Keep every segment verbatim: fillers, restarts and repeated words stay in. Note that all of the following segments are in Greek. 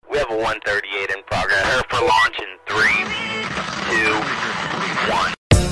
We have a one thirty-eight in progress. Prepare for launch in three, two, one.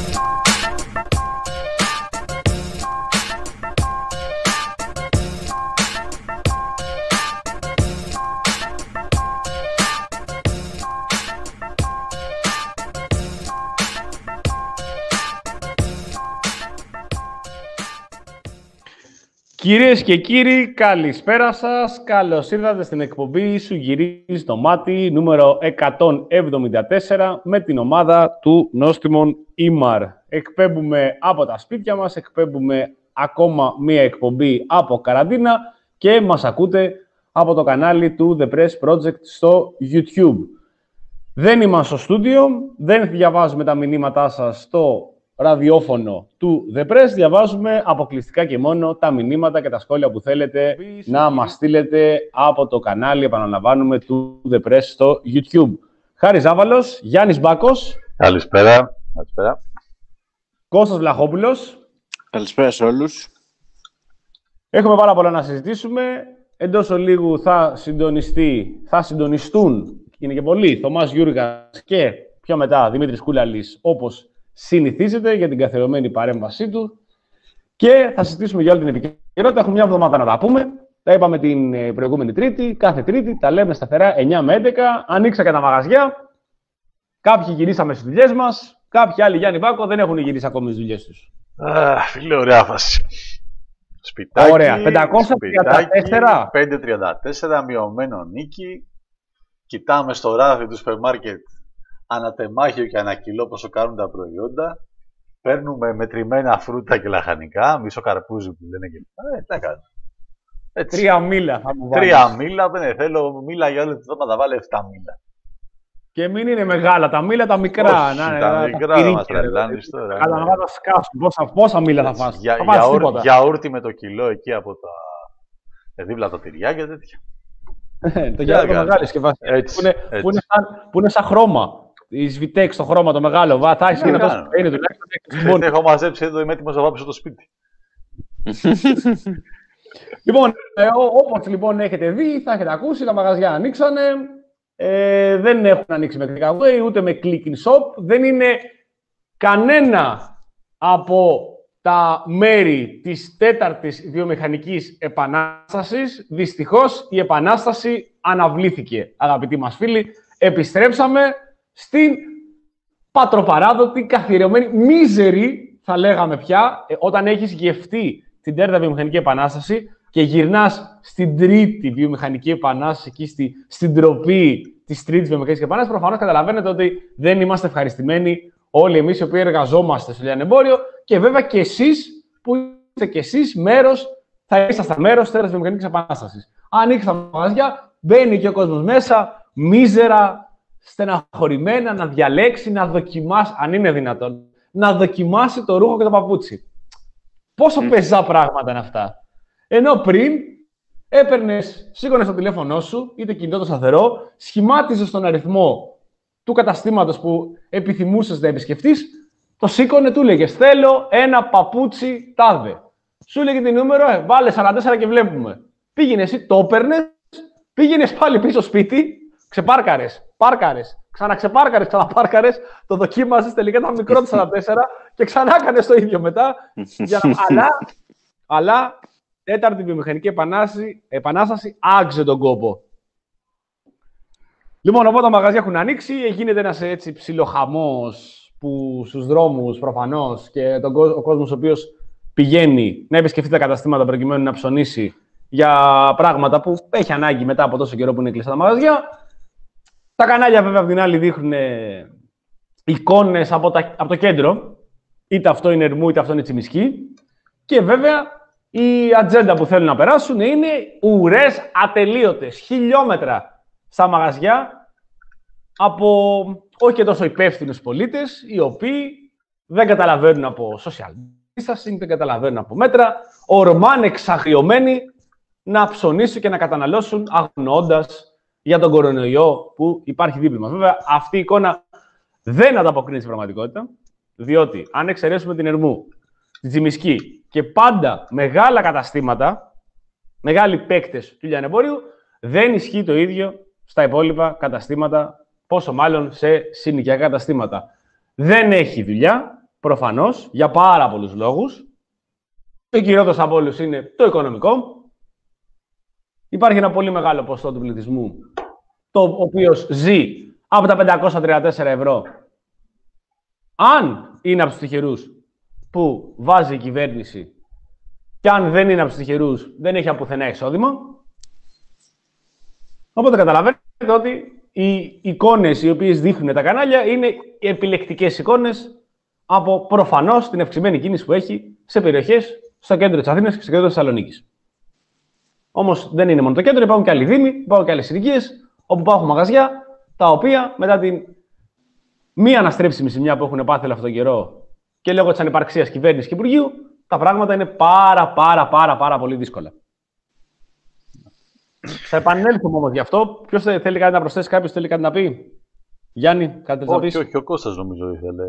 Κυρίες και κύριοι, καλησπέρα σας. Καλώς ήρθατε στην εκπομπή «Σου γυρίζει το μάτι» νούμερο εκατόν εβδομήντα τέσσερα με την ομάδα του Νόστιμων Ήμαρ. Εκπέμπουμε από τα σπίτια μας, εκπέμπουμε ακόμα μία εκπομπή από καραντίνα και μας ακούτε από το κανάλι του The Press Project στο YouTube. Δεν είμαστε στο στούντιο, δεν διαβάζουμε τα μηνύματά σας στο ραδιόφωνο του The Press, διαβάζουμε αποκλειστικά και μόνο τα μηνύματα και τα σχόλια που θέλετε να μας στείλετε από το κανάλι, επαναλαμβάνουμε, του The Press στο YouTube. Χάρης Ζάβαλος, Γιάννης Μπάκος. Καλησπέρα. Καλησπέρα. Κώστας Βλαχόπουλος. Καλησπέρα σε όλους. Έχουμε πάρα πολλά να συζητήσουμε. Εντός ολίγου θα συντονιστεί, θα συντονιστούν, είναι και πολλοί, Θωμάς Γιούργας και πιο μετά Δημήτρης Κούλαλης, όπως συνηθίζεται, για την καθιερωμένη παρέμβασή του. Και θα συζητήσουμε για όλη την επικαιρότητα. Έχουμε μια εβδομάδα να τα πούμε. Τα είπαμε την προηγούμενη Τρίτη. Κάθε Τρίτη τα λέμε σταθερά εννιά με έντεκα. Ανοίξα και τα μαγαζιά. Κάποιοι γυρίσαμε στις δουλειές μας. Κάποιοι άλλοι, Γιάννη Μπάκο, δεν έχουν γυρίσει ακόμη στις δουλειές τους. Αχ, φίλε, ωραία φάση. Σπιτάκι, ωραία. πεντακόσια τριάντα τέσσερα. πεντακόσια τριάντα τέσσερα, μειωμένο νίκη. Κοιτάμε στο ράφι του σούπερ μάρκετ ανατεμάχιο και ανακυλό πόσο κάνουν τα προϊόντα. Παίρνουμε μετρημένα φρούτα και λαχανικά, μισό καρπούζι που λένε και ε, τι να κάνω. Έτσι. Τρία μήλα θα μου βάλεις. Τρία μήλα, δεν θέλω μήλα για όλη τη βδομάδα, θα βάλω εφτά μήλα. Και μην είναι μεγάλα, τα μήλα τα μικρά. Όχι, να, τα να, μικρά θα μας τρελάνεις τώρα. Καταλαβαίνω να σκάσουν. Πόσα, πόσα μήλα θα φας. Για, θα φας τίποτα. γιαούρτι με το κιλό εκεί από τα δίπλα τα τυριά και τέτοια. Το γιαούρτι το μεγάλο σκεφάσαι. Που, που, που είναι σαν χρώμα. Η Σβιτέξ, το χρώμα το μεγάλο. Βα, θα έχεις και να τόσο είναι τουλάχιστον. Έχω μαζέψει εδώ, είμαι έτοιμος να πάω στο σπίτι. Λοιπόν, ε, όπως λοιπόν έχετε δει, θα έχετε ακούσει, τα μαγαζιά ανοίξανε. Ε, δεν έχουν ανοίξει με takeaway, ούτε με click in shop. Δεν είναι κανένα από τα μέρη της τέταρτης βιομηχανικής επανάστασης. Δυστυχώς, η επανάσταση αναβλήθηκε, αγαπητοί μας φίλοι. Επιστρέψαμε στην πατροπαράδοτη, καθιερωμένη, μίζερη, θα λέγαμε πια, ε, όταν έχεις γευτεί την τέταρτη βιομηχανική επανάσταση και γυρνάς στην τρίτη βιομηχανική επανάσταση, εκεί στη, στην τροπή της τρίτης βιομηχανικής επανάστασης, προφανώς καταλαβαίνετε ότι δεν είμαστε ευχαριστημένοι όλοι εμείς οι οποίοι εργαζόμαστε στο λιανεμπόριο και βέβαια και εσείς που είστε και εσείς μέρος, θα είσαστε μέρος της τέταρτης βιομηχανικής επανάστασης. Ανοίξει τα μαγαζιά, μπαίνει και ο κόσμος μέσα, μίζερα, στεναχωρημένα, να διαλέξει, να δοκιμάσει, αν είναι δυνατόν, να δοκιμάσει το ρούχο και το παπούτσι. Πόσο mm. πεζά πράγματα είναι αυτά. Ενώ πριν έπαιρνες, σήκωνες το τηλέφωνό σου, είτε κινητό το σταθερό, σχημάτιζες τον αριθμό του καταστήματος που επιθυμούσες να επισκεφτείς, το σήκωνε, του έλεγες θέλω ένα παπούτσι τάδε. Σου έλεγε την νούμερο, ε, βάλε σαράντα τέσσερα και βλέπουμε. Πήγαινε εσύ, το έπαιρνες, πήγαινες πάλι πίσω σπίτι, ξεπάρκαρες, πάρκαρες, ξαναξεπάρκαρες, ξαναπάρκαρες, το δοκίμαζες, τελικά ήταν μικρό το σαράντα τέσσερα και ξανά έκανες το ίδιο μετά. Για να... αλλά, αλλά, τέταρτη βιομηχανική επανάσταση, επανάσταση άξιζε τον κόπο. Λοιπόν, οπότε τα μαγαζιά έχουν ανοίξει, γίνεται ένας έτσι ψιλοχαμός που στους δρόμους προφανώς και τον, ο κόσμος ο οποίος πηγαίνει να επισκεφτεί τα καταστήματα προκειμένου να ψωνίσει για πράγματα που έχει ανάγκη μετά από τόσο καιρό που είναι κλειστά τα μαγαζιά. Τα κανάλια βέβαια από την άλλη δείχνουν ε, εικόνες από, τα, από το κέντρο. Είτε αυτό είναι Ερμού, είτε αυτό είναι Τσιμισκή. Και βέβαια η ατζέντα που θέλουν να περάσουν είναι ουρές ατελείωτες, χιλιόμετρα στα μαγαζιά από όχι και τόσο υπεύθυνους πολίτες, οι οποίοι δεν καταλαβαίνουν από social distancing, δεν καταλαβαίνουν από μέτρα, ορμάνε εξαγριωμένοι να ψωνίσουν και να καταναλώσουν αγνοώντας για τον κορονοϊό που υπάρχει δίπλα μας. Βέβαια, αυτή η εικόνα δεν ανταποκρίνει στην πραγματικότητα, διότι αν εξαιρέσουμε την Ερμού, τη Τσιμισκή και πάντα μεγάλα καταστήματα, μεγάλοι παίκτες του λιανεμπόριου, δεν ισχύει το ίδιο στα υπόλοιπα καταστήματα, πόσο μάλλον σε συνοικιακά καταστήματα. Δεν έχει δουλειά, προφανώς, για πάρα πολλούς λόγους. Το κυριότερος από όλους είναι το οικονομικό. Υπάρχει ένα πολύ μεγάλο ποσοστό του πληθυσμού, το οποίο ζει από τα πεντακόσια τριάντα τέσσερα ευρώ. Αν είναι από τους τυχερούς που βάζει η κυβέρνηση και αν δεν είναι από τους τυχερούς, δεν έχει από πουθενά εισόδημα. Οπότε καταλαβαίνετε ότι οι εικόνες οι οποίες δείχνουν τα κανάλια είναι επιλεκτικές εικόνες από προφανώς την αυξημένη κίνηση που έχει σε περιοχές στο κέντρο της Αθήνας και στο κέντρο της Θεσσαλονίκης. Όμως δεν είναι μόνο το κέντρο, υπάρχουν και άλλοι δήμοι, υπάρχουν και άλλες συνοικίες, όπου υπάρχουν μαγαζιά, τα οποία μετά την μία αναστρέψιμη σημεία που έχουν πάθει αυτόν τον καιρό και λόγω της ανυπαρξίας κυβέρνησης και Υπουργείου, τα πράγματα είναι πάρα πάρα πάρα πάρα πολύ δύσκολα. Θα επανέλθουμε όμως γι' αυτό. Ποιος θέλει κάτι να προσθέσει, κάποιος θέλει κάτι να πει? Γιάννη, κάτι θέλεις να πεις? Όχι, όχι, ο Κώστας νομίζω ήθελε.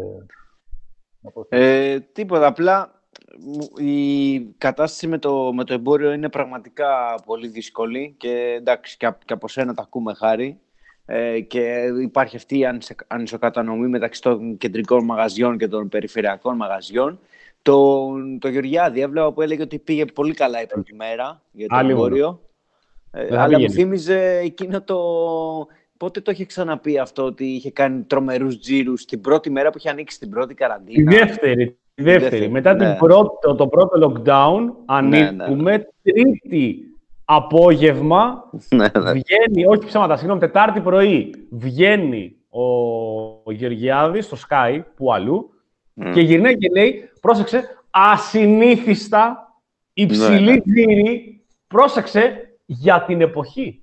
Ε, τίποτα, απλά η κατάσταση με το, με το εμπόριο είναι πραγματικά πολύ δύσκολη και εντάξει, και, και από σένα τα ακούμε, Χάρη. Ε, και υπάρχει αυτή η ανισοκατανομή μεταξύ των κεντρικών μαγαζιών και των περιφερειακών μαγαζιών. Το, το Γεωργιάδη έβλεπα που έλεγε ότι πήγε πολύ καλά η πρώτη μέρα για το εμπόριο. Ε, αλλά μου θύμιζε εκείνο το... Πότε το είχε ξαναπεί αυτό, ότι είχε κάνει τρομερούς τζίρους την πρώτη μέρα που είχε ανοίξει την πρώτη καραντίνα? Τη δεύτερη. Τη δεύτερη. δεύτερη. Μετά ναι. την πρώτη, το πρώτο lockdown, ανήκουμε ναι, ναι. τρίτη απόγευμα, ναι, ναι. βγαίνει, όχι ψέματα, συγγνώμη, Τετάρτη πρωί, βγαίνει ο, ο Γεωργιάδης στο Sky, που αλλού, mm. και γυρνάει και λέει, πρόσεξε, ασυνήθιστα υψηλή ναι, τζίρη, ναι. πρόσεξε, για την εποχή.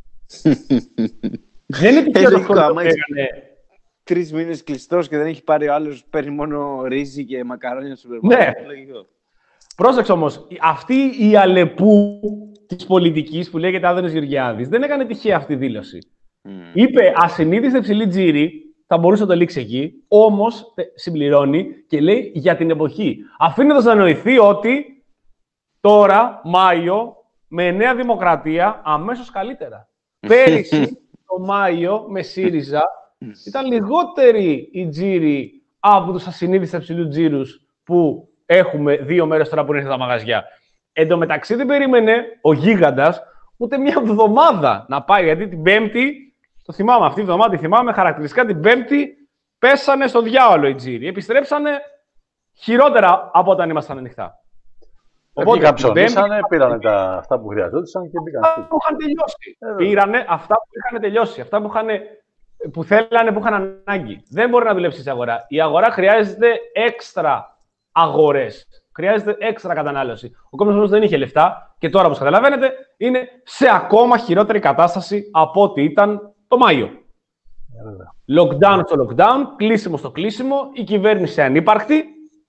Δεν είναι τυχαίο αυτό που έκανε. Τρεις μήνες κλειστός και δεν έχει πάρει ο άλλος, παίρνει μόνο ρύζι και μακαρόνια στο σούπερ μάρκετ. Ναι. Πρόσεξε όμως, αυτή η αλεπού της πολιτικής που λέγεται Άδωνης Γεωργιάδης δεν έκανε τυχαία αυτή η δήλωση. Mm. Είπε ασυνήθιστα υψηλή τζίρη, θα μπορούσε να το λήξει εκεί, όμως συμπληρώνει και λέει για την εποχή. Αφήνοντας να νοηθεί ότι τώρα, Μάιο, με Νέα Δημοκρατία, αμέσως καλύτερα. Πέρυσι, το Μάιο, με ΣΥΡΙΖΑ, ήταν λιγότερη η τζίρη από τους ασυνείδηστα υψηλούς τζίρους που έχουμε δύο μέρες τώρα που είναι στα μαγαζιά. Εν τω μεταξύ δεν περίμενε ο γίγαντας ούτε μια εβδομάδα να πάει, γιατί την Πέμπτη, το θυμάμαι αυτή τη εβδομάδα, τη θυμάμαι χαρακτηριστικά, την Πέμπτη πέσανε στο διάολο οι τζίροι. Επιστρέψανε χειρότερα από όταν ήμασταν ανοιχτά. Οπότε ψωνίσανε, πήρανε τα, αυτά που χρειαζόντουσαν και μπήκαν. Αυτά που είχαν τελειώσει. Ε, πήρανε αυτά που είχαν τελειώσει. Αυτά που, είχαν, που θέλανε, που είχαν ανάγκη. Δεν μπορεί να δουλέψει η αγορά. Η αγορά χρειάζεται έξτρα αγορές. Χρειάζεται έξτρα κατανάλωση. Ο κόσμος δεν είχε λεφτά και τώρα, όπως καταλαβαίνετε, είναι σε ακόμα χειρότερη κατάσταση από ό,τι ήταν το Μάιο. Ε, lockdown στο lockdown, κλείσιμο στο κλείσιμο, η κυβέρνηση ανύπαρκτη.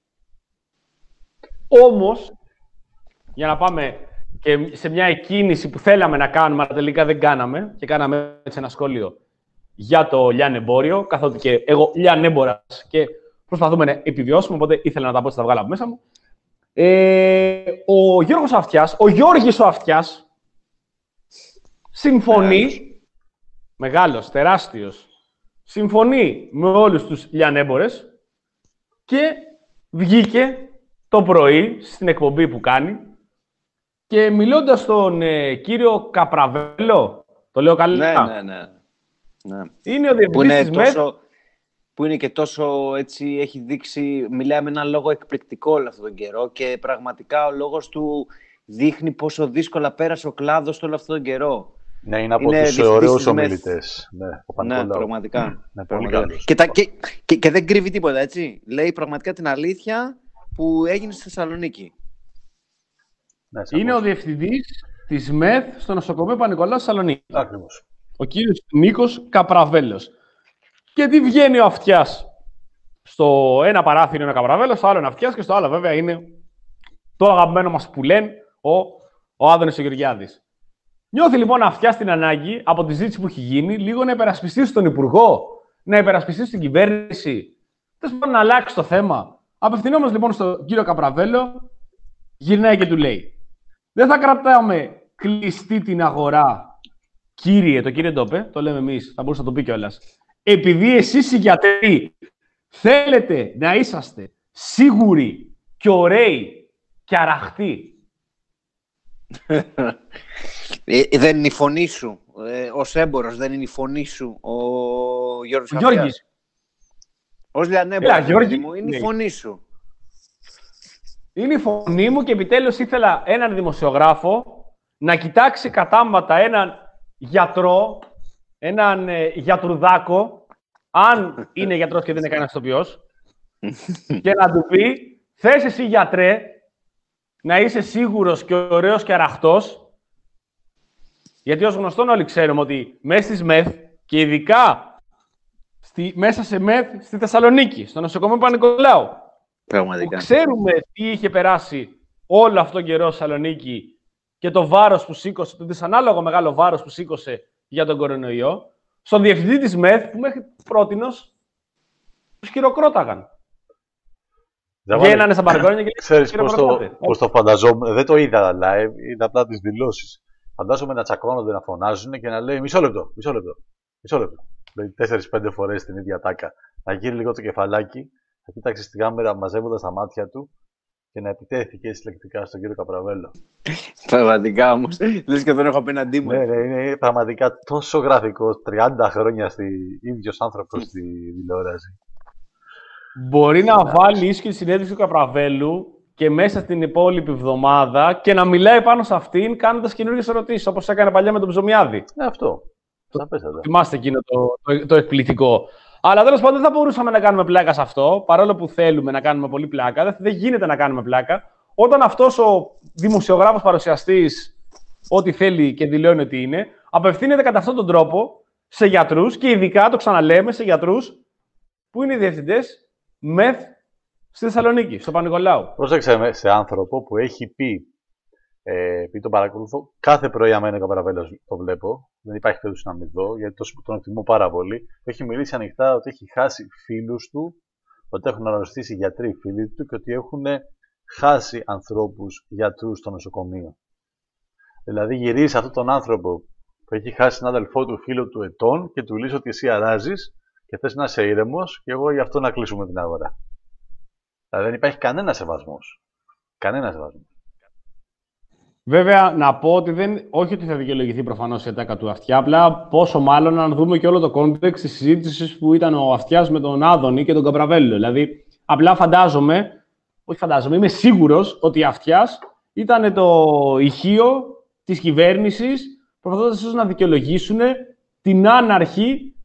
Όμως, για να πάμε και σε μια εκκίνηση που θέλαμε να κάνουμε, αλλά τελικά δεν κάναμε, και κάναμε έτσι ένα σχόλιο για το λιανεμπόριο, καθότι και εγώ λιανέμπορας και προσπαθούμε να επιβιώσουμε, οπότε ήθελα να τα πω ότι τα βγάλω από μέσα μου. Ε, ο Γιώργος Αυτιάς, ο Γιώργης ο Αυτιάς, συμφωνεί, μεγάλος, τεράστιος, συμφωνεί με όλους τους λιανέμπορες και βγήκε το πρωί στην εκπομπή που κάνει και μιλώντας στον ε, κύριο Καπραβέλο, το λέω καλά. Ναι, ναι, ναι. ναι. Είναι ο διευθυντής της ΜΕΘ. Που είναι και τόσο, έτσι, έχει δείξει, μιλάει με έναν λόγο εκπληκτικό όλο αυτόν τον καιρό και πραγματικά ο λόγος του δείχνει πόσο δύσκολα πέρασε ο κλάδος όλο αυτόν τον καιρό. Ναι, είναι από είναι τους ωραίους ομιλητές. Ναι, ναι, πραγματικά. Ναι, πραγματικά. Και, τα, και, και, και δεν κρύβει τίποτα, έτσι. Λέει πραγματικά την αλήθεια που έγινε στη Θεσσαλονίκη. Ναι, είναι ο διευθυντής της ΜΕΘ στο νοσοκομείο Παπα-Νικολάου στη Θεσσαλονίκη. Ακριβώς. Ο κύριος Νίκος Καπραβέλος. Και τι βγαίνει ο Αυτιάς? Στο ένα παράθυρο είναι ο Καπραβέλος, στο άλλο είναι ο Αυτιάς και στο άλλο βέβαια είναι το αγαπημένο μας που λένε ο, ο Άδωνης ο Γεωργιάδης. Νιώθει λοιπόν ο Αυτιάς την ανάγκη από τη ζήτηση που έχει γίνει λίγο να υπερασπιστεί στον Υπουργό, να υπερασπιστεί στην κυβέρνηση, τέλος πάντων να αλλάξει το θέμα. Απευθυνόμαστε λοιπόν στον κύριο Καπραβέλο, γυρνάει και του λέει: δεν θα κρατάμε κλειστή την αγορά κύριε, το κύριε Ντόπε, το λέμε εμείς, θα μπορούσε να το πει κιόλας. Επειδή εσείς οι γιατροί θέλετε να είσαστε σίγουροι και ωραίοι και αραχτοί. Ε, δεν είναι η φωνή σου. Ε, ως έμπορος δεν είναι η φωνή σου ο Γιώργος Ο Γιώργης. Ως λιανέμπορος, Γιώργη, μου, είναι ναι. η φωνή σου. Είναι η φωνή μου και επιτέλους ήθελα έναν δημοσιογράφο να κοιτάξει κατάματα έναν γιατρό, έναν ε, γιατρουδάκο, αν είναι γιατρός και δεν είναι κανένας ηθοποιός, και να του πει, θες εσύ γιατρέ να είσαι σίγουρος και ωραίος και αραχτός, γιατί ως γνωστόν όλοι ξέρουμε ότι μέσα στις ΜΕΘ και ειδικά στη, μέσα σε ΜΕΘ στη Θεσσαλονίκη, στο νοσοκομείο Παπα-Νικολάου, που ξέρουμε τι είχε περάσει όλο αυτόν τον καιρό στη Θεσσαλονίκη και το βάρος που σήκωσε, το δυσανάλογο μεγάλο βάρος που σήκωσε για τον κορονοϊό, στον διευθυντή της ΜΕΘ που μέχρι πρότινος τους χειροκρόταγαν. Βγαίνανε στα μπαλκόνια και ξέρεις πώς το, πώς το φανταζόμουν. Δεν το είδα live, είδα απλά τις δηλώσεις. Φαντάζομαι να τσακώνονται, να φωνάζουν και να λέει μισό λεπτό, μισό λεπτό, μισό λεπτό. Λέει τέσσερις-πέντε φορές την ίδια τάκα. Να γύρει λίγο το κεφαλάκι, θα κοίταξε στην κάμερα μαζεύοντας τα μάτια του και να επιτέθηκε συλλεκτικά στον κύριο Καπραβέλλο. Πραγματικά όμως, λες και δεν έχω απέναντί μου. Ναι, ναι, είναι πραγματικά τόσο γραφικό. τριάντα χρόνια στη... ίδιος άνθρωπος στη τηλεόραση. Μπορεί να βάλει ίσως και τη συνέντευξη του Καπραβέλλου και μέσα στην υπόλοιπη εβδομάδα και να μιλάει πάνω σε αυτήν κάνοντας καινούργιες ερωτήσεις, όπως έκανε παλιά με τον Ψωμιάδη. Ναι, αυτό. Θυμάστε εκείνο το, το, το εκπληκτικό. Αλλά τέλος πάντων δεν θα μπορούσαμε να κάνουμε πλάκα σε αυτό, παρόλο που θέλουμε να κάνουμε πολύ πλάκα. Δεν, δεν γίνεται να κάνουμε πλάκα. Όταν αυτός ο δημοσιογράφος παρουσιαστής, ό,τι θέλει και δηλώνει ότι είναι, απευθύνεται κατά αυτόν τον τρόπο σε γιατρούς και ειδικά, το ξαναλέμε, σε γιατρούς που είναι οι διευθυντές ΜΕΘ στη Θεσσαλονίκη, στο Παπα-Νικολάου. Πρόσεξε σε άνθρωπο που έχει πει, ε, επειδή τον παρακολουθώ, κάθε πρωί αμένα Καπραβέλλος το βλέπω, δεν υπάρχει περίπτωση να μην δω, γιατί τον εκτιμώ πάρα πολύ. Έχει μιλήσει ανοιχτά ότι έχει χάσει φίλους του, ότι έχουν αρρωστήσει γιατροί φίλοι του και ότι έχουν χάσει ανθρώπους γιατρούς στο νοσοκομείο. Δηλαδή γυρίζει σε αυτόν τον άνθρωπο που έχει χάσει έναν αδελφό του φίλο του ετών και του λύσει ότι εσύ αλλάζεις και θες να είσαι ήρεμος και εγώ γι' αυτό να κλείσουμε την αγορά. Δηλαδή δεν υπάρχει κανένα σεβασμός. Κανένα σεβασμός. Βέβαια, να πω ότι δεν, όχι ότι θα δικαιολογηθεί προφανώς η ατάκα του Αυτιά, απλά πόσο μάλλον αν δούμε και όλο το κόντεξ της συζήτησης που ήταν ο Αυτιάς με τον Άδωνη και τον Καπραβέλλο. Δηλαδή, απλά φαντάζομαι, όχι φαντάζομαι, είμαι σίγουρος ότι ο Αυτιάς ήταν το ηχείο της κυβέρνησης, προσπαθώντας ίσως να δικαιολογήσουν την άναρχη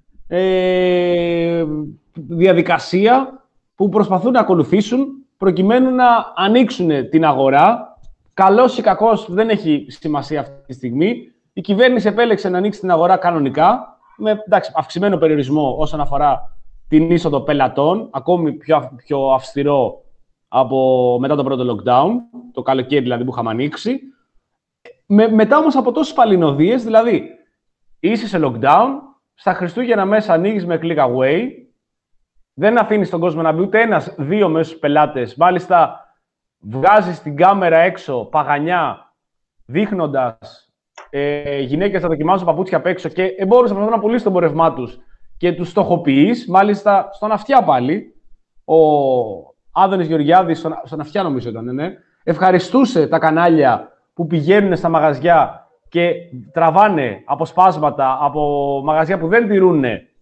ε, διαδικασία που προσπαθούν να ακολουθήσουν προκειμένου να ανοίξουν την αγορά. Καλός ή κακός δεν έχει σημασία αυτή τη στιγμή. Η κυβέρνηση επέλεξε να ανοίξει την αγορά κανονικά, με εντάξει, αυξημένο περιορισμό όσον αφορά την είσοδο πελατών, ακόμη πιο, πιο αυστηρό από μετά το πρώτο lockdown, το καλοκαίρι δηλαδή που είχαμε ανοίξει. Με, μετά όμως από τόσες παλινοδίες, δηλαδή είσαι σε lockdown, στα Χριστούγεννα μέσα ανοίγεις με click away, δεν αφήνεις τον κόσμο να μπει ούτε ένας, δύο μέσους πελάτες, μάλιστα βγάζεις την κάμερα έξω, παγανιά, δείχνοντας ε, γυναίκες να δοκιμάζουν παπούτσια απ' έξω και εμπόρους να να πουλήσουν το εμπορευμά τους και τους στοχοποιείς, μάλιστα στον Αυτιά πάλι, ο Άδωνης Γεωργιάδης, στον, στον Αυτιά νομίζω ήταν, ναι, ευχαριστούσε τα κανάλια που πηγαίνουν στα μαγαζιά και τραβάνε αποσπάσματα από μαγαζιά που δεν τηρούν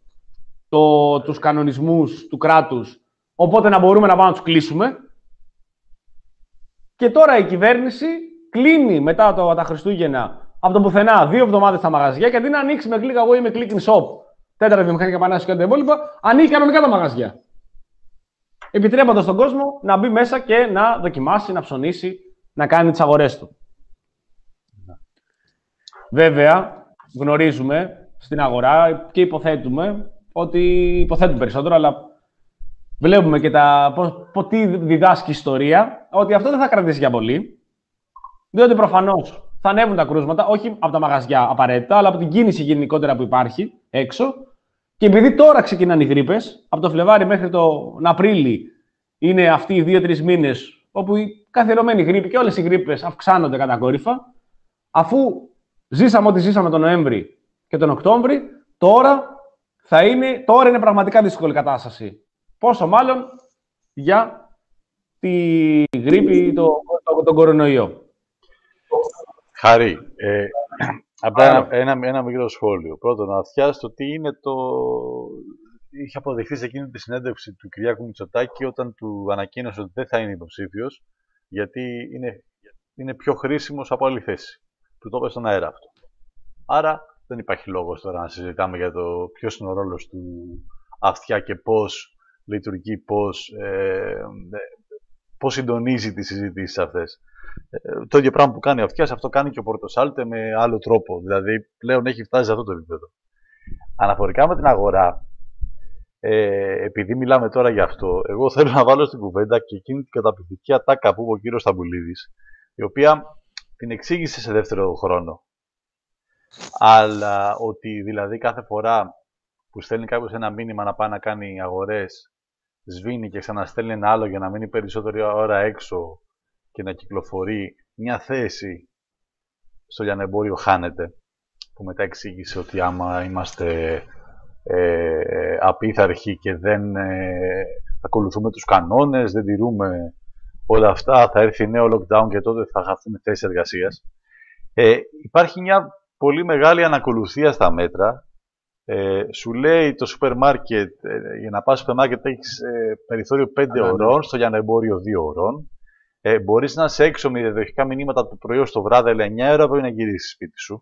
το, τους κανονισμούς του κράτους, οπότε να μπορούμε να πάμε να τους κλείσουμε. Και τώρα η κυβέρνηση κλείνει μετά το, τα Χριστούγεννα από το πουθενά δύο εβδομάδες στα μαγαζιά και αντί να ανοίξει με click away ή με click in shop, τέταρτα βιομηχανικά επανάσταση και τα υπόλοιπα, ανοίγει κανονικά τα μαγαζιά. Επιτρέποντας τον κόσμο να μπει μέσα και να δοκιμάσει, να ψωνίσει, να κάνει τις αγορές του. Βέβαια, γνωρίζουμε στην αγορά και υποθέτουμε ότι υποθέτουμε περισσότερο, αλλά βλέπουμε και τα, πώς, τι διδάσκει η ιστορία, ότι αυτό δεν θα κρατήσει για πολύ, διότι προφανώς θα ανέβουν τα κρούσματα, όχι από τα μαγαζιά απαραίτητα, αλλά από την κίνηση γενικότερα που υπάρχει έξω. Και επειδή τώρα ξεκινάνε οι γρίπες, από το Φλεβάρι μέχρι τον Απρίλη είναι αυτοί οι δύο-τρεις μήνες όπου η καθιερωμένη γρίπη και όλες οι γρίπες αυξάνονται κατακόρυφα, αφού ζήσαμε ό,τι ζήσαμε τον Νοέμβρη και και τον Οκτώβρη. Τώρα, θα είναι, τώρα είναι πραγματικά δύσκολη κατάσταση. Πόσο μάλλον για τη γρίπη, τον το, το κορονοϊό. Χαρή, ε, απλά ένα, ένα, ένα μικρό σχόλιο. Πρώτον, να φτιάσει το τι είναι το... Είχε αποδειχθεί σε εκείνη τη συνέντευξη του Κυριάκου Μητσοτάκη όταν του ανακοίνωσε ότι δεν θα είναι υποψήφιος, γιατί είναι, είναι πιο χρήσιμος από άλλη θέση. Του το είπε στον αέρα αυτό. Άρα δεν υπάρχει λόγος τώρα να συζητάμε για το ποιος είναι ο ρόλος του Αυτιά και πώς λειτουργεί, πώς, ε, πώς συντονίζει τις συζητήσεις αυτές. Ε, το ίδιο πράγμα που κάνει ο Αυτιάς, αυτό κάνει και ο Πορτοσάλτε με άλλο τρόπο. Δηλαδή πλέον έχει φτάσει σε αυτό το επίπεδο. Αναφορικά με την αγορά, ε, επειδή μιλάμε τώρα για αυτό, εγώ θέλω να βάλω στην κουβέντα και εκείνη την καταπληκτική ατάκα που είπε ο κύριος Σταμπουλίδης, η οποία την εξήγησε σε δεύτερο χρόνο. Αλλά ότι δηλαδή κάθε φορά που στέλνει κάποιος ένα μήνυμα να πάει να κάνει αγορές, σβήνει και ξαναστέλνει ένα άλλο για να μείνει περισσότερη ώρα έξω και να κυκλοφορεί, μια θέση στο λιανεμπόριο χάνεται. Που μετά εξήγησε ότι άμα είμαστε ε, απίθαρχοι και δεν ε, ακολουθούμε τους κανόνες, δεν τηρούμε όλα αυτά, θα έρθει νέο lockdown και τότε θα χαθούν θέσεις εργασίας. Ε, υπάρχει μια πολύ μεγάλη ανακολουθία στα μέτρα. Ε, σου λέει το σούπερ μάρκετ, ε, για να πας στο σούπερ μάρκετ έχεις ε, περιθώριο πέντε ωρών, στο λιανεμπόριο δύο ωρών. Ε, μπορείς να είσαι έξω με διαδοχικά μηνύματα το πρωί ως το βράδυ, αλλά εννιά ώρα πρέπει να γυρίσεις σπίτι σου.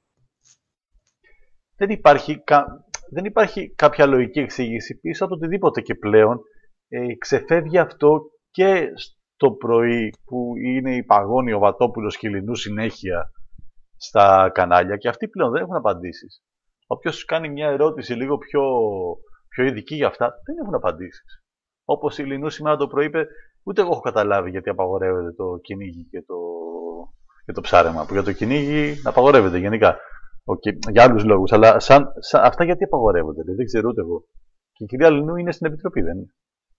Δεν υπάρχει, κα... δεν υπάρχει κάποια λογική εξήγηση πίσω από οτιδήποτε και πλέον ε, ξεφεύγει αυτό και στο πρωί που είναι η Παγώνη, ο Βατόπουλος Χιλινού συνέχεια στα κανάλια και αυτοί πλέον δεν έχουν απαντήσεις. Όποιος κάνει μια ερώτηση λίγο πιο, πιο ειδική για αυτά, δεν έχουν απαντήσεις. Όπως η Λινού σήμερα το πρωί είπε, ούτε εγώ έχω καταλάβει γιατί απαγορεύεται το κυνήγι και το, και το ψάρεμα. Που για το κυνήγι απαγορεύεται γενικά. Okay, για άλλους λόγους. Αλλά σαν, σαν, αυτά γιατί απαγορεύονται, δεν ξέρω ούτε εγώ. Και η κυρία Λινού είναι στην Επιτροπή, δεν είναι?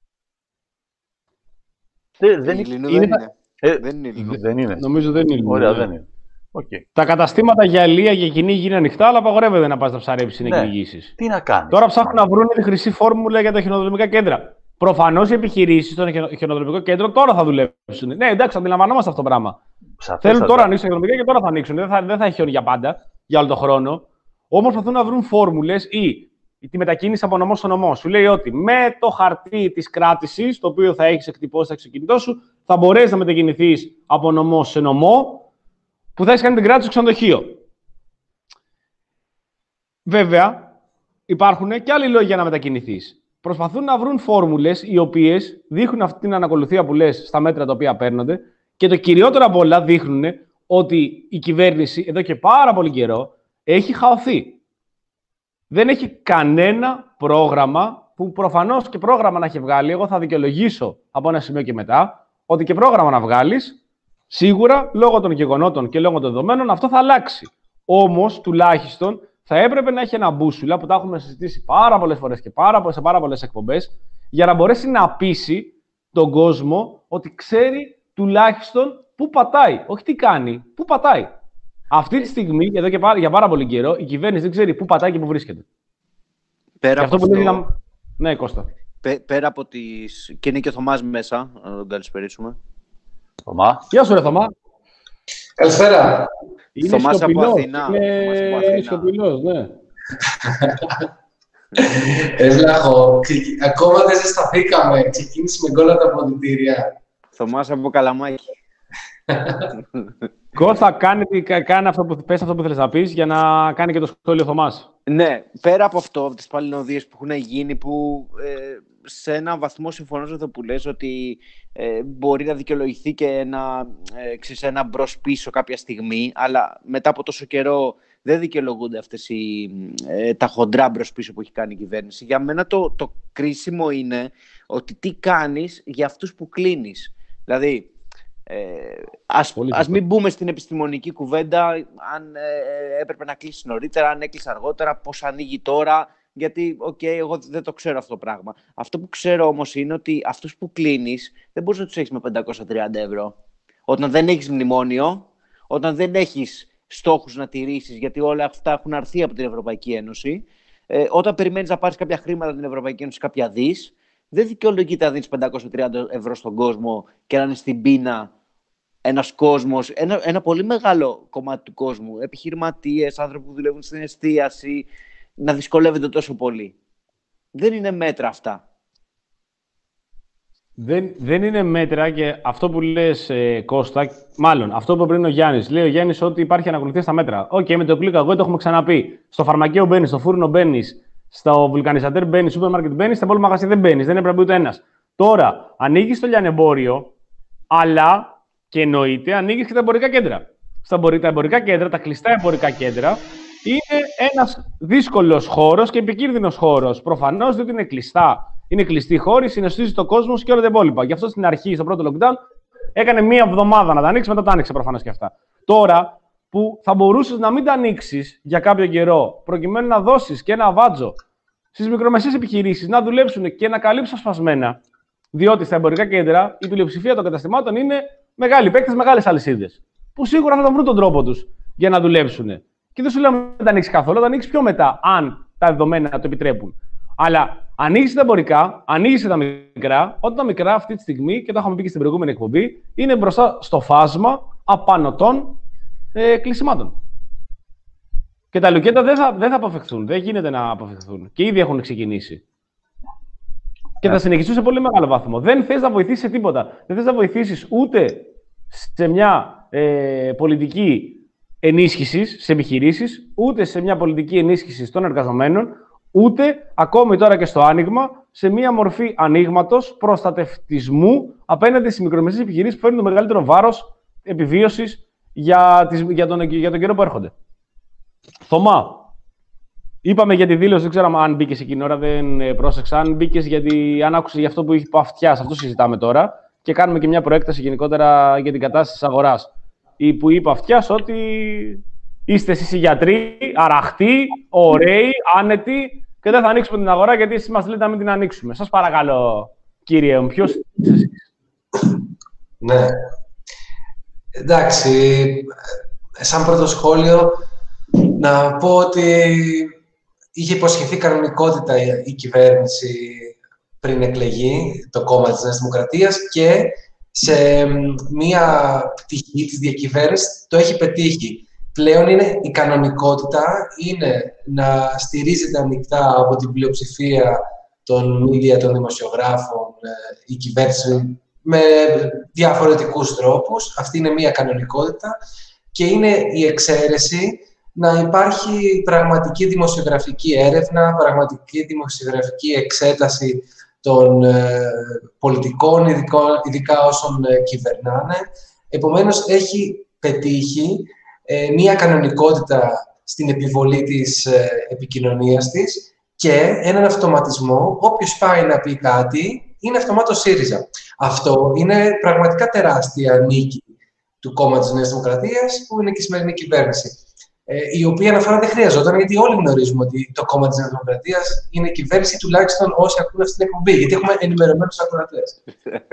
Δεν, δεν είναι. είναι... Ε, δεν είναι. Δεν είναι. Νομίζω δεν είναι. Ωραία, ναι. δεν είναι. Okay. Τα καταστήματα για αλεία και κυνήγι είναι ανοιχτά, αλλά απαγορεύεται να πας να ψαρέψεις ή να κυνηγήσεις. Τι να κάνεις. Τώρα ψάχνουν να βρουν τη χρυσή φόρμουλα για τα χιονοδρομικά κέντρα. Προφανώς οι επιχειρήσεις των χιονοδρομικών κέντρων τώρα θα δουλέψουν. Ναι, εντάξει, αντιλαμβανόμαστε αυτό το πράγμα. Σαφές, θέλουν τώρα να ανοίξουν τα χιονοδρομικά και τώρα θα ανοίξουν. Δεν θα, δεν θα έχει χιόνι για πάντα, για όλο τον χρόνο. Όμως προσπαθούν να βρουν φόρμουλες ή τη μετακίνηση από νομό στο νομό. Σου λέει ότι με το χαρτί της κράτησης, το οποίο θα έχεις εκτυπώσει στο αυτοκίνητό σου, θα μπορέσεις να μετακινηθείς από νομό σε νομό, που θα έχεις κάνει την κράτηση στο ξενοδοχείο. Βέβαια, υπάρχουν και άλλοι λόγοι για να μετακινηθείς. Προσπαθούν να βρουν φόρμουλες οι οποίες δείχνουν αυτή την ανακολουθία που λες στα μέτρα τα οποία παίρνονται και το κυριότερο απ' όλα δείχνουν ότι η κυβέρνηση εδώ και πάρα πολύ καιρό έχει χαωθεί. Δεν έχει κανένα πρόγραμμα που προφανώς και πρόγραμμα να έχει βγάλει. Εγώ θα δικαιολογήσω από ένα σημείο και μετά ότι και πρόγραμμα να βγάλεις, σίγουρα λόγω των γεγονότων και λόγω των δεδομένων αυτό θα αλλάξει. Όμως τουλάχιστον θα έπρεπε να έχει ένα μπούσουλα που τα έχουμε συζητήσει πάρα πολλές φορές και πάρα, σε πάρα πολλές εκπομπές για να μπορέσει να πείσει τον κόσμο ότι ξέρει τουλάχιστον πού πατάει. Όχι τι κάνει, πού πατάει. Αυτή τη στιγμή, εδώ και πάρα, για πάρα πολύ καιρό, η κυβέρνηση δεν ξέρει πού πατάει και πού βρίσκεται. Πέρα και αυτό από που αυτό... να... Ναι, Κώστα. Πέ, πέρα από τις... Και είναι και ο Θωμάς μέσα, να τον καλησπερίσουμε. Θωμά. Γεια σου ρε Θωμά. Καλησπέρα. Είναι Θωμάς από σιωπηλός. Αθηνά. Είναι σιωπηλός, ναι. Ευλάχο. Ακόμα δεν ζεσταθήκαμε. Ξεκίνησε με γκόλα τα αποδυτήρια. Θωμάς από Καλαμάκι. Κώστα, κάνει, κάνει αυτό που, πες αυτό που θέλεις να πεις για να κάνει και το σχόλιο Θωμάς. Ναι, πέρα από αυτό, από τις παλινοδίες που έχουν γίνει, που ε, σε έναν βαθμό συμφωνώ με αυτό που λες, ότι ε, μπορεί να δικαιολογηθεί και ένα, ε, ξέρεις, ένα μπρος-πίσω κάποια στιγμή, αλλά μετά από τόσο καιρό δεν δικαιολογούνται αυτές οι, ε, τα χοντρά μπρος-πίσω που έχει κάνει η κυβέρνηση. Για μένα το, το κρίσιμο είναι ότι τι κάνεις για αυτούς που κλείνεις. Δηλαδή, Ε, ας, ας μην μπούμε στην επιστημονική κουβέντα αν ε, έπρεπε να κλείσει νωρίτερα, αν έκλεισε αργότερα, πώς ανοίγει τώρα, γιατί okay, εγώ δεν το ξέρω αυτό το πράγμα. Αυτό που ξέρω όμως είναι ότι αυτούς που κλείνεις δεν μπορείς να τους έχεις με πεντακόσια τριάντα ευρώ. Όταν δεν έχεις μνημόνιο, όταν δεν έχεις στόχους να τηρήσεις, γιατί όλα αυτά έχουν αρθεί από την Ευρωπαϊκή Ένωση. Ε, όταν περιμένεις να πάρεις κάποια χρήματα από την Ευρωπαϊκή Ένωση, κάποια δις, δεν δικαιολογείται να δίνεις πεντακόσια τριάντα ευρώ στον κόσμο και να είναι στην πείνα ένας κόσμος, ένα, ένα πολύ μεγάλο κομμάτι του κόσμου, επιχειρηματίες, άνθρωποι που δουλεύουν στην εστίαση, να δυσκολεύονται τόσο πολύ. Δεν είναι μέτρα αυτά. Δεν, δεν είναι μέτρα και αυτό που λες, ε, Κώστα, μάλλον αυτό που πριν ο Γιάννης. Λέει ο Γιάννης ότι υπάρχει ανακολουθία στα μέτρα. Οκ, okay, με το κλικ εγώ το έχουμε ξαναπεί. Στο φαρμακείο μπαίνεις, στο φούρνο μπαίνεις, στο βουλκανιζατέρ μπαίνεις, στο σούπερ μάρκετ μπαίνεις, στα πόλη μαγαζί δεν μπαίνεις. Δεν έπρεπε ούτε ένας. Τώρα, ανοίγεις το λιανεμπόριο, αλλά και εννοείται ανοίγεις και τα εμπορικά κέντρα. Στα τα εμπορικά κέντρα, τα κλειστά εμπορικά κέντρα, είναι ένας δύσκολος χώρος και επικίνδυνος χώρος. Προφανώς, διότι είναι κλειστά. Είναι κλειστή χώρη, συναισθήσει το κόσμο και όλα τα υπόλοιπα. Γι' αυτό στην αρχή, στο πρώτο lockdown, έκανε μία εβδομάδα να τα ανοίξει, μετά τα άνοιξε προφανώς και αυτά. Τώρα που θα μπορούσες να μην τα ανοίξεις για κάποιο καιρό, προκειμένου να δώσεις και ένα βάτζο στις μικρομεσαίες επιχειρήσεις να δουλέψουν και να καλύψουν ασπασμένα, διότι στα εμπορικά κέντρα η πλειοψηφία των καταστημάτων είναι μεγάλοι παίκτες, μεγάλες αλυσίδες, που σίγουρα θα βρουν τον τρόπο τους για να δουλέψουν. Και δεν σου λέω να τα ανοίξει καθόλου, θα τα ανοίξει πιο μετά, αν τα δεδομένα το επιτρέπουν. Αλλά ανοίγει τα εμπορικά, ανοίγει τα μικρά, όταν τα μικρά αυτή τη στιγμή, και το είχαμε πει και στην προηγούμενη εκπομπή, είναι μπροστά στο φάσμα απανωτών ε, κλεισιμάτων. Και τα λουκέτα δεν θα, δεν θα αποφευχθούν, δεν γίνεται να αποφευχθούν. Και ήδη έχουν ξεκινήσει. Και θα συνεχίσουν σε πολύ μεγάλο βαθμό. Δεν θες να βοηθήσεις σε τίποτα. Δεν θες να βοηθήσεις ούτε σε μια ε, πολιτική ενίσχυση σε επιχειρήσεις, ούτε σε μια πολιτική ενίσχυση των εργαζομένων, ούτε ακόμη τώρα και στο άνοιγμα, σε μία μορφή ανοίγματος προστατευτισμού απέναντι στις μικρομεσαίες επιχειρήσεις που φέρνουν το μεγαλύτερο βάρος επιβίωσης για, τις, για, τον, για τον καιρό που έρχονται. Θωμά, είπαμε για τη δήλωση, δεν ξέρω αν μπήκες εκείνη την ώρα, δεν πρόσεξα. Αν μπήκες, γιατί αν άκουσες για αυτό που είχε ο Αυτιάς, αυτό συζητάμε τώρα, και κάνουμε και μια προέκταση γενικότερα για την κατάσταση της αγοράς. Που είπε ο Αυτιάς ότι είστε εσείς οι γιατροί, αραχτοί, ωραίοι, άνετοι και δεν θα ανοίξουμε την αγορά γιατί εσείς μας λέτε να μην την ανοίξουμε. Σας παρακαλώ, κύριε μου, ποιος είστε εσείς? Ναι. Εντάξει, σαν πρώτο σχόλιο, να πω ότι είχε υποσχεθεί κανονικότητα η κυβέρνηση πριν εκλεγεί, το κόμμα της Νέας Δημοκρατίας, και σε μία πτυχή της διακυβέρνησης το έχει πετύχει. Πλέον είναι η κανονικότητα είναι να στηρίζεται ανοιχτά από την πλειοψηφία των media, των δημοσιογράφων, η κυβέρνηση με διαφορετικούς τρόπους. Αυτή είναι μία κανονικότητα και είναι η εξαίρεση να υπάρχει πραγματική δημοσιογραφική έρευνα, πραγματική δημοσιογραφική εξέταση των ε, πολιτικών, ειδικά, ειδικά όσων ε, κυβερνάνε. Επομένως, έχει πετύχει ε, μία κανονικότητα στην επιβολή της ε, επικοινωνίας της και έναν αυτοματισμό. Όποιος πάει να πει κάτι, είναι αυτομάτως ΣΥΡΙΖΑ. Αυτό είναι πραγματικά τεράστια νίκη του κόμματος της Νέας Δημοκρατίας, που είναι και η σημερινή κυβέρνηση. Ε, η οποία αναφορά δεν χρειαζόταν, γιατί όλοι γνωρίζουμε ότι το κόμμα της Νέας Δημοκρατίας είναι κυβέρνηση, τουλάχιστον όσοι ακούν αυτή την εκπομπή, γιατί έχουμε ενημερωμένους ακροατές.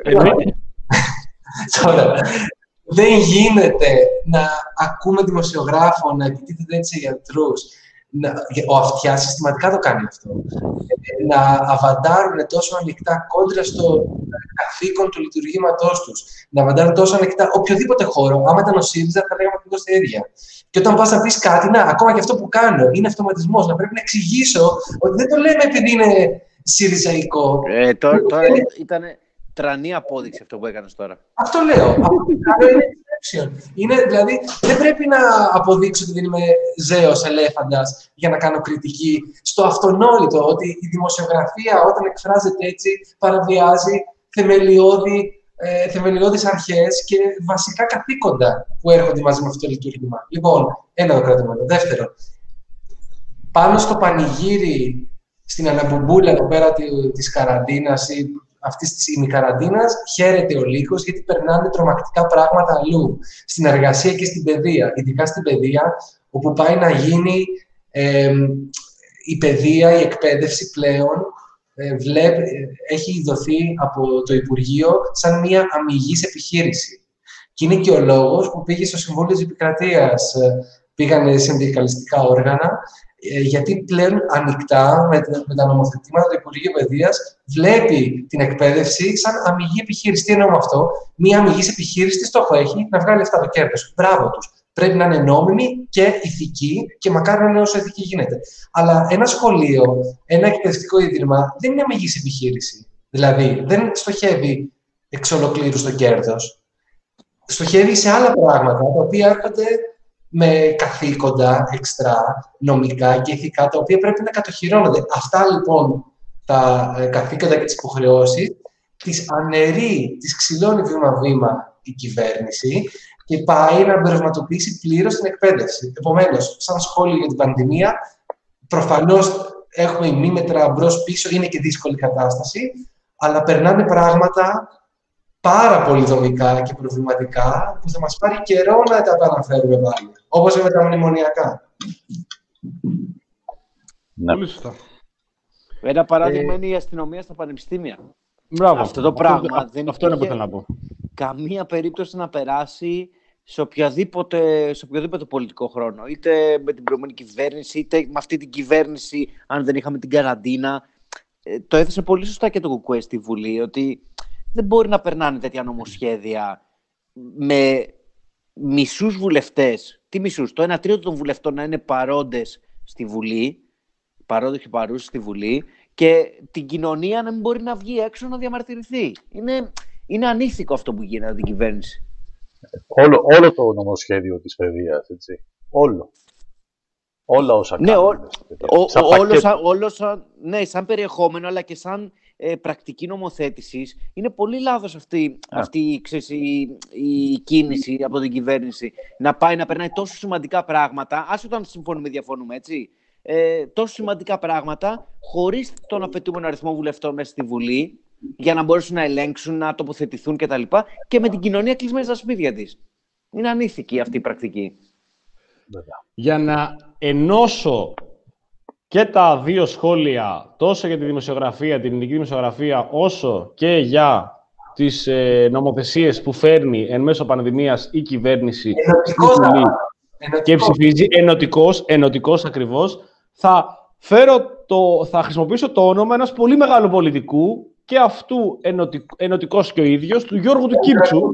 Τώρα, δεν γίνεται να ακούμε δημοσιογράφο να επιτίθεται έτσι σε γιατρούς. Ο Αυτιάς συστηματικά το κάνει αυτό. Να αβαντάρουν τόσο ανοιχτά κόντρα στο καθήκον του λειτουργήματός τους. Να αβαντάρουν τόσο ανοιχτά οποιοδήποτε χώρο. Άμα ήταν ο ΣΥΡΙΖΑ, θα λέγαμε ακριβώς τα ίδια. Και όταν πας να πεις κάτι, να, ακόμα και αυτό που κάνω είναι αυτοματισμός. Να πρέπει να εξηγήσω ότι δεν το λέμε επειδή είναι ΣΥΡΙΖΑϊκό. Ε, τώρα τώρα ήταν τρανή απόδειξη αυτό που έκανες τώρα. Αυτό λέω. Αυτό είναι Είναι, δηλαδή, δεν πρέπει να αποδείξω ότι δεν είμαι ζέος ελέφαντας για να κάνω κριτική στο αυτονόητο ότι η δημοσιογραφία όταν εκφράζεται έτσι παραβιάζει θεμελιώδη, ε, θεμελιώδεις αρχές και βασικά καθήκοντα που έρχονται μαζί με αυτό το λειτουργήμα. Λοιπόν, ένα το κρατούμενο. Δεύτερο, πάνω στο πανηγύρι, στην αναμπουμπούλα εδώ πέρα της καραντίνας ή αυτής της ημικαραντίνας, χαίρεται ο λύκος γιατί περνάνε τρομακτικά πράγματα αλλού. Στην εργασία και στην παιδεία. Ειδικά στην παιδεία, όπου πάει να γίνει ε, η παιδεία, η εκπαίδευση πλέον, ε, βλέπ, έχει δοθεί από το Υπουργείο σαν μια αμυγής επιχείρηση. Και είναι και ο λόγος που πήγε στο Συμβούλιο της Επικρατείας, πήγαν συνδικαλιστικά όργανα, γιατί πλέον ανοιχτά με, με τα νομοθετήματα του Υπουργείου Παιδείας βλέπει την εκπαίδευση σαν αμυγή επιχείρηση. Τι εννοώ με αυτό? Μία αμυγής επιχείρηση τι στόχο έχει? Να βγάλει αυτά το κέρδος. Μπράβο τους. Πρέπει να είναι νόμιμη και ηθική και μακάρι να είναι όσο ηθική γίνεται. Αλλά ένα σχολείο, ένα εκπαιδευτικό ίδρυμα δεν είναι αμυγής επιχείρηση. Δηλαδή δεν στοχεύει εξ ολοκλήρου στο κέρδος. Στοχεύει σε άλλα πράγματα τα οποία έρχονται με καθήκοντα εξτρά, νομικά και ηθικά, τα οποία πρέπει να κατοχυρώνονται. Αυτά λοιπόν τα ε, καθήκοντα και τις υποχρεώσεις τις αναιρεί, τις ξυλώνει βήμα-βήμα η κυβέρνηση και πάει να εμπορευματοποιήσει πλήρως την εκπαίδευση. Επομένως, σαν σχόλιο για την πανδημία, προφανώς έχουμε ημίμετρα μπρος-πίσω, είναι και δύσκολη κατάσταση, αλλά περνάνε πράγματα πάρα πολύ δομικά και προβληματικά που θα μας πάρει καιρό να τα επαναφέρουμε πάλι. Όπως με τα μνημονιακά. Ναι. Πολύ σωστά. Ένα παράδειγμα ε... είναι η αστυνομία στα πανεπιστήμια. Μπράβο. Αυτό το πράγμα αυτό, δεν αυτό είναι που θέλω να πω. Καμία περίπτωση να περάσει σε οποιοδήποτε, σε οποιοδήποτε πολιτικό χρόνο. Είτε με την προηγούμενη κυβέρνηση, είτε με αυτή την κυβέρνηση, αν δεν είχαμε την καραντίνα. Ε, το έθεσε πολύ σωστά και το Κουκουέ στη Βουλή, ότι δεν μπορεί να περνάνε τέτοια νομοσχέδια με μισούς βουλευτές. Τι μισούς? Το ένα τρίτο των βουλευτών να είναι παρόντες στη Βουλή, παρόντες και παρούσες στη Βουλή, και την κοινωνία να μην μπορεί να βγει έξω να διαμαρτυρηθεί. Είναι, είναι ανήθικο αυτό που γίνεται από την κυβέρνηση. Όλο, όλο το νομοσχέδιο της παιδείας, έτσι. Όλο. Όλα όσα ναι, κάνουν. Ο, σαν ο, όλο, σαν, όλο σαν, ναι, σαν περιεχόμενο, αλλά και σαν ε, πρακτική νομοθέτησης, είναι πολύ λάθος αυτή, yeah. αυτή ξέρεις, η, η κίνηση από την κυβέρνηση να πάει να περνάει τόσο σημαντικά πράγματα, ας όταν συμφωνούμε ή διαφωνούμε, έτσι, ε, τόσο σημαντικά πράγματα, χωρίς τον απαιτούμενο αριθμό βουλευτών μέσα στη Βουλή, για να μπορέσουν να ελέγξουν, να τοποθετηθούν κτλ. Και, και με την κοινωνία κλεισμένη στα σπίτια της. Είναι ανήθικη αυτή η πρακτική. Για να ενώσω και τα δύο σχόλια, τόσο για τη δημοσιογραφία, την ελληνική δημοσιογραφία, όσο και για τις ε, νομοθεσίες που φέρνει εν μέσω πανδημίας η κυβέρνηση και ψηφίζει ενωτικός, ενωτικός ακριβώς, θα, φέρω το, θα χρησιμοποιήσω το όνομα ενός πολύ μεγάλου πολιτικού και αυτού ενωτικ, ενωτικός και ο ίδιος, του Γιώργου του Κίρτσου,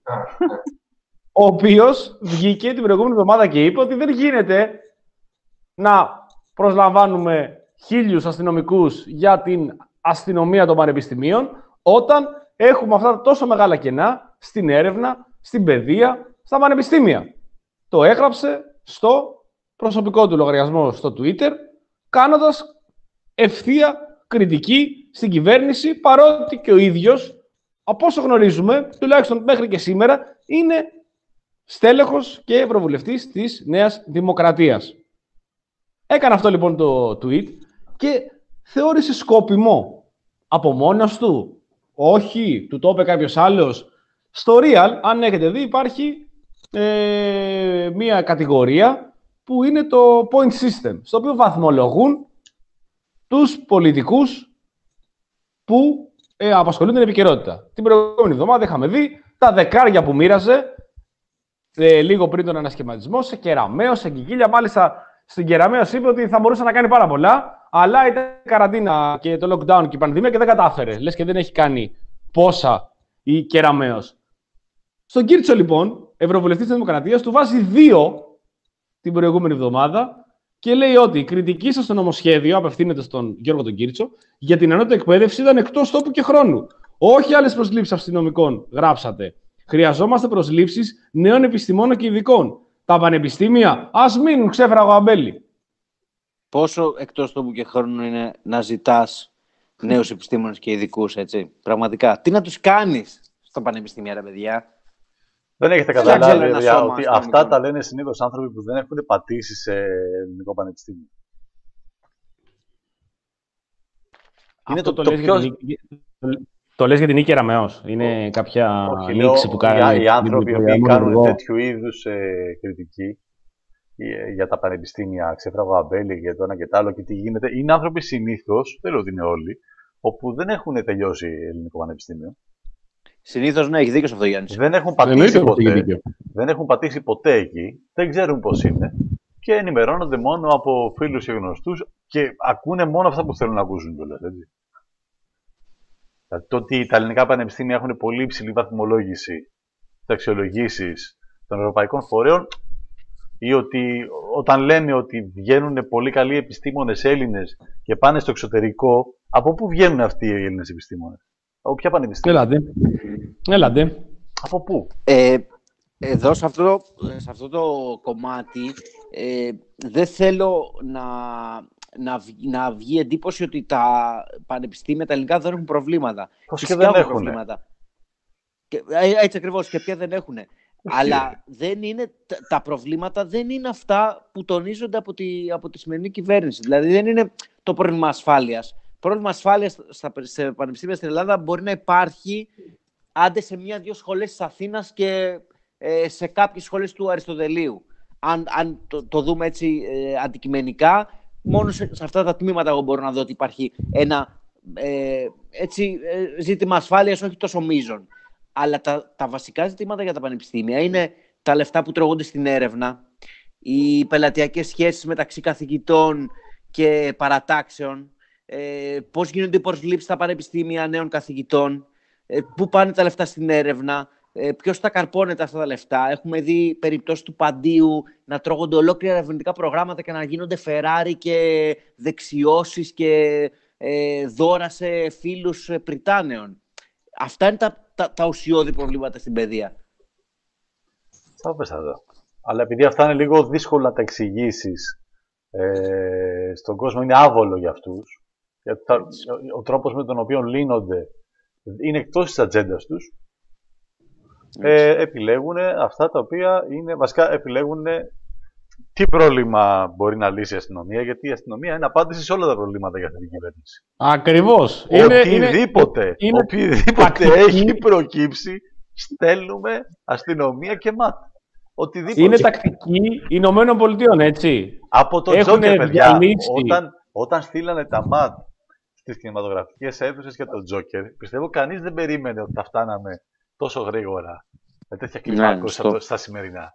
ο οποίος βγήκε την προηγούμενη εβδομάδα και είπε ότι δεν γίνεται να προσλαμβάνουμε χίλιους αστυνομικούς για την αστυνομία των πανεπιστημίων όταν έχουμε αυτά τα τόσο μεγάλα κενά στην έρευνα, στην παιδεία, στα πανεπιστήμια. Το έγραψε στο προσωπικό του λογαριασμό στο Twitter, κάνοντας ευθεία κριτική στην κυβέρνηση, παρότι και ο ίδιος, από όσο γνωρίζουμε, τουλάχιστον μέχρι και σήμερα, είναι στέλεχος και ευρωβουλευτής της Νέας Δημοκρατίας. Έκανε αυτό λοιπόν το tweet και θεώρησε σκόπιμο από μόνος του. Όχι, του το είπε κάποιος άλλος. Στο Real, αν έχετε δει, υπάρχει ε, μία κατηγορία που είναι το point system, στο οποίο βαθμολογούν τους πολιτικούς που ε, απασχολούν την επικαιρότητα. Την προηγούμενη εβδομάδα είχαμε δει τα δεκάρια που μοίραζε ε, λίγο πριν τον ανασχηματισμό σε Κεραμαίο, σε Κικίλια. Μάλιστα στην Κεραμαίο είπε ότι θα μπορούσε να κάνει πάρα πολλά, αλλά ήταν καραντίνα και το lockdown και η πανδημία και δεν κατάφερε. Λες και δεν έχει κάνει πόσα η Κεραμαίος. Στον Κίρτσο λοιπόν, ευρωβουλευτής της Δημοκρατίας, του βάζει δύο την προηγούμενη εβδομάδα και λέει ότι η κριτική σας στο νομοσχέδιο, απευθύνεται στον Γιώργο τον Κίρτσο, για την ανώτατη εκπαίδευση ήταν εκτός τόπου και χρόνου. Όχι άλλες προσλήψεις αστυνομικών, γράψατε. Χρειαζόμαστε προσλήψεις νέων επιστημόνων και ειδικών. Τα πανεπιστήμια ας μείνουν ξέφραγο αμπέλι. Πόσο εκτός τόπου και χρόνου είναι να ζητάς νέους επιστήμονες και ειδικούς, έτσι. Πραγματικά. Τι να τους κάνεις στα πανεπιστήμια, ρε παιδιά. Δεν έχετε καταλάβει παιδιά, ότι αυτά τα λένε συνήθως άνθρωποι που δεν έχουν πατήσει σε ελληνικό πανεπιστήμιο. Είναι το, το, το, πιο... την... το λες για την Νίκη Κεραμαίος. Είναι oh. κάποια oh. λήξη που κάνει. Οι άνθρωποι που κάνουν τέτοιου είδους ε, κριτική ε, για τα πανεπιστήμια, ξέφραγο αμπέλι για το ένα και το άλλο και τι γίνεται, είναι άνθρωποι συνήθως, δεν λέω ότι είναι όλοι, όπου δεν έχουν τελειώσει ελληνικό πανεπιστήμιο. Συνήθως, ναι, έχει δίκιο σε αυτό, Γιάννη. Δεν έχουν πατήσει ποτέ. Δεν έχουν πατήσει ποτέ εκεί. Δεν ξέρουν πώς είναι. και ενημερώνονται μόνο από φίλους και γνωστούς και ακούνε μόνο αυτά που θέλουν να ακούσουν κιόλας, έτσι. Δηλαδή, το ότι τα ελληνικά πανεπιστήμια έχουν πολύ υψηλή βαθμολόγηση στις αξιολογήσεις των ευρωπαϊκών φορέων ή ότι όταν λένε ότι βγαίνουν πολύ καλοί επιστήμονες Έλληνες και πάνε στο εξωτερικό, από πού βγαίνουν αυτοί οι Έλληνες επιστήμονες? Από ποια πανεπιστήμια? Έλατε. Έλατε. Από πού? Ε, εδώ σε αυτό, σε αυτό το κομμάτι ε, δεν θέλω να, να, να βγει εντύπωση ότι τα πανεπιστήμια τα ελληνικά δεν έχουν προβλήματα. Πώς και δεν έχουν. Προβλήματα. Και, έτσι ακριβώς, και πια δεν έχουν. Αλλά δεν είναι, τα προβλήματα δεν είναι αυτά που τονίζονται από τη, από τη σημερινή κυβέρνηση. Δηλαδή δεν είναι το πρόβλημα ασφάλειας. Πρόβλημα ασφάλειας στα, στα πανεπιστήμια στην Ελλάδα μπορεί να υπάρχει άντε σε μία-δύο σχολές της Αθήνας και ε, σε κάποιες σχολές του Αριστοτελείου. Αν, αν το, το δούμε έτσι ε, αντικειμενικά, μόνο σε, σε αυτά τα τμήματα εγώ μπορώ να δω ότι υπάρχει ένα ε, έτσι, ε, ζήτημα ασφάλειας, όχι τόσο μείζον. Αλλά τα, τα βασικά ζητήματα για τα πανεπιστήμια είναι τα λεφτά που τρώγονται στην έρευνα, οι πελατειακές σχέσεις μεταξύ καθηγητών και παρατάξεων, ε, πώς γίνονται οι προσλήψεις στα πανεπιστήμια νέων καθηγητών, ε, πού πάνε τα λεφτά στην έρευνα, ε, ποιος τα καρπώνεται αυτά τα λεφτά. Έχουμε δει περιπτώσεις του Παντίου να τρώγονται ολόκληρα ερευνητικά προγράμματα και να γίνονται Φεράρι και δεξιώσεις και ε, δώρα σε φίλους πριτάνεων. Αυτά είναι τα, τα, τα ουσιώδη προβλήματα στην παιδεία. Θα πες εδώ. Αλλά επειδή αυτά είναι λίγο δύσκολα να τα εξηγήσεις ε, στον κόσμο, είναι άβολο για αυτούς. Γιατί θα, ο τρόπος με τον οποίο λύνονται είναι εκτός της ατζέντας τους. Ε, επιλέγουν αυτά τα οποία είναι, βασικά επιλέγουν τι πρόβλημα μπορεί να λύσει η αστυνομία, γιατί η αστυνομία είναι απάντηση σε όλα τα προβλήματα για αυτή την κυβέρνηση. Ακριβώς. Οτιδήποτε, είναι, οτιδήποτε είναι έχει προκύψει, στέλνουμε αστυνομία και ΜΑΤ. Οτιδήποτε. Είναι τακτική Ηνωμένων Πολιτειών, έτσι. Από το Τζόκερ, παιδιά, όταν, όταν στείλανε τα ΜΑΤ στις κινηματογραφικές αίθουσες για τον Τζόκερ, πιστεύω κανείς δεν περίμενε ότι θα φτάναμε τόσο γρήγορα με τέτοια κλιμάκωση ναι, στα σημερινά.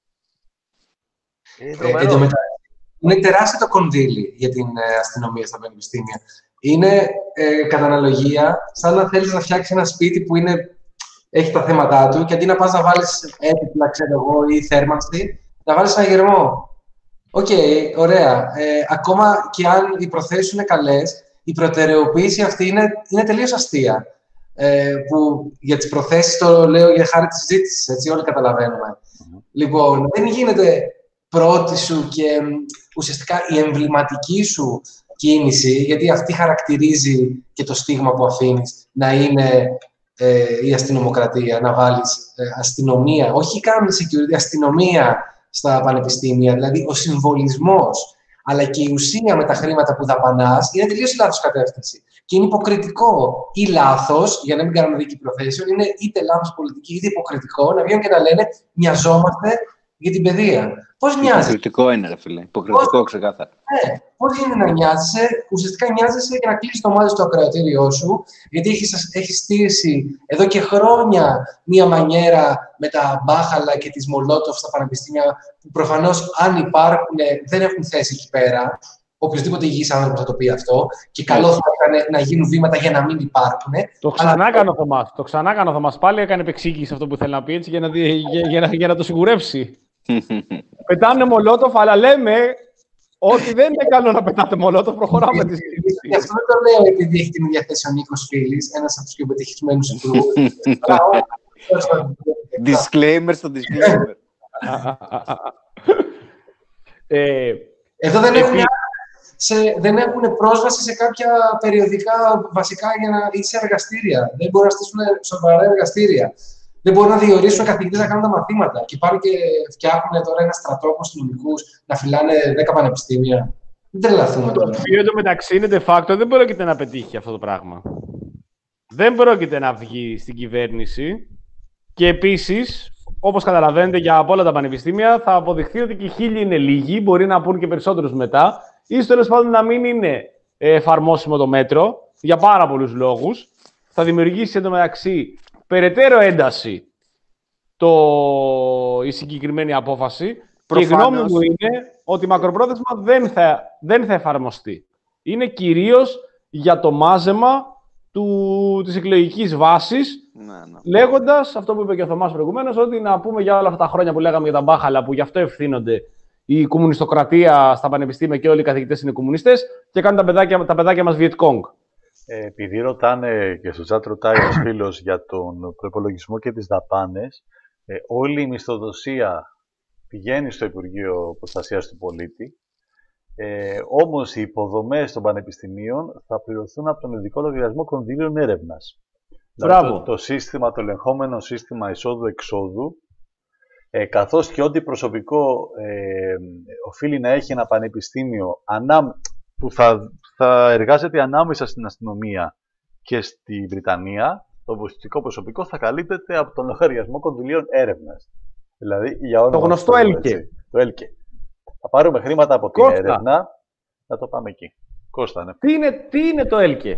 Ε, ε, εντωμεταξύ, είναι τεράστιο το κονδύλι για την ε, αστυνομία στα πανεπιστήμια. Είναι ε, κατά αναλογία σαν να θέλεις να φτιάξεις ένα σπίτι που είναι, έχει τα θέματα του και αντί να πας να βάλεις έπιπλα, ξέρω εγώ, ή θέρμανση, να βάλεις ένα γερμό. Οκ, okay, ωραία. Ε, ακόμα και αν οι προθέσεις είναι καλές, η προτεραιοποίηση αυτή είναι, είναι τελείως αστεία. Ε, που για τις προθέσεις το λέω για χάρη της συζήτησης, έτσι όλοι καταλαβαίνουμε. Mm-hmm. Λοιπόν, δεν γίνεται πρώτη σου και ουσιαστικά η εμβληματική σου κίνηση, γιατί αυτή χαρακτηρίζει και το στίγμα που αφήνεις, να είναι ε, η αστυνομοκρατία, να βάλεις ε, αστυνομία, όχι καν security, αστυνομία στα πανεπιστήμια, δηλαδή ο συμβολισμός, αλλά και η ουσία με τα χρήματα που δαπανάς είναι τελείως λάθος κατεύθυνση. Και είναι υποκριτικό ή λάθος, για να μην κάνουμε δίκη προθέσεων, είναι είτε λάθος πολιτική είτε υποκριτικό να βγαίνουν και να λένε μοιαζόμαστε για την παιδεία. Πώς μοιάζει? Υποκριτικό είναι, ρε φίλε. Υποκριτικό, πώς... ξεκάθαρα. Ναι, πώς γίνεται να μοιάζεσαι? Ουσιαστικά μοιάζεσαι για να κλείσεις το μάτι στο ακροατήριό σου, γιατί έχεις, έχεις στήσει εδώ και χρόνια μία μανιέρα με τα μπάχαλα και τις μολότοφ στα πανεπιστήμια, που προφανώς αν υπάρχουν δεν έχουν θέση εκεί πέρα. Οποιοςδήποτε υγιής άνθρωπος θα το πει αυτό. Και καλό θα ήταν να γίνουν βήματα για να μην υπάρχουν. Το ξανά έκανε ο Θωμάς. Το ξανά έκανε ο Θωμάς. Πάλι έκανε επεξήγηση αυτό που θέλει να πει, έτσι, για, να, για, για, να, για να το σιγουρεύσει. Πετάνε μολότοφ, αλλά λέμε ότι δεν είναι καλό να πετάτε μολότοφ. Προχωράμε τη συζήτηση. Γι' αυτό δεν το λέω επειδή έχει την ίδια θέση ο Νίκος Φίλης, ένας από τους πιο πετυχημένους υπουργούς. Disclaimer στο disclaimer. Εδώ δεν έχουν, σε, δεν έχουν πρόσβαση σε κάποια περιοδικά βασικά για να, ή σε εργαστήρια. Δεν μπορούν να στήσουν σοβαρά εργαστήρια. Δεν μπορούν να διορίσουν καθηγητές να κάνουν τα μαθήματα. Και πάνε και φτιάχνουν τώρα ένα στρατό από αστυνομικούς να φυλάνε δέκα πανεπιστήμια. Δεν τρελαθούμε τώρα. Το οποίο εντωμεταξύ είναι de facto δεν πρόκειται να πετύχει αυτό το πράγμα. Δεν πρόκειται να βγει στην κυβέρνηση. Και επίσης, όπως καταλαβαίνετε, για από όλα τα πανεπιστήμια θα αποδειχθεί ότι και οι χίλιοι είναι λίγοι, μπορεί να πούν και περισσότερους μετά, ή τέλος πάντων να μην είναι εφαρμόσιμο το μέτρο για πάρα πολλούς λόγους. Θα δημιουργήσει εντωμεταξύ περαιτέρω ένταση το... η συγκεκριμένη απόφαση Προφανώς. Και η γνώμη μου είναι ότι μακροπρόθεσμα δεν θα, δεν θα εφαρμοστεί. Είναι κυρίως για το μάζεμα του, της εκλογικής βάσης, ναι, ναι. λέγοντας αυτό που είπε και ο Θωμάς προηγουμένως, ότι να πούμε για όλα αυτά τα χρόνια που λέγαμε για τα μπάχαλα, που γι' αυτό ευθύνονται η κομμουνιστοκρατία στα πανεπιστήμια και όλοι οι καθηγητές είναι κομμουνιστές και κάνουν τα παιδάκια, τα παιδάκια μας Βιετκόγκ. Ε, επειδή ρωτάνε και στο chat ρωτάει ένας φίλος για τον προϋπολογισμό και τις δαπάνες, ε, όλη η μισθοδοσία πηγαίνει στο Υπουργείο Προστασίας του Πολίτη. Ε, όμως οι υποδομές των πανεπιστημίων θα πληρωθούν από τον ειδικό λογαριασμό κονδύλιων έρευνας. Δηλαδή το, το σύστημα, το ελεγχόμενο σύστημα εισόδου-εξόδου, ε, καθώς και ό,τι προσωπικό ε, οφείλει να έχει ένα πανεπιστήμιο ανά, που θα, θα εργάζεται ανάμεσα στην αστυνομία και στη Βρυτανία, το βοηθητικό προσωπικό θα καλύπτεται από τον λογαριασμό κονδυλίων έρευνας. Δηλαδή, για όνομα το γνωστό ΕΛΚΕ. Το ΕΛΚΕ. Θα πάρουμε χρήματα από την Κώστα. έρευνα, θα το πάμε εκεί. Κώστα, ναι. Τι είναι, τι είναι το ΕΛΚΕ?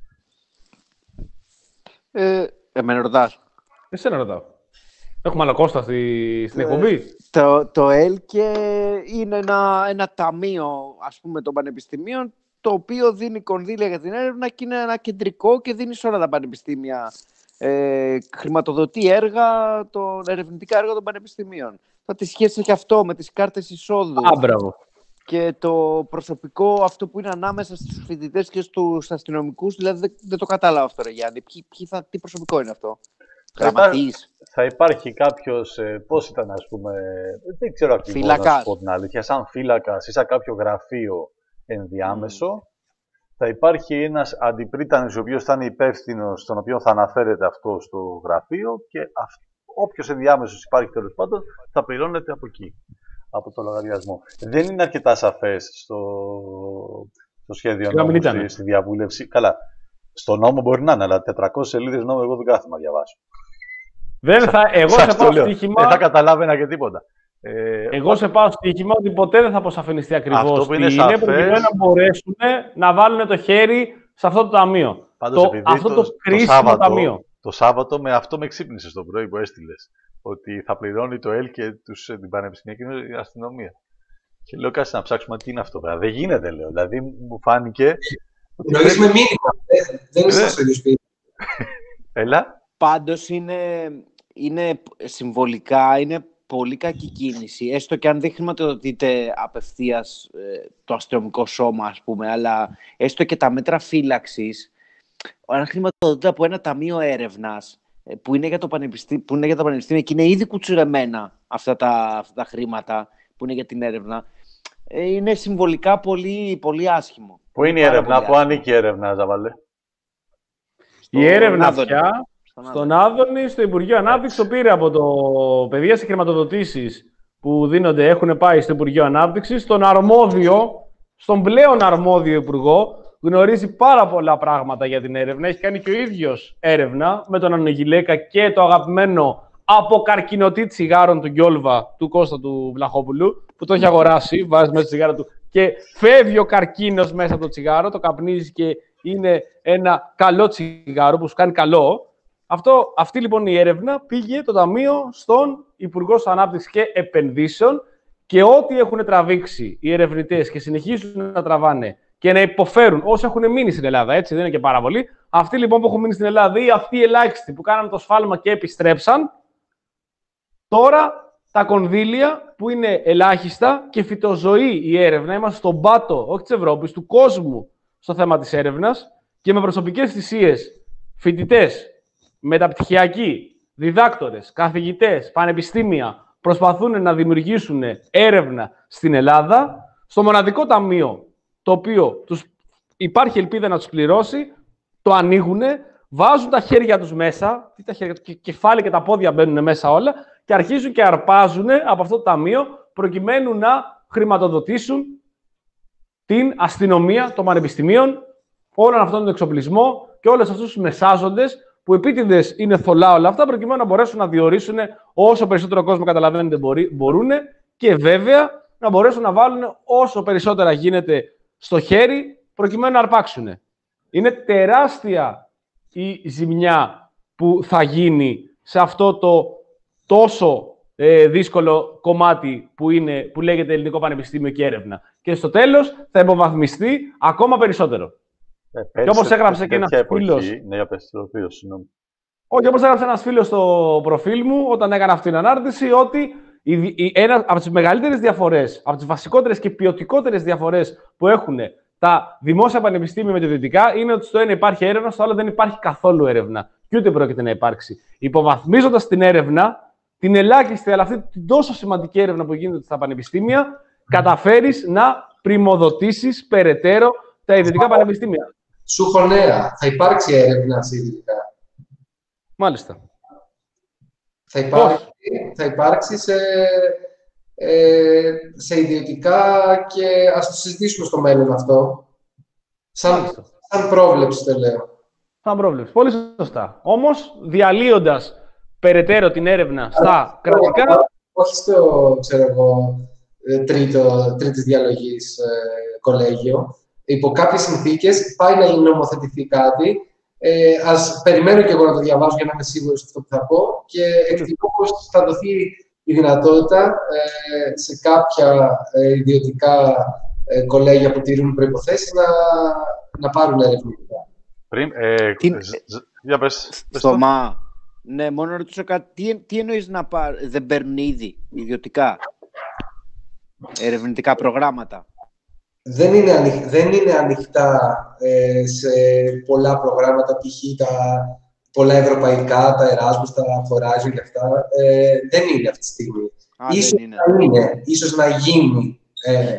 Ε, εμένα ρωτάς. Εσένα ρωτάω. Έχουμε άλλο Κώστα στη, στην ε, εκπομπή. Το, το ΕΛΚΕ είναι ένα, ένα ταμείο, ας πούμε, των πανεπιστημίων, το οποίο δίνει κονδύλια για την έρευνα και είναι ένα κεντρικό και δίνει σε όλα τα πανεπιστήμια. Ε, χρηματοδοτεί έργα, το, ερευνητικά έργα των πανεπιστημίων. Θα τη σχέση έχει αυτό με τις κάρτες εισόδου. Α, μπράβο. Και το προσωπικό αυτό που είναι ανάμεσα στους φοιτητές και στους αστυνομικούς, δηλαδή δεν, δεν το κατάλαβα αυτό, ρε Γιάννη. Ποιοι, ποιοι θα, τι προσωπικό είναι αυτό? Γραμματείς. Θα υπάρχει κάποιος, ε, πώς ήταν, ας πούμε, δεν ξέρω ακριβώς να σου πω την αλήθεια, σαν φύλακας ή σαν κάποιο γραφείο ενδιάμεσο. Mm. Θα υπάρχει ένας αντιπρίτανης ο οποίος θα είναι υπεύθυνος, στον οποίο θα αναφέρεται αυτό στο γραφείο και όποιος ενδιάμεσος υπάρχει τέλος πάντων θα πληρώνεται από εκεί, από το λογαριασμό. Δεν είναι αρκετά σαφές στο, στο σχέδιο νόμου, στη, στη διαβούλευση. Καλά, στο νόμο μπορεί να είναι, αλλά τετρακόσιες σελίδες νόμου εγώ δεν κάθομαι να διαβάσω. Δεν θα, εγώ σε πάω στοίχημα. Δεν θα καταλάβαινα και τίποτα. Ε, εγώ σε πάω στοίχημα ότι ποτέ δεν θα αποσαφινιστεί ακριβώς τι είναι, είναι προκειμένου να μπορέσουν να βάλουν το χέρι σε αυτό το ταμείο. Πάντως, το, αυτό το, το κρίσιμο το Σάββατο, ταμείο. Το Σάββατο με αυτό με ξύπνησε το πρωί που έστειλες. Ότι θα πληρώνει το ΕΛ και τους, την πανεπιστημιακή αστυνομία. Και λέω κάτσε να ψάξουμε τι είναι αυτό. Δεν γίνεται, λέω. Δηλαδή μου φάνηκε. Νοείς με μήνυμα. Δεν είσαι στο ίδιο σπίτι. Έλα. Πάντως είναι, είναι συμβολικά, είναι πολύ κακή κίνηση, έστω και αν δεν χρηματοδοτείται απευθείας ε, το αστυνομικό σώμα, ας πούμε, αλλά έστω και τα μέτρα φύλαξης, αν χρηματοδοτείται από ένα ταμείο έρευνας, ε, που, είναι για το που είναι για τα πανεπιστήμια και είναι ήδη κουτσουρεμένα αυτά τα, αυτά τα χρήματα που είναι για την έρευνα, ε, είναι συμβολικά πολύ, πολύ άσχημο. Πού είναι η έρευνα, πού ανήκει η έρευνα, Ζαβαλέ? Η έρευνα πια... Στον Άδωνη, στο Υπουργείο Ανάπτυξης, το πήρε από το παιδεία σε χρηματοδοτήσεις που δίνονται, έχουν πάει στο Υπουργείο Ανάπτυξης. Στον αρμόδιο, στον πλέον αρμόδιο Υπουργό, γνωρίζει πάρα πολλά πράγματα για την έρευνα. Έχει κάνει και ο ίδιος έρευνα με τον Ανογιλέκα και το αγαπημένο αποκαρκινωτή τσιγάρων του Γκιόλβα, του Κώστα του Βλαχόπουλου, που το έχει αγοράσει, βάζει μέσα στη τσιγάρα του και φεύγει ο καρκίνος μέσα από το τσιγάρο, το καπνίζει και είναι ένα καλό τσιγάρο που σου κάνει καλό. Αυτό, αυτή λοιπόν η έρευνα πήγε το Ταμείο στον Υπουργό Ανάπτυξης και Επενδύσεων και ό,τι έχουν τραβήξει οι ερευνητές και συνεχίζουν να τραβάνε και να υποφέρουν όσοι έχουν μείνει στην Ελλάδα, έτσι δεν είναι και πάρα πολλοί, αυτοί λοιπόν που έχουν μείνει στην Ελλάδα ή αυτοί οι ελάχιστοι που κάνανε το σφάλμα και επιστρέψαν, τώρα τα κονδύλια που είναι ελάχιστα και φυτοζωεί η έρευνα, είμαστε στον πάτο, όχι της Ευρώπης, του κόσμου στο θέμα της έρευνας και με προσωπικές θυσίες φοιτητές, μεταπτυχιακοί, διδάκτορες, καθηγητές, πανεπιστήμια προσπαθούν να δημιουργήσουν έρευνα στην Ελλάδα, στο μοναδικό ταμείο το οποίο τους υπάρχει ελπίδα να τους πληρώσει, το ανοίγουν, βάζουν τα χέρια τους μέσα, τα χέρια, και κεφάλι και τα πόδια μπαίνουν μέσα όλα και αρχίζουν και αρπάζουν από αυτό το ταμείο προκειμένου να χρηματοδοτήσουν την αστυνομία των πανεπιστημίων, όλον αυτόν τον εξοπλισμό και όλους αυτούς τους μεσάζοντες που επίτηδες είναι θολά όλα αυτά, προκειμένου να μπορέσουν να διορίσουν όσο περισσότερο κόσμο καταλαβαίνετε μπορούν και βέβαια να μπορέσουν να βάλουν όσο περισσότερα γίνεται στο χέρι, προκειμένου να αρπάξουν. Είναι τεράστια η ζημιά που θα γίνει σε αυτό το τόσο ε, δύσκολο κομμάτι που, είναι, που λέγεται Ελληνικό Πανεπιστήμιο και έρευνα. Και στο τέλος θα υποβαθμιστεί ακόμα περισσότερο. Ε, και όπως έγραψε και ένας φίλος... Ναι, για πες, το φίλο, συγγνώμη. Όχι, όπως έγραψε ένας φίλος στο προφίλ μου, όταν έκανα αυτή την ανάρτηση, ότι η, η, ένα από τις μεγαλύτερες διαφορές, από τις βασικότερες και ποιοτικότερες διαφορές που έχουν τα δημόσια πανεπιστήμια με τα ιδιωτικά, είναι ότι στο ένα υπάρχει έρευνα, στο άλλο δεν υπάρχει καθόλου έρευνα. Και ούτε πρόκειται να υπάρξει. Υποβαθμίζοντας την έρευνα, την ελάχιστη, αλλά αυτή την τόσο σημαντική έρευνα που γίνεται στα πανεπιστήμια, καταφέρεις να πριμοδοτήσεις περαιτέρω τα ιδιωτικά πανεπιστήμια. Σου έχω νέα. Θα υπάρξει έρευνα σε ιδιωτικά. Μάλιστα. Θα υπάρξει, θα υπάρξει σε, ε, σε ιδιωτικά και ας το συζητήσουμε στο μέλλον αυτό. Σαν, σαν πρόβλεψη το λέω. Σαν πρόβλεψη. Πολύ σωστά. Όμως, διαλύοντας περαιτέρω την έρευνα στα κρατικά... Όχι στο, ξέρω εγώ, τρίτο, τρίτης διαλογής ε, κολέγιο. Υπό κάποιες συνθήκες πάει να νομοθετηθεί κάτι. Ε, ας περιμένω και εγώ να το διαβάσω για να είμαι σίγουρος σε αυτό που θα πω και εκτιμώ πως θα δοθεί η δυνατότητα ε, σε κάποια ε, ιδιωτικά ε, κολέγια που τηρούν προϋποθέσεις να, να πάρουν ερευνητικά. Πριν, ε, τι, για πες, στο ΜΑ, ναι, μόνο να ρωτήσω κάτι, τι, τι εννοείς να πάρ, δεν παίρνουν ήδη ιδιωτικά ερευνητικά προγράμματα? Δεν είναι, ανοιχ, δεν είναι ανοιχτά ε, σε πολλά προγράμματα, π.χ. τα πολλά ευρωπαϊκά, τα Erasmus, τα Horizon και αυτά. Ε, δεν είναι αυτή τη στιγμή. Α, ίσως δεν είναι. να είναι, ίσως να γίνει. Ε,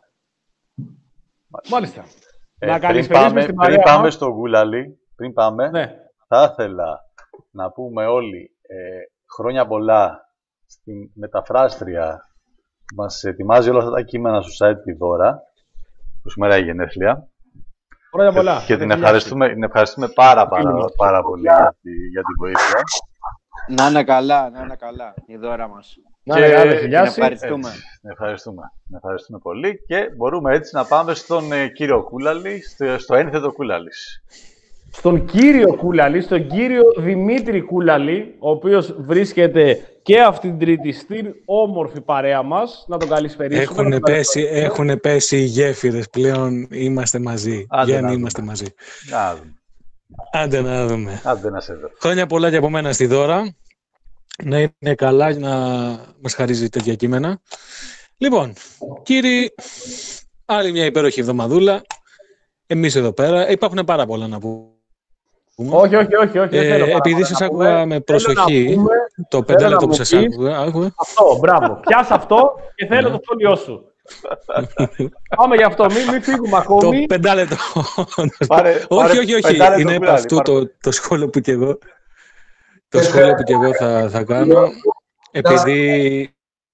Μάλιστα. Ε, να πριν πάμε, στην πριν πάμε στο Γκούλαλι, πριν πάμε, ναι. θα ήθελα να πούμε όλοι ε, χρόνια πολλά στη μεταφράστρια που μας ετοιμάζει όλα αυτά τα κείμενα στο site τη Δώρα, που σήμερα έχει γενέθλια. Χρόνια πολλά. Και, και την, ευχαριστούμε, την ευχαριστούμε πάρα, πάρα, πάρα πολύ για τη, για τη βοήθεια. Να είναι καλά, να είναι καλά η Δώρα μας. Να είναι καλά, την ευχαριστούμε. ευχαριστούμε. ευχαριστούμε πολύ και μπορούμε έτσι να πάμε στον ε, κύριο Κούλαλη, στο, στο ένθετο Κούλαλης. Στον κύριο Κούλαλη, στον κύριο Δημήτρη Κούλαλη, ο οποίος βρίσκεται και αυτή την Τρίτη στην όμορφη παρέα μας. Να τον καλησπερίσουμε. Έχουν πέσει, έχουν πέσει οι γέφυρες πλέον, είμαστε μαζί. Γιάννη, είμαστε μαζί. Άντε. Άντε να δούμε. Άντε να σε δω. Χρόνια πολλά και από μένα στη Δώρα. Να είναι καλά να μας χαρίζει τέτοια κείμενα. Λοιπόν, κύριοι, άλλη μια υπέροχη εβδομαδούλα. Εμείς εδώ πέρα. Υπάρχουν πάρα πολλά να πούμε. Όχι, όχι, όχι. όχι ε, επειδή σας άκουγα με προσοχή, πούμε, το πέντε λεπτό που σας άκουγα. Αυτό, μπράβο. Πιάσε αυτό και θέλω το σχόλιο σου. Πάμε γι' αυτό, μην, μην φύγουμε ακόμη. Το πεντάλεπτο. Πάρε, όχι, όχι, όχι. Είναι από αυτού το, το σχόλιο που και εγώ, το σχόλιο που και εγώ θα, θα κάνω. Επειδή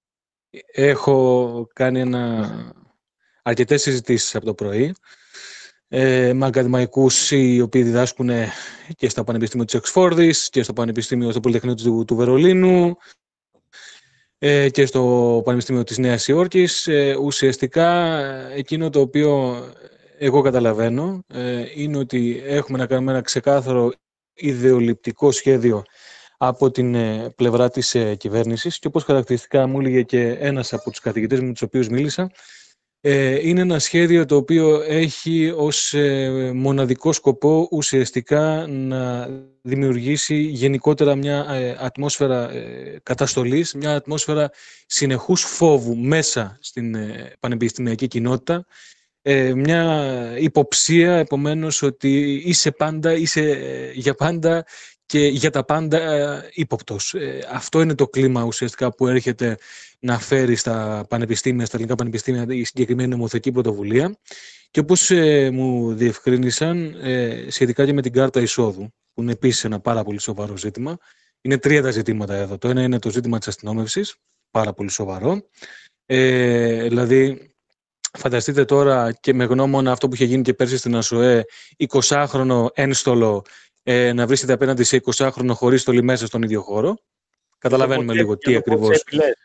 έχω κάνει ένα, αρκετές συζητήσεις από το πρωί ε, με ακαδημαϊκούς οι οποίοι διδάσκουν και στο Πανεπιστήμιο της Οξφόρδης και στο Πανεπιστήμιο, στο Πολυτεχνείο του, του Βερολίνου ε, και στο Πανεπιστήμιο της Νέας Υόρκης. Ε, ουσιαστικά εκείνο το οποίο εγώ καταλαβαίνω ε, είναι ότι έχουμε να κάνουμε ένα ξεκάθαρο ιδεολειπτικό σχέδιο από την ε, πλευρά της ε, κυβέρνησης και όπως χαρακτηριστικά μου έλεγε και ένας από τους καθηγητές με τους οποίους μίλησα, ε, είναι ένα σχέδιο το οποίο έχει ως ε, μοναδικό σκοπό ουσιαστικά να δημιουργήσει γενικότερα μια ε, ατμόσφαιρα ε, καταστολής, μια ατμόσφαιρα συνεχούς φόβου μέσα στην ε, πανεπιστημιακή κοινότητα, ε, μια υποψία επομένως ότι είσαι πάντα, είσαι ε, για πάντα και για τα πάντα ε, ύποπτος. Ε, αυτό είναι το κλίμα ουσιαστικά που έρχεται να φέρει στα πανεπιστήμια, στα ελληνικά πανεπιστήμια η συγκεκριμένη νομοθετική πρωτοβουλία. Και όπως ε, μου διευκρίνησαν ε, σχετικά και με την κάρτα εισόδου, που είναι επίσης ένα πάρα πολύ σοβαρό ζήτημα. Είναι τρία τα ζητήματα εδώ. Το ένα είναι το ζήτημα της αστυνόμευσης, πάρα πολύ σοβαρό. Ε, δηλαδή, φανταστείτε τώρα και με γνώμονα αυτό που είχε γίνει και πέρσι στην ΑΣΟΕ, εικοσάχρονο ένστολο, Ε, να βρίσκεται απέναντι σε εικοσάχρονο χωρίς στολή μέσα στον ίδιο χώρο. Καταλαβαίνουμε και λίγο τι ακριβώς...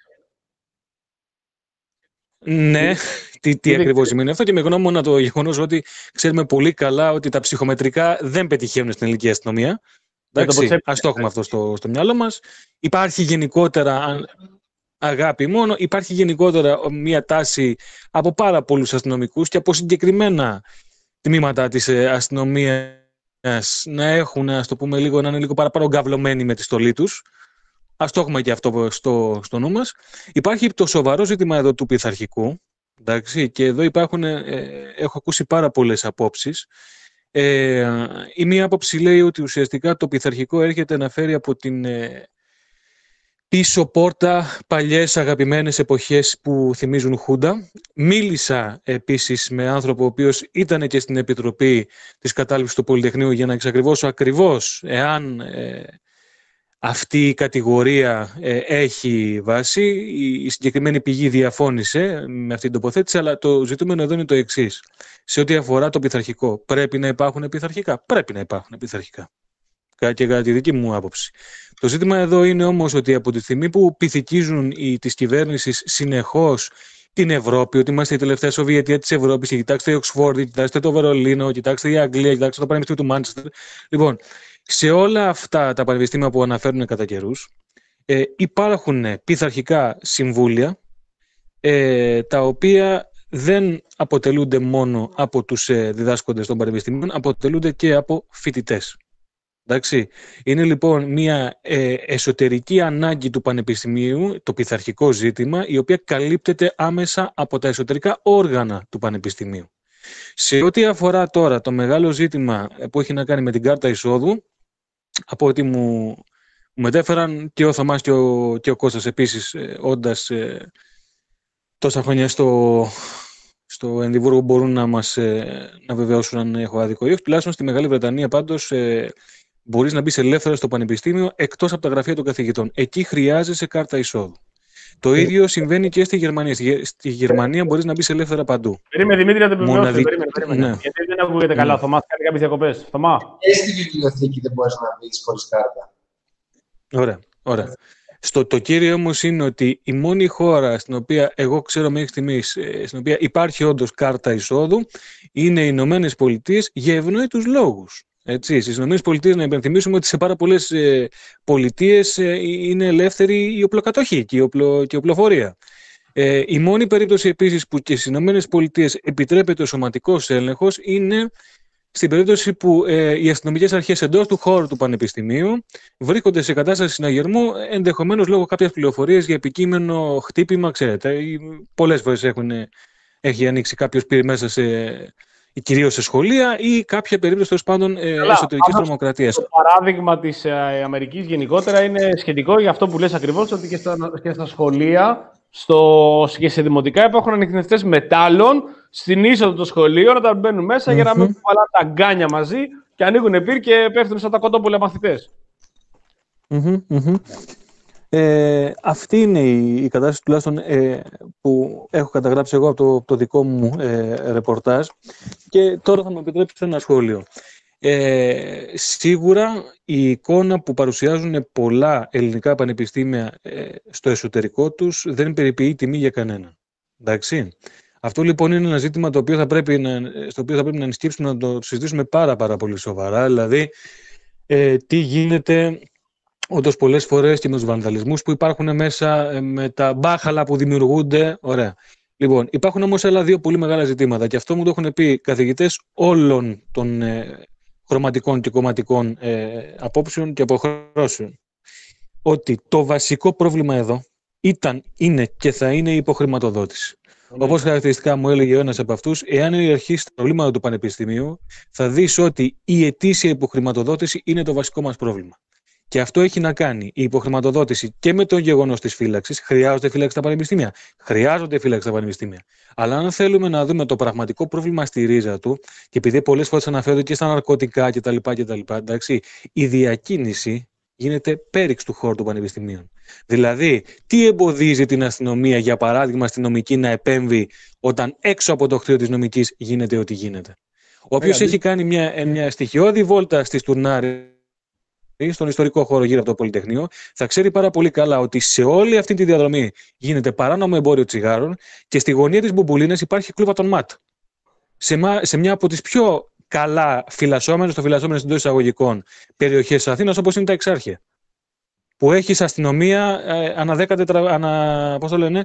Ναι, τι, τι ακριβώς σημαίνει αυτό και με γνώμονα το γεγονός ότι ξέρουμε πολύ καλά ότι τα ψυχομετρικά δεν πετυχαίνουν στην ελληνική αστυνομία. Εντάξει, ας το έχουμε αυτό στο, στο μυαλό μας. Υπάρχει γενικότερα... αγάπη μόνο. Υπάρχει γενικότερα μια τάση από πάρα πολλούς αστυνομικούς και από συγκεκριμένα τμήματα της αστυνομίας να έχουν, ας το πούμε λίγο, να είναι λίγο παραπάνω γκαυλωμένοι με τη στολή τους. Ας το έχουμε και αυτό στο, στο νου μας. Υπάρχει το σοβαρό ζήτημα εδώ του πειθαρχικού. Εντάξει, και εδώ υπάρχουν, ε, έχω ακούσει πάρα πολλές απόψεις. Ε, η μία άποψη λέει ότι ουσιαστικά το πειθαρχικό έρχεται να φέρει από την ε, πίσω πόρτα παλιές αγαπημένες εποχές που θυμίζουν Χούντα. Μίλησα επίσης με άνθρωπο ο οποίος ήταν και στην Επιτροπή της Κατάληψης του Πολυτεχνείου για να εξακριβώσω ακριβώς εάν ε, αυτή η κατηγορία ε, έχει βάση. Η, η συγκεκριμένη πηγή διαφώνησε με αυτή την τοποθέτηση, αλλά το ζητούμενο εδώ είναι το εξής. Σε ό,τι αφορά το πειθαρχικό, πρέπει να υπάρχουν πειθαρχικά. Πρέπει να υπάρχουν πειθαρχικά. Και κατά τη δική μου άποψη. Το ζήτημα εδώ είναι όμως ότι από τη στιγμή που πειθικίζουν οι της κυβέρνησης συνεχώς την Ευρώπη, ότι είμαστε η τελευταία Σοβιετία της Ευρώπης, και κοιτάξτε η Οξφόρδη, κοιτάξτε το Βερολίνο, κοιτάξτε η Αγγλία, κοιτάξτε το Πανεπιστήμιο του Μάντσεστερ. Λοιπόν, σε όλα αυτά τα πανεπιστήμια που αναφέρουν κατά καιρούς, ε, υπάρχουν πειθαρχικά συμβούλια, ε, τα οποία δεν αποτελούνται μόνο από τους ε, διδάσκοντες των πανεπιστήμιων, αποτελούνται και από φοιτητές. Εντάξει. Είναι λοιπόν μια ε, εσωτερική ανάγκη του πανεπιστημίου, το πειθαρχικό ζήτημα, η οποία καλύπτεται άμεσα από τα εσωτερικά όργανα του πανεπιστημίου. Σε ό,τι αφορά τώρα το μεγάλο ζήτημα που έχει να κάνει με την κάρτα εισόδου, από ό,τι μου, μου μετέφεραν και ο Θωμάς και ο, και ο Κώστας επίσης, ε, όντας ε, τόσα χρόνια στο, στο Εδιμβούργο, μπορούν να μας ε, να βεβαιώσουν αν έχω άδικο ή όχι. Τουλάχιστον στη Μεγάλη Βρετανία πάντως ε, μπορείς να μπεις ελεύθερα στο πανεπιστήμιο εκτός από τα γραφεία των καθηγητών. Εκεί χρειάζεσαι κάρτα εισόδου. Το ίδιο συμβαίνει και στη Γερμανία. Στη, στη Γερμανία μπορείς να μπεις ελεύθερα παντού. Περίμενε, Δημήτρη, να το επιβεβαιώσω. Μοναδι... Περίμενε, περίμενε. Ναι. Γιατί δεν ακούγεται καλά. Ναι. Θωμάς, κάνει κάποιες διακοπές. Θωμά. Και στη βιβλιοθήκη δεν μπορείς να μπεις χωρίς κάρτα. Ωραία, ωραία. Στο, το κύριο όμως είναι ότι η μόνη χώρα στην οποία εγώ ξέρω μέχρι στιγμής, στην οποία υπάρχει όντως κάρτα εισόδου, είναι οι Ηνωμένες Πολιτείες για ευνόητους λόγους. Έτσι, στις Ηνωμένες Πολιτείες να υπενθυμίσουμε ότι σε πάρα πολλές ε, πολιτείες ε, είναι ελεύθερη η οπλοκατοχή και η, οπλο, και η οπλοφορία. Ε, η μόνη περίπτωση επίσης που και στις Ηνωμένες Πολιτείες επιτρέπεται ο σωματικός έλεγχος είναι στην περίπτωση που ε, οι αστυνομικές αρχές εντός του χώρου του πανεπιστημίου βρίσκονται σε κατάσταση συναγερμού, ενδεχομένως λόγω κάποιας πληροφορίας για επικείμενο χτύπημα, ξέρετε. Πολλές φορές έχουν, έχει ανοίξει κάποιος πύρ μέσα σε, κυρίως σε σχολεία ή κάποια περίπτωση τέλος πάντων εσωτερικής τρομοκρατίας. Το παράδειγμα της ε, Αμερικής γενικότερα είναι σχετικό για αυτό που λες ακριβώς, ότι και στα, και στα σχολεία στο, και σε δημοτικά υπάρχουν ανιχνευτές μετάλλων στην είσοδο των σχολείων όταν μπαίνουν μέσα mm-hmm. για να μην κουβαλάνε τα γκάνια μαζί και ανοίγουν πυρ και πέφτουν σαν τα κοτόπουλα μαθητές. Mm-hmm, mm-hmm. Ε, αυτή είναι η, η κατάσταση τουλάχιστον ε, που έχω καταγράψει εγώ από το, το δικό μου ε, ρεπορτάζ, και τώρα θα μου επιτρέψετε ένα σχόλιο. Ε, σίγουρα η εικόνα που παρουσιάζουν πολλά ελληνικά πανεπιστήμια ε, στο εσωτερικό τους δεν περιποιεί τιμή για κανέναν. Εντάξει. Αυτό λοιπόν είναι ένα ζήτημα το οποίο θα πρέπει να, στο οποίο θα πρέπει να ενσκύψουμε, να το συζητήσουμε πάρα, πάρα πολύ σοβαρά. Δηλαδή, ε, τι γίνεται όντως πολλές φορές και με τους βανδαλισμούς που υπάρχουν μέσα, ε, με τα μπάχαλα που δημιουργούνται. Ωραία. Λοιπόν, υπάρχουν όμως άλλα δύο πολύ μεγάλα ζητήματα, και αυτό μου το έχουν πει καθηγητές όλων των ε, χρωματικών και κομματικών ε, απόψεων και αποχρώσεων. Ότι το βασικό πρόβλημα εδώ ήταν, είναι και θα είναι η υποχρηματοδότηση. Mm. Όπως χαρακτηριστικά μου έλεγε ένας από αυτούς, εάν ιεραρχείς τα προβλήματα του πανεπιστημίου, θα δεις ότι η ετήσια υποχρηματοδότηση είναι το βασικό μας πρόβλημα. Και αυτό έχει να κάνει η υποχρηματοδότηση και με το γεγονός της φύλαξης. Χρειάζονται φύλαξη στα πανεπιστήμια. Χρειάζονται φύλαξη στα πανεπιστήμια. Αλλά αν θέλουμε να δούμε το πραγματικό πρόβλημα στη ρίζα του, και επειδή πολλές φορές αναφέρονται και στα ναρκωτικά κτλ., κτλ., εντάξει, η διακίνηση γίνεται πέριξ του χώρου του πανεπιστημίων. Δηλαδή, τι εμποδίζει την αστυνομία, για παράδειγμα, αστυνομική να επέμβει όταν έξω από το κτίριο της νομικής γίνεται ό,τι γίνεται. Όποιος έχει κάνει μια, μια στοιχειώδη βόλτα στη Στουρνάρη, στον ιστορικό χώρο γύρω από το Πολυτεχνείο, θα ξέρει πάρα πολύ καλά ότι σε όλη αυτή τη διαδρομή γίνεται παράνομο εμπόριο τσιγάρων και στη γωνία της Μπουμπουλίνας υπάρχει κλούβα των ΜΑΤ. Σε, μα, σε μια από τις πιο καλά φυλασσόμενες, το φυλασσόμενες εντός εισαγωγικών περιοχές της Αθήνας, όπως είναι τα Εξάρχεια. που έχεις αστυνομία ε, ανά δέκα τετρα... ανά... πώς το λένε?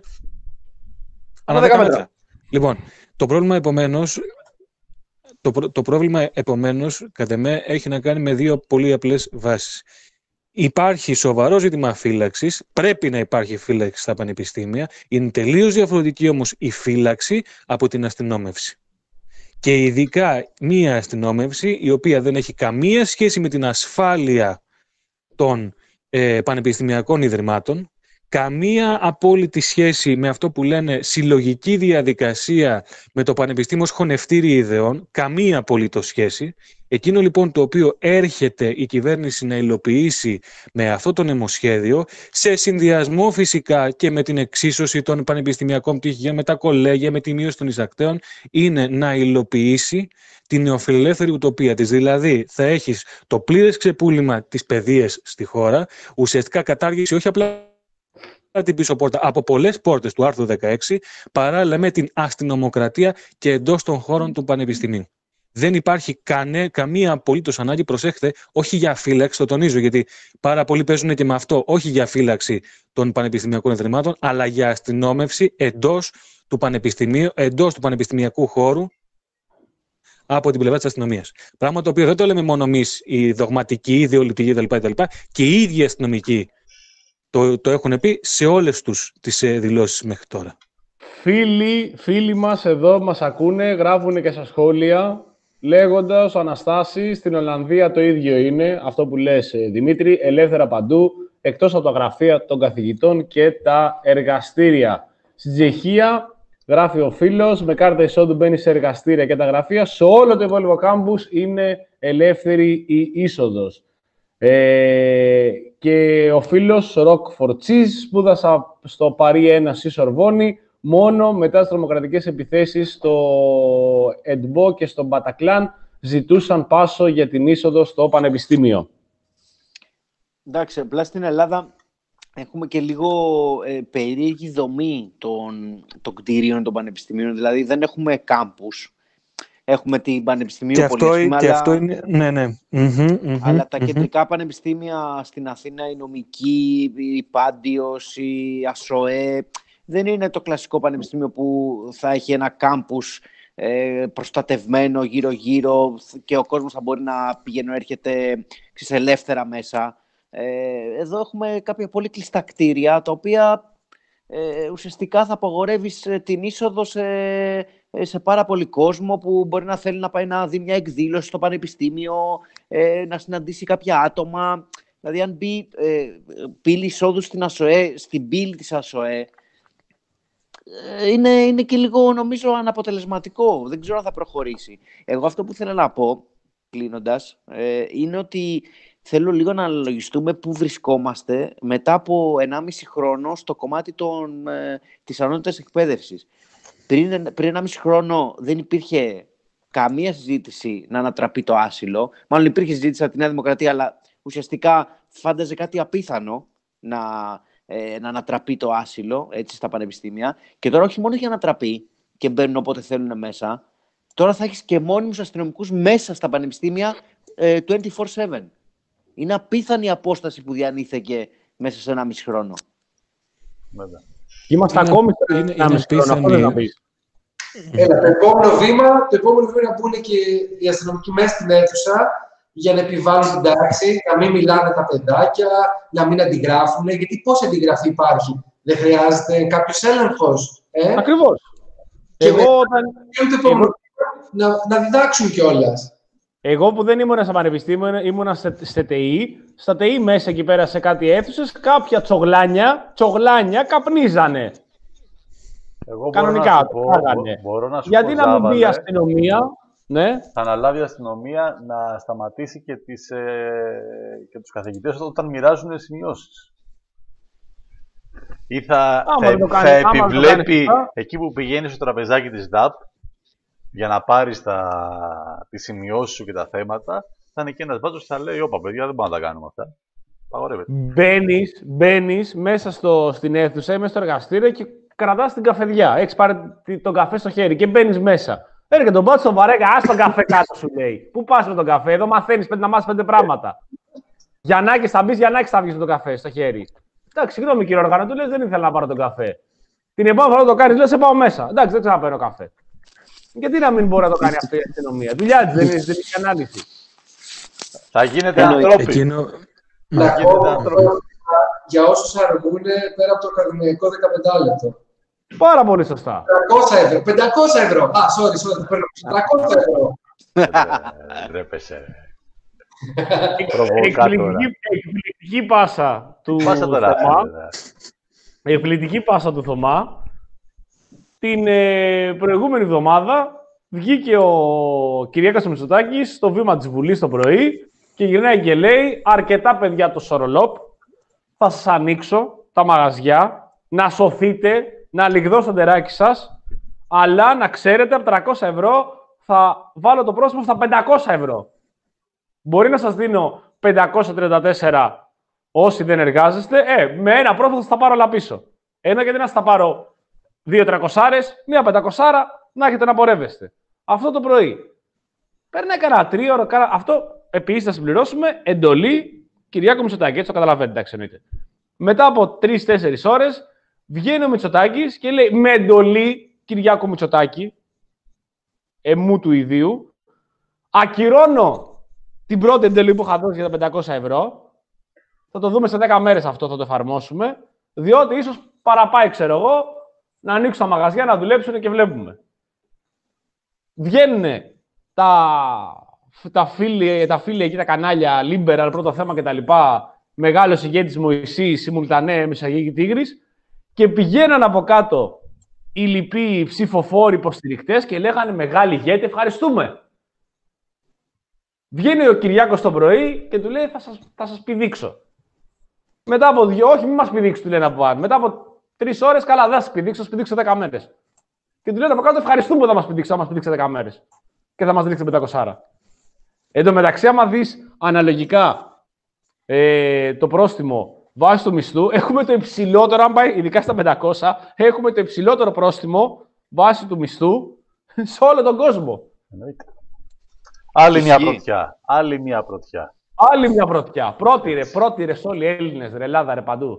Ανά δέκα μέτρα. Λοιπόν, το πρόβλημα επομένως, το, προ... το πρόβλημα επομένως, κατά εμέ, έχει να κάνει με δύο πολύ απλές βάσεις. Υπάρχει σοβαρό ζήτημα φύλαξης, πρέπει να υπάρχει φύλαξη στα πανεπιστήμια, είναι τελείως διαφορετική όμως η φύλαξη από την αστυνόμευση. Και ειδικά μία αστυνόμευση η οποία δεν έχει καμία σχέση με την ασφάλεια των ε, πανεπιστημιακών ιδρυμάτων, καμία απόλυτη σχέση με αυτό που λένε συλλογική διαδικασία με το πανεπιστήμιο ως χωνευτήρι ιδεών, καμία απολύτως σχέση. Εκείνο λοιπόν το οποίο έρχεται η κυβέρνηση να υλοποιήσει με αυτό το νομοσχέδιο, σε συνδυασμό φυσικά και με την εξίσωση των πανεπιστημιακών πτυχίων, με τα κολέγια, με τη μείωση των εισακτέων, είναι να υλοποιήσει την νεοφιλελεύθερη ουτοπία της. Δηλαδή θα έχεις το πλήρες ξεπούλημα της παιδείας στη χώρα, ουσιαστικά κατάργηση όχι απλά την πίσω πόρτα, από πολλές πόρτες του άρθρου δεκαέξι, παράλληλα με την αστυνομοκρατία και εντός των χώρων του πανεπιστημίου. Δεν υπάρχει κανέ, καμία απολύτως ανάγκη, προσέχετε, όχι για φύλαξη, το τονίζω, γιατί πάρα πολλοί παίζουν και με αυτό, όχι για φύλαξη των πανεπιστημιακών ιδρυμάτων, αλλά για αστυνόμευση εντός του πανεπιστημίου, εντός του πανεπιστημιακού χώρου, από την πλευρά της αστυνομίας. Πράγμα το οποίο δεν το λέμε μόνο εμείς, οι δογματικοί, οι ιδεολειπτικοί κτλ. Και οι ίδιοι αστυνομικοί το, το έχουν πει σε όλες τους τις δηλώσεις μέχρι τώρα. Φίλοι, φίλοι μας εδώ μας ακούνε, γράφουν και στα σχόλια, λέγοντας ο Αναστάσης, στην Ολλανδία το ίδιο είναι, αυτό που λες Δημήτρη, ελεύθερα παντού, εκτός από τα γραφεία των καθηγητών και τα εργαστήρια. Στην Τσεχία, γράφει ο φίλος, με κάρτα εισόδου μπαίνει σε εργαστήρια και τα γραφεία, σε όλο το υπόλοιπο κάμπους είναι ελεύθερη η είσοδος. Ε, και ο φίλος Rock for Cheese, σπούδασα στο Παρί ένα στη Σορβόνη, μόνο μετά τις τρομοκρατικές επιθέσεις στο Εντμπό και στο Μπατακλάν ζητούσαν πάσο για την είσοδο στο πανεπιστήμιο. Εντάξει, απλά στην Ελλάδα έχουμε και λίγο ε, περίεργη δομή των, των κτίριων των πανεπιστημίων. Δηλαδή δεν έχουμε κάμπους. Έχουμε την Πανεπιστημίου και αυτό, Πολύσχημα, και αλλά, αυτό είναι, ναι, ναι. Mm-hmm, mm-hmm, αλλά τα mm-hmm. κεντρικά πανεπιστήμια στην Αθήνα, η Νομική, η Πάντιος, η ΑΣΟΕ, δεν είναι το κλασικό πανεπιστήμιο που θα έχει ένα κάμπους ε, προστατευμένο γύρω-γύρω και ο κόσμος θα μπορεί να πηγαίνει, έρχεται ελεύθερα μέσα. Ε, εδώ έχουμε κάποια πολύ κλειστά κτίρια, τα οποία ε, ουσιαστικά θα απαγορεύεις την είσοδο σε, σε πάρα πολύ κόσμο που μπορεί να θέλει να πάει να δει μια εκδήλωση στο πανεπιστήμιο, ε, να συναντήσει κάποια άτομα. Δηλαδή, αν μπει ε, πύλη εισόδου στην ΑΣΟΕ, στην πύλη της ΑΣΟΕ, Είναι, είναι και λίγο, νομίζω, αναποτελεσματικό. Δεν ξέρω αν θα προχωρήσει. Εγώ αυτό που θέλω να πω, κλείνοντας, ε, είναι ότι θέλω λίγο να αναλογιστούμε πού βρισκόμαστε μετά από ενάμιση χρόνο στο κομμάτι των, ε, της ανώτατης εκπαίδευσης. Πριν, πριν ενάμιση χρόνο δεν υπήρχε καμία συζήτηση να ανατραπεί το άσυλο. Μάλλον υπήρχε συζήτηση από τη Νέα Δημοκρατία, αλλά ουσιαστικά φάνταζε κάτι απίθανο να... Ε, να ανατραπεί το άσυλο έτσι, στα πανεπιστήμια. Και τώρα όχι μόνο για να ανατραπεί και μπαίνουν όποτε θέλουν μέσα, τώρα θα έχεις και μόνιμους αστυνομικούς μέσα στα πανεπιστήμια ε, είκοσι τέσσερα επτά. Είναι απίθανη η απόσταση που διανύθηκε μέσα σε ένα μισή χρόνο. Βέβαια. Είμαστε είναι, ακόμη είναι, σε είναι ένα μισή χρόνο, αυτό δεν θα πεις. Έλα, το επόμενο βήμα, το επόμενο βήμα είναι να μπουν και οι αστυνομικοί μέσα στην αίθουσα για να επιβάλλουν την τάξη, να μην μιλάνε τα παιδάκια, να μην αντιγράφουν. Γιατί πώς αντιγραφή υπάρχει, δεν χρειάζεται κάποιος έλεγχος. Ε? Ακριβώς. Και εγώ, με... όταν... εγώ... να, να διδάξουν κιόλας. Εγώ που δεν ήμουνα στο πανεπιστήμιο, ήμουνα σε ΤΕΙ. Στα ΤΕΙ μέσα εκεί πέρα σε κάτι αίθουσες, κάποια τσογλάνια, τσογλάνια καπνίζανε. Εγώ κανονικά. Μπορώ να σου πω, μπορώ να σου Γιατί πω, να μην μπει η Ζάβαλε, αστυνομία. Ναι. Θα αναλάβει η αστυνομία να σταματήσει και, τις, ε, και τους καθηγητές όταν μοιράζουν σημειώσεις. Ή θα, θα, θα, θα επιβλέπει εκεί που πηγαίνει στο τραπεζάκι της ΔΑΠ για να πάρεις τα, τις σημειώσεις σου και τα θέματα, θα είναι και ένας μπάτσος και θα λέει: όπα, παιδιά, δεν μπορούμε να τα κάνουμε αυτά. Παγορεύεται. Μπαίνεις, μπαίνεις μέσα στο, στην αίθουσα, μέσα στο εργαστήριο και κρατάς την καφεδιά. Έχεις πάρει τον καφέ στο χέρι και μπαίνεις μέσα. Έρχεται τον μπάτσο στον βαρέκα, ας τον καφέ κάτω, σου λέει. Πού πας με τον καφέ, εδώ μαθαίνεις να μάθεις πέντε πράγματα. Γιαννάκης θα μπεις, Γιαννάκης θα βγεις με το καφέ στο χέρι. Εντάξει, συγγνώμη κύριε Οργανό, του λες δεν ήθελα να πάρω τον καφέ. Την επόμενη φορά το κάνεις, λες σε πάω μέσα. Εντάξει, δεν ξαναπαίρνω καφέ. Γιατί να μην μπορεί να το κάνει αυτή η αστυνομία. Δουλειά της δεν είναι, δεν έχει ανάλυση. Θα γίνεται ανθρώποι. Εκείνο... Θα γίνεται ανθρώποι. Για όσους αργούν πέρα από το ακαδημαϊκό δεκαπέντε λεπτό. Πάρα πολύ σωστά. τριακόσια ευρώ. πεντακόσια ευρώ. Α, sorry, sorry. Παίρνω τριακόσια ευρώ. Ρέπεσε. Εκπληκτική πάσα του Θωμά. Εκπληκτική πάσα του Θωμά. Την ε, προηγούμενη εβδομάδα βγήκε ο Κυριάκος Μητσοτάκης στο βήμα της Βουλής το πρωί και γυρνάει και λέει αρκετά παιδιά το Σορολόπ, θα σας ανοίξω τα μαγαζιά, να σωθείτε, να λιγδώσω το ντεράκι σας, αλλά να ξέρετε από τριακόσια ευρώ θα βάλω το πρόστιμο στα πεντακόσια ευρώ. Μπορεί να σας δίνω πεντακόσια τριάντα τέσσερα όσοι δεν εργάζεστε, ε, με ένα πρόστιμο θα τα πάρω όλα πίσω. Ένα γιατί να σας τα πάρω δύο τριακοσάρες, μία πεντακοσάρα, να έχετε να πορεύεστε. Αυτό το πρωί. Παίρνει κανένα τρίωρο, κάνα... αυτό επίσης θα συμπληρώσουμε εντολή Κυριάκο Μητσοτάκη. Έτσι το καταλαβαίνετε, εντάξει εννοείται. Μετά από τρεις τέσσερις ώρες βγαίνει ο Μητσοτάκης και λέει με εντολή Κυριάκο Μητσοτάκη, εμού του ιδίου, ακυρώνω την πρώτη εντολή που είχα δώσει για τα πεντακόσια ευρώ. Θα το δούμε σε δέκα μέρες αυτό, θα το εφαρμόσουμε. Διότι ίσως παραπάει, ξέρω εγώ, να ανοίξουν τα μαγαζιά, να δουλέψουν και βλέπουμε. Βγαίνουν τα, τα φίλοι, τα φίλοι εκεί, τα κανάλια, Liberal, πρώτο θέμα κτλ. Μεγάλος ηγέτης Μωυσής, Σιμουλτανέ, Μεσαγγίγη Τίγρης και πηγαίναν από κάτω οι λοιποί ψηφοφόροι υποστηρικτές και λέγανε μεγάλη ηγέτη, ευχαριστούμε. Βγαίνει ο Κυριάκος το πρωί και του λέει θα σας, θα σας πηδήξω. Μετά από δύο, όχι, μην μας πηδήξει, του λένε από πάνω. Μετά από τρεις ώρες, καλά, δεν θα σας πηδήξω, θα σας πηδήξω δέκα μέρες. Και του λένε από κάτω, ευχαριστούμε που θα μας πηδήξει, θα μας πηδήξει δέκα μέρες. Και θα μας δείξει πεντακόσια. Εν τω μεταξύ, άμα δεις αναλογικά ε, το πρόστιμο βάσει του μισθού, έχουμε το υψηλότερο, αν πάει ειδικά στα πεντακόσια, έχουμε το υψηλότερο πρόστιμο βάσει του μισθού σε όλο τον κόσμο. Άλλη μια πρωτιά. Άλλη μια πρωτιά. Άλλη μια πρωτιά. Πρώτη ρε, πρώτη ρε σε όλοι οι Έλληνες, ρε Ελλάδα, ρε παντού.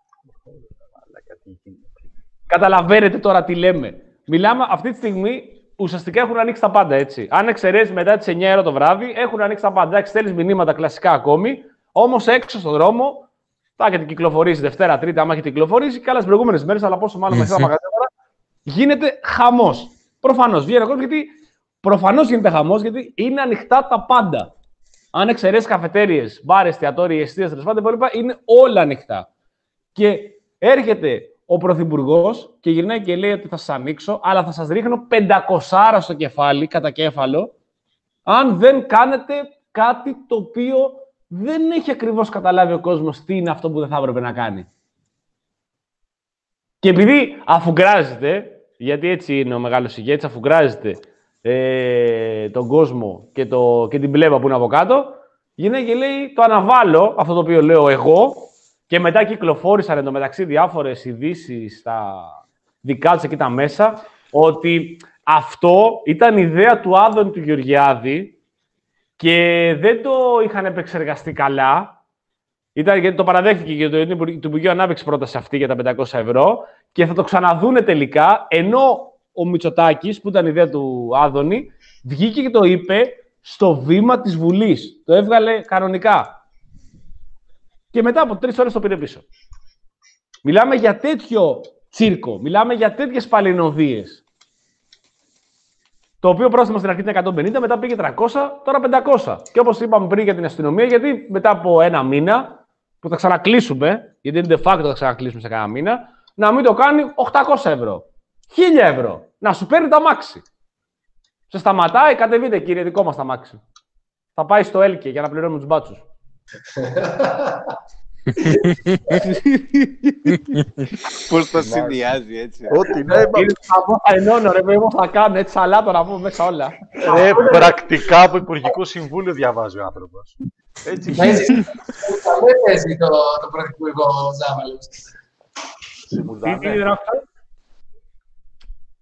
Καταλαβαίνετε τώρα τι λέμε. Μιλάμε αυτή τη στιγμή, ουσιαστικά έχουν ανοίξει τα πάντα, έτσι. Αν εξαιρέσεις μετά τις εννιά ώρα το βράδυ, έχουν ανοίξει τα πάντα. Εντάξει, στέλνεις μηνύματα κλασικά ακόμη, όμως έξω στον δρόμο, θα έχετε κυκλοφορήσει Δευτέρα, Τρίτη, άμα έχετε κυκλοφορήσει, και άλλες προηγούμενες μέρες, αλλά πόσο μάλλον μέσα στα μαγαζιά, γίνεται χαμός. Προφανώς βγαίνει ακόμα, γιατί προφανώς γίνεται χαμός, γιατί είναι ανοιχτά τα πάντα. Αν εξαιρέσεις καφετέριες, μπάρες, εστιατόρια, εστίες, τέλος πάντων, υπόλοιπα, είναι όλα ανοιχτά. Και έρχεται ο Πρωθυπουργός και γυρνάει και λέει ότι θα σας ανοίξω, αλλά θα σας ρίχνω πεντακόσια στο κεφάλι, κατά κέφαλο, αν δεν κάνετε κάτι το οποίο δεν έχει ακριβώς καταλάβει ο κόσμος τι είναι αυτό που δεν θα έπρεπε να κάνει. Και επειδή αφουγκράζεται, γιατί έτσι είναι ο μεγάλος ηγέτης, αφουγκράζεται ε, τον κόσμο και, το, και την πλέβα που είναι από κάτω, γυρνάει και λέει, το αναβάλω, αυτό το οποίο λέω εγώ, και μετά κυκλοφόρησαν εντωμεταξύ διάφορες ειδήσεις στα δικά τους εκεί τα μέσα, ότι αυτό ήταν ιδέα του Άδωνη του Γεωργιάδη και δεν το είχαν επεξεργαστεί καλά. Ήταν, γιατί το παραδέχτηκε και το, το Υπουργείο Ανάπτυξης πρόταση αυτή για τα πεντακόσια ευρώ και θα το ξαναδούνε τελικά, ενώ ο Μητσοτάκης, που ήταν ιδέα του Άδωνη, βγήκε και το είπε στο βήμα της Βουλής. Το έβγαλε κανονικά. Και μετά από τρεις ώρες το πήρε πίσω. Μιλάμε για τέτοιο τσίρκο, μιλάμε για τέτοιες παλινοδίες. Το οποίο πρόστιμο στην αρχή ήταν εκατόν πενήντα, μετά πήγε τριακόσια, τώρα πεντακόσια. Και όπως είπαμε πριν για την αστυνομία, γιατί μετά από ένα μήνα, που θα ξανακλείσουμε, γιατί είναι de facto θα ξανακλείσουμε σε κανένα μήνα, να μην το κάνει οκτακόσια ευρώ. χίλια ευρώ. Να σου παίρνει τα μάξι. Σε σταματάει, κατεβείτε κύριε, δικό μας τα μάξι. Θα πάει στο Έλκε για να πληρώνουμε τους μπάτσους. Πώς το συνδυάζει έτσι. Ό,τι ναι, ενώνω ρε παιδί μου, θα κάνω έτσι σαλάτο να πούμε μέσα όλα. Ρε, πρακτικά από Υπουργικό Συμβούλιο διαβάζει ο άνθρωπος. Έτσι. Δεν παίζει το πρωθυπουργό Ζάβαλος.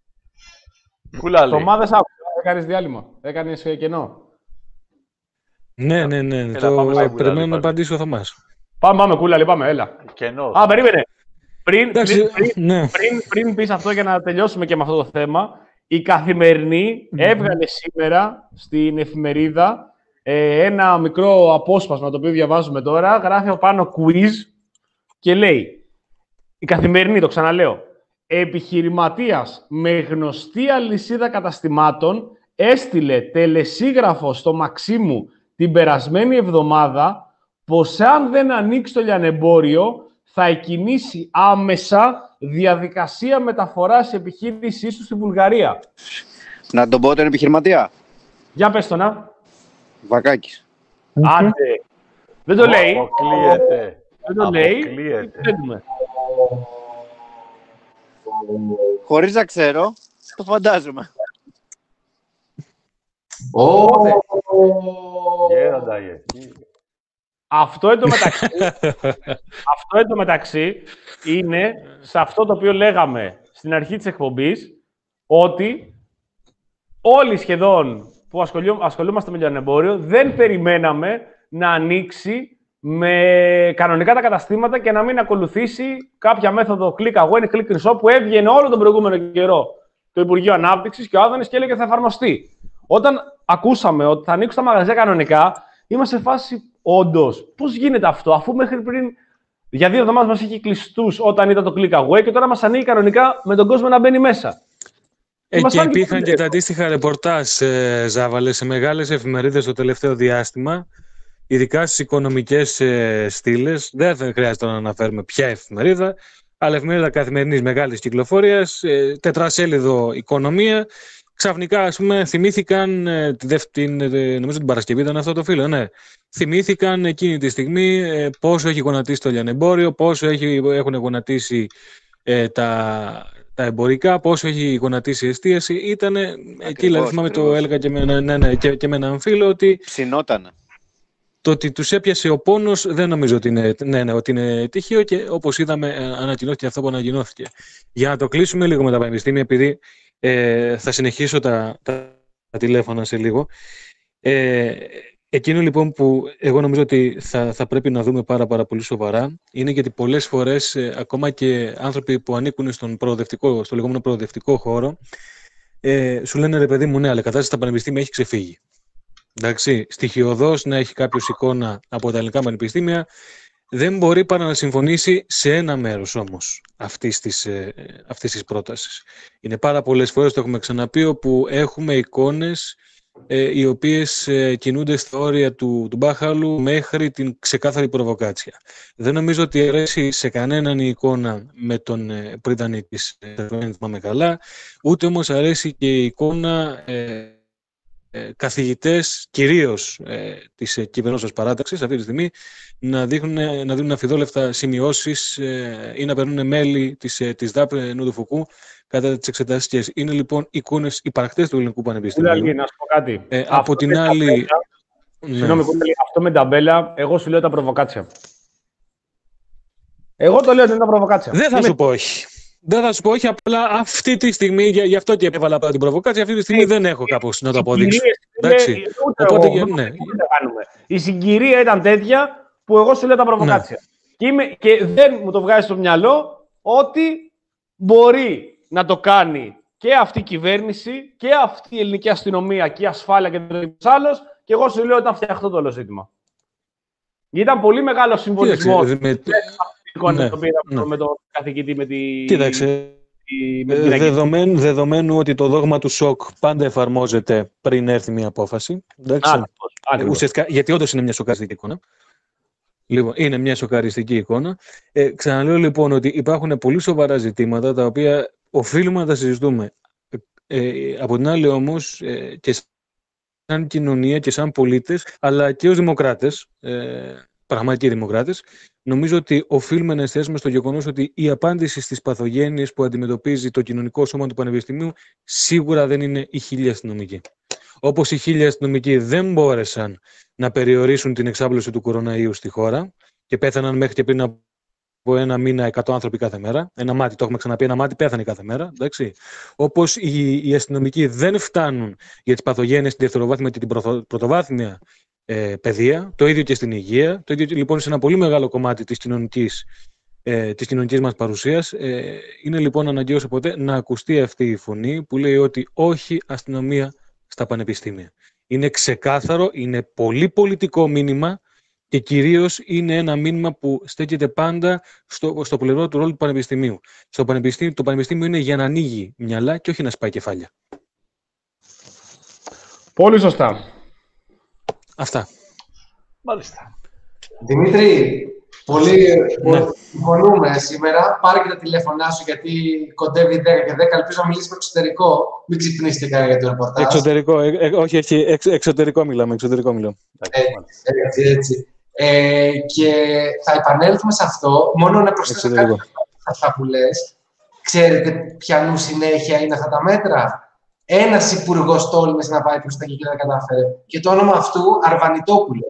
Κούλα λέει. Το μάδες άκουσα, έκανες διάλειμμα, έκανες κενό. Ναι, ναι, ναι. Έλα, το πάμε στα περιμένω Κούλα, να απαντήσει ο Θωμάς. Πάμε, πάμε, Κούλα, πάμε, έλα. Κενό. Α, περίμενε. Πριν, Εντάξει, πριν, πριν, ναι. πριν, πριν πεις αυτό για να τελειώσουμε και με αυτό το θέμα, η Καθημερινή έβγαλε σήμερα στην εφημερίδα ε, ένα μικρό απόσπασμα το οποίο διαβάζουμε τώρα. Γράφει από πάνω quiz και λέει η Καθημερινή, το ξαναλέω, επιχειρηματίας με γνωστή αλυσίδα καταστημάτων έστειλε τελεσίγραφο στο Μαξίμου την περασμένη εβδομάδα πως αν δεν ανοίξει το λιανεμπόριο θα εκκινήσει άμεσα διαδικασία μεταφοράς επιχείρησής του στη Βουλγαρία. Να τον πω τον επιχειρηματία. Για πες το να. Βακάκης. Άντε. Δεν το λέει. Αποκλείεται. Δεν το λέει. Αποκλείεται. Ξέρουμε. Χωρίς να ξέρω, το φαντάζομαι. Οπότε, Γέροντα γε. αυτό εν τω μεταξύ, αυτό εν τω μεταξύ είναι σε αυτό το οποίο λέγαμε στην αρχή της εκπομπής, ότι όλοι σχεδόν που ασχολιού, ασχολούμαστε με λιανεμπόριο δεν περιμέναμε να ανοίξει με κανονικά τα καταστήματα και να μην ακολουθήσει κάποια μέθοδο click away, click and shop που έβγαινε όλο τον προηγούμενο καιρό το Υπουργείο Ανάπτυξης και ο Άδωνης και έλεγε θα εφαρμοστεί. Όταν ακούσαμε ότι θα ανοίξουν τα μαγαζιά κανονικά, είμαστε σε φάση όντως. Πώς γίνεται αυτό, αφού μέχρι πριν για δύο εβδομάδες μας είχε κλειστούς όταν ήταν το click away και τώρα μας ανοίγει κανονικά με τον κόσμο να μπαίνει μέσα. Ε, Μας και φάνηκε υπήρχαν πολύ και τα αντίστοιχα ρεπορτάζ, ε, Ζάβαλε, σε μεγάλες εφημερίδες το τελευταίο διάστημα, ειδικά στις οικονομικές ε, στήλες. Δεν θα χρειάζεται να αναφέρουμε ποια εφημερίδα, αλλά εφημερίδα καθημερινής μεγάλης κυκλοφορίας, ε, τετρασέλιδο οικονομία. Ξαφνικά, ας πούμε, θυμήθηκαν, ε, τη δευ- ε, νομίζω την Παρασκευή ήταν αυτό το φίλο, ναι. Θυμήθηκαν εκείνη τη στιγμή ε, πόσο έχει γονατίσει το λιανεμπόριο, πόσο έχει, έχουν γονατίσει ε, τα, τα εμπορικά, πόσο έχει γονατίσει η εστίαση. Ήτανε, ακριβώς, εκεί δηλαδή θυμάμαι ακριβώς. Το έλεγα και με, ναι, ναι, και, και με έναν φίλο ότι ψινότανε. Το ότι τους έπιασε ο πόνος δεν νομίζω ότι είναι, ναι, ναι, ότι είναι τυχαίο και όπως είδαμε ανακοινώθηκε αυτό που ανακοινώθηκε. Για να το κλείσουμε λίγο με τα πανεπιστήμια, επειδή ε, θα συνεχίσω τα, τα, τα τηλέφωνα σε λίγο. Ε, εκείνο λοιπόν που εγώ νομίζω ότι θα, θα πρέπει να δούμε πάρα, πάρα πολύ σοβαρά είναι γιατί πολλές φορές ε, ακόμα και άνθρωποι που ανήκουν στον προοδευτικό, στο λεγόμενο προοδευτικό χώρο ε, σου λένε ρε παιδί μου, ναι, αλλά η κατάσταση στα πανεπιστήμια έχει ξεφύγει. Εντάξει, στοιχειωδώς να έχει κάποιος εικόνα από τα ελληνικά πανεπιστήμια, δεν μπορεί παρά να συμφωνήσει σε ένα μέρος όμως αυτής της, ε, αυτής της πρότασης. Είναι πάρα πολλές φορές, το έχουμε ξαναπεί, όπου έχουμε εικόνες ε, οι οποίες ε, κινούνται στα όρια του, του μπάχαλου μέχρι την ξεκάθαρη προβοκάτσια. Δεν νομίζω ότι αρέσει σε κανέναν η εικόνα με τον ε, πρίτανη της ε, δεν θυμάμαι καλά, ούτε όμως αρέσει και η εικόνα ε, καθηγητές, κυρίως ε, της ε, κυβερνώσεως παράταξης αυτή τη στιγμή, να δείχνουν, να δίνουν αφιδόλευτα σημειώσεις ε, ή να παίρνουν μέλη της, ε, της ΔΑΠ Νου του Φουκού κατά τις εξετάσεις. Είναι λοιπόν εικόνες υπαρκτές του Ελληνικού Πανεπιστημίου. Κούλα, να σου πω κάτι. Ε, από την άλλη... Ταμπέλα, ναι. Συγγνώμη, Κούλα, αυτό με ταμπέλα, εγώ σου λέω τα προβοκάτσια. Εγώ το λέω ότι είναι τα προβοκάτσια. Δεν θα είναι... σου πω όχι. Δεν θα σου πω όχι, απλά αυτή τη στιγμή, γι' αυτό και έβαλα την προβοκάτσια, αυτή τη στιγμή ε, δεν έχω κάπως να το αποδείξω. Εντάξει. Οπότε, εγώ, ναι. Η συγκυρία ήταν τέτοια που εγώ σου λέω τα προβοκάτσια. Ναι. Και, είμαι, και δεν μου το βγάζει στο μυαλό ότι μπορεί να το κάνει και αυτή η κυβέρνηση και αυτή η ελληνική αστυνομία και η ασφάλεια και το άλλος, και εγώ σου λέω ότι ήταν φτιαχτό το όλο ζήτημα. Ήταν πολύ μεγάλο συμβολισμό. Ναι, ναι. Με τον καθηγητή, με τη... Κοίταξε, τη... Με ε, δεδομένου, δεδομένου ότι το δόγμα του σοκ πάντα εφαρμόζεται πριν έρθει μια απόφαση. Εντάξει, Ά, ουσιαστικά, γιατί όντως είναι μια σοκαριστική εικόνα. Λοιπόν, είναι μια σοκαριστική εικόνα. Ε, ξαναλέω λοιπόν ότι υπάρχουν πολύ σοβαρά ζητήματα τα οποία οφείλουμε να τα συζητούμε. Ε, από την άλλη όμως ε, και σαν κοινωνία και σαν πολίτες, αλλά και ως δημοκράτες, ε, πραγματικοί δημοκράτες, νομίζω ότι οφείλουμε να εστιάσουμε στο γεγονός ότι η απάντηση στις παθογένειες που αντιμετωπίζει το κοινωνικό σώμα του Πανεπιστημίου σίγουρα δεν είναι οι χίλιοι αστυνομικοί. Όπως οι χίλιοι αστυνομικοί δεν μπόρεσαν να περιορίσουν την εξάπλωση του κοροναϊού στη χώρα και πέθαναν μέχρι και πριν από ένα μήνα εκατό άνθρωποι κάθε μέρα. Ένα μάτι, το έχουμε ξαναπεί, ένα μάτι πέθανε κάθε μέρα. Εντάξει. Όπως οι, οι αστυνομικοί δεν φτάνουν για τις παθογένειες, τη δευτεροβάθμια και την πρωτοβάθμια ε, παιδεία, το ίδιο και στην υγεία, το ίδιο λοιπόν σε ένα πολύ μεγάλο κομμάτι της κοινωνικής, ε, της κοινωνικής μας παρουσίας. Ε, είναι λοιπόν αναγκαίο ποτέ να ακουστεί αυτή η φωνή που λέει ότι όχι αστυνομία στα πανεπιστήμια. Είναι ξεκάθαρο, είναι πολύ πολιτικό μήνυμα και κυρίως είναι ένα μήνυμα που στέκεται πάντα στο, στο πλευρό του ρόλου του πανεπιστημίου. Στο πανεπιστήμιο, το πανεπιστήμιο είναι για να ανοίγει μυαλά και όχι να σπάει κεφάλια. Πολύ σωστά. Αυτά. Μάλιστα. Δημήτρη, πολύ Ναι. συμφωνούμε σήμερα. Πάρε και τα τηλέφωνά σου, γιατί κοντεύει δέκα και δέκα. Ελπίζω να μιλήσουμε εξωτερικό. Μην ξυπνήσετε κανένα για το ρεπορτάζ. Εξωτερικό, ε, ε, όχι, όχι, εξ, εξωτερικό μιλάμε, εξωτερικό μιλάμε. Έτσι, έτσι. Ε, και θα επανέλθουμε σε αυτό. Μόνο να προσθέσω κάτι Εξωτερικό. σε αυτά που λες. Ξέρετε ποιανού συνέχεια είναι αυτά τα μέτρα? Ένας υπουργός τόλμησε να πάει προς τα εκεί και δεν κατάφερε. Και το όνομα αυτού Αρβανιτόπουλο.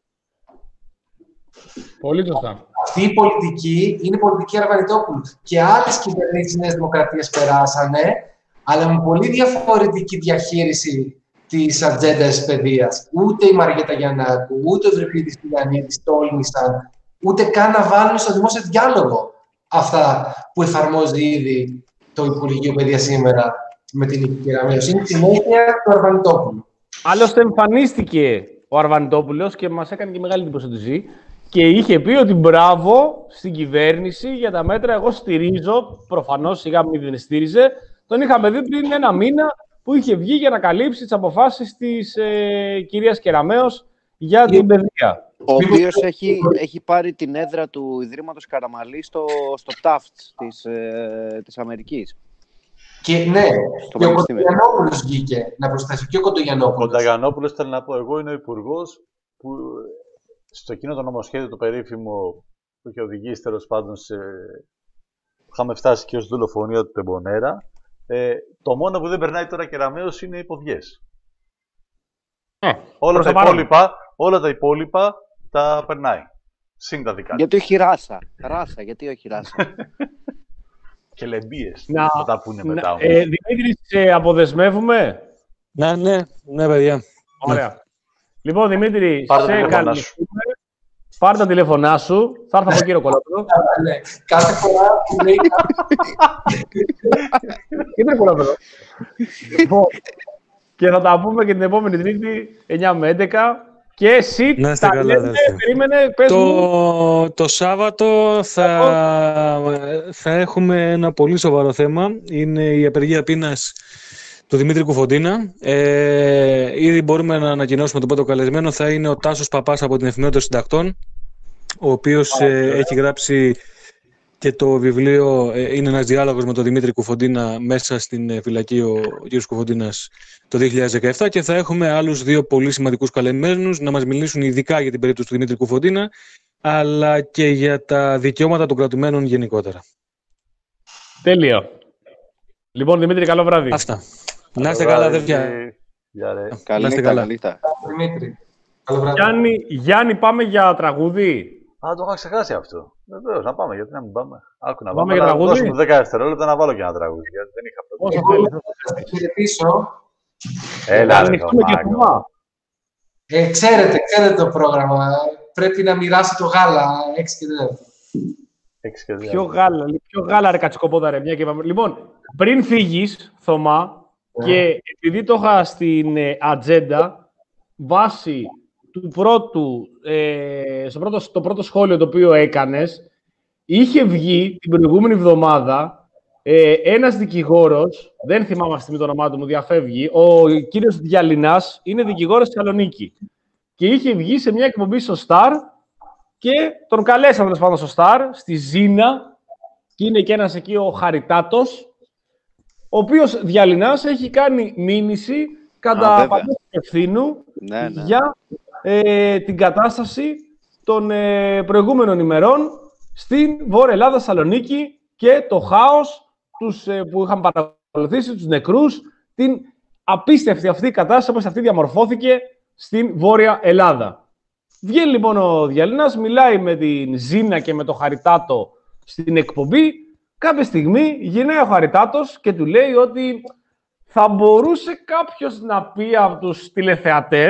Πολύ σωστά. Αυτή η πολιτική είναι η πολιτική Αρβανιτόπουλου. Και άλλες κυβερνήσεις Νέας Δημοκρατίας περάσανε, αλλά με πολύ διαφορετική διαχείριση της ατζέντας παιδείας. Ούτε η Μαριέτα Γιαννάκου, ούτε ο Ευρυπίδης Τηλιανίδης τόλμησαν, ούτε καν να βάλουν στο δημόσιο διάλογο αυτά που εφαρμόζει ήδη το Υπουργείο Παιδείας σήμερα με την Νίκη Κεραμέως. Είναι η συνέχεια του Αρβανιτόπουλου. Άλλωστε εμφανίστηκε ο Αρβανιτόπουλος και μας έκανε και μεγάλη εντύπωση και είχε πει ότι μπράβο στην κυβέρνηση για τα μέτρα. Εγώ στηρίζω, προφανώς σιγά μην δεν στήριζε. Τον είχαμε δει πριν ένα μήνα που είχε βγει για να καλύψει τις αποφάσεις της ε, κυρίας Κεραμέως για την παιδεία. Ο οποίος έχει, έχει πάρει την έδρα του Ιδρύματος Καραμαλή στο, στο Tufts της, ε, της Αμερικής. Και ναι, Στο και ο Πανεπιστήμιο. Κοντογιαννόπουλος βγήκε να προσθέσει. Και ο Ο Κοντογιαννόπουλος. Κονταγιαννόπουλος, θέλω να πω, εγώ είναι ο υπουργός που στο εκείνο το νομοσχέδιο το περίφημο που είχε οδηγήσει τέλος πάντων σε... Είχαμε φτάσει και ως δολοφονία του Τεμπονέρα. Ε, το μόνο που δεν περνάει τώρα Κεραμέως είναι οι ποδιές. Ε, όλα, προς τα το παρόν. υπόλοιπα, όλα τα υπόλοιπα τα περνάει. Συν τα δικά του. Γιατί όχι ράσα. Ράσα, γιατί όχι ράσα. Και λεμπίες Να- θα τα πούνε μετά. Να- όμως. ε, Δημήτρη, σε αποδεσμεύουμε. Ναι, ναι, ναι, παιδιά. Ωραία. Λοιπόν, Δημήτρη, Πάρε τα σε τηλέφωνά σου. καλέσουμε. Πάρε τα τηλέφωνά σου. Θα έρθω από κύριο Κολόπεδο. Ναι. Κάθε φορά που λέει Κύριε Κολόπεδο. Λοιπόν, και θα τα πούμε και την επόμενη Τρίτη, εννιά με έντεκα. Και εσύ Να είστε τα καλά, λέμε, αδερφέ. περίμενε, πες μου. Το, το Σάββατο θα, θα έχουμε ένα πολύ σοβαρό θέμα. Είναι η απεργία πείνας του Δημήτρη Κουφοντίνα. Ε, ήδη μπορούμε να ανακοινώσουμε τον πρώτο καλεσμένο. Θα είναι ο Τάσος Παπάς από την Εφημερίδα των Συντακτών, ο οποίος ε, έχει γράψει και το βιβλίο, ε, είναι ένας διάλογος με τον Δημήτρη Κουφοντίνα μέσα στην ε, φυλακή ο, ο κ. Κουφοντίνας το δύο χιλιάδες δεκαεπτά, και θα έχουμε άλλους δύο πολύ σημαντικούς καλεσμένους να μας μιλήσουν ειδικά για την περίπτωση του Δημήτρη Κουφοντίνα, αλλά και για τα δικαιώματα των κρατουμένων γενικότερα. Τέλειο. Λοιπόν, Δημήτρη, καλό βράδυ. Αυτά. Να είστε Καλό καλά, βράδυ. αδέρφια. Γεια ρε. Καλή Να είστε νύχτα, καλά. καλή νύχτα. Δημήτρη. Καλό βράδυ. Γιάννη, Γιάννη, πάμε για τραγούδι. Α, το είχα ξεχάσει αυτό. Βεβαίως, να πάμε. Γιατί να μην πάμε. Άκου να Πάμε πάμε. για αλλά τραγούδι. δώσ' μου δέκα δευτερόλεπτα να βάλω και ένα τραγούδι. Γιατί δεν είχα αυτό. Όσο Εγώ θέλεις. θα σας χαιρετήσω. Έλα, Να ρε, ανοιχτούμε και Θωμάκο. κουβά. Ε, ξέρετε, ξέρετε το πρόγραμμα. Πρέπει να μοιράσει το γάλα έξι και τέταρτο. Έξι και δύο. Πιο γάλα, πιο γάλα ρε κατσικοπόδα ρε. Μια και πάμε. Λοιπόν, πριν φύγεις, Θωμά, και επειδή το είχα στην ε, ατζέντα, βάσει του πρώτου, ε, στο πρώτο, το πρώτο σχόλιο το οποίο έκανες, είχε βγει την προηγούμενη εβδομάδα ε, ένας δικηγόρος, δεν θυμάμαι αυτή τη στιγμή το όνομά του, μου διαφεύγει, ο κύριος Διαλυνάς, είναι δικηγόρος στη Θεσσαλονίκη. Και είχε βγει σε μια εκπομπή στο Star και τον καλέσαμε τέλος πάντων στο Star, στη Ζήνα, και είναι και ένας εκεί ο Χαριτάτος, ο οποίος Διαλυνάς έχει κάνει μήνυση κατά βέβαια. παντός ευθύνου Ναι, ναι. για ε, την κατάσταση των ε, προηγούμενων ημερών στην Βόρεια Ελλάδα, Θεσσαλονίκη, και το χάος τους, ε, που είχαν παρακολουθήσει, τους νεκρούς, την απίστευτη αυτή κατάσταση όπως αυτή διαμορφώθηκε στην Βόρεια Ελλάδα. Βγαίνει λοιπόν ο Διαλυνάς, μιλάει με την Ζήνα και με το Χαριτάτο στην εκπομπή. Κάποια στιγμή γυρνάει ο Χαριτάτος και του λέει ότι θα μπορούσε κάποιος να πει από τους τηλεθεατές,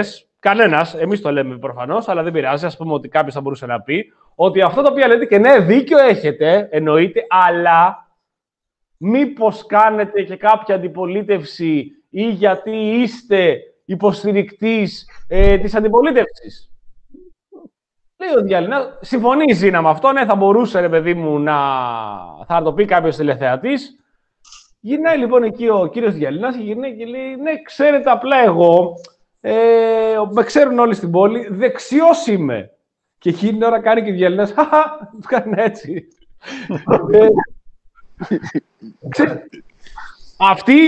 κανένας, εμείς το λέμε προφανώς, αλλά δεν πειράζει, ας πούμε ότι κάποιος θα μπορούσε να πει ότι αυτό το οποίο λέτε και ναι, δίκιο έχετε, εννοείται, αλλά μήπως κάνετε και κάποια αντιπολίτευση ή γιατί είστε υποστηρικτής ε, της αντιπολίτευσης. Λέει ο Διαλυνάς, συμφωνεί η Ζήνα με αυτό, ναι, θα μπορούσε, ρε παιδί μου, να θα το πει κάποιος τηλεθεατής. Γυρνάει λοιπόν εκεί ο κύριος Διαλυνάς και γυρνάει και λέει, ναι, ξέρετε, απλά εγώ, ε, με ξέρουν όλοι στην πόλη, δεξιός είμαι. Και εκείνη την ώρα κάνει και ο Διαλυνάς, χαχα, του κάνει έτσι. ε, ξέρετε, αυτοί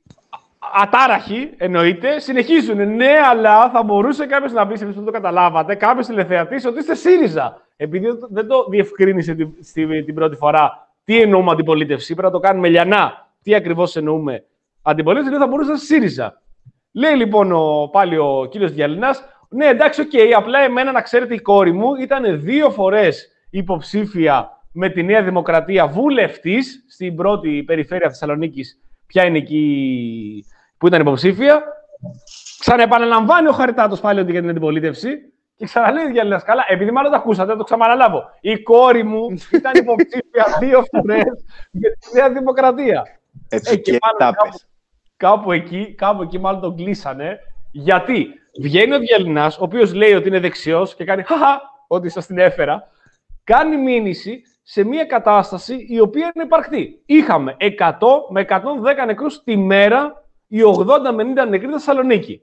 ατάραχοι, εννοείται, συνεχίζουν. Ναι, αλλά θα μπορούσε κάποιος να πει, σε αυτό το καταλάβατε, κάποιος τηλεθεατής, ότι είστε ΣΥΡΙΖΑ. Επειδή δεν το διευκρίνησε την, στην, την πρώτη φορά τι εννοούμε αντιπολίτευση, πρέπει να το κάνουμε λιανά. Τι ακριβώς εννοούμε αντιπολίτευση, δεν θα μπορούσε να είσαι ΣΥΡΙΖΑ. Λέει λοιπόν ο, πάλι ο κύριος Διαλυνάς, ναι, εντάξει, οκ, okay, απλά εμένα να ξέρετε, η κόρη μου ήταν δύο φορές υποψήφια με τη Νέα Δημοκρατία βουλευτής στην πρώτη περιφέρεια Θεσσαλονίκης. Ποια είναι εκεί που ήταν υποψήφια. Ξαναεπαναλαμβάνει ο Χαριτάτος πάλι ότι για την αντιπολίτευση. Και ξαναλέει ο Διαλυνάς, καλά, επειδή μάλλον το ακούσατε, θα το ξαναλάβω. Η κόρη μου ήταν υποψήφια δύο φορές για τη Νέα Δημοκρατία. Έτσι ε, και και μάλλον κάπου, κάπου, εκεί, κάπου εκεί μάλλον τον κλείσανε. Γιατί βγαίνει ο Διαλυνάς, ο οποίος λέει ότι είναι δεξιός και κάνει χαχα, ότι σας την έφερα, κάνει μήνυση σε μια κατάσταση η οποία είναι υπαρκτή. Είχαμε εκατό με εκατόν δέκα νεκρούς τη μέρα, οι ογδόντα με ενενήντα νεκροί στη Θεσσαλονίκη.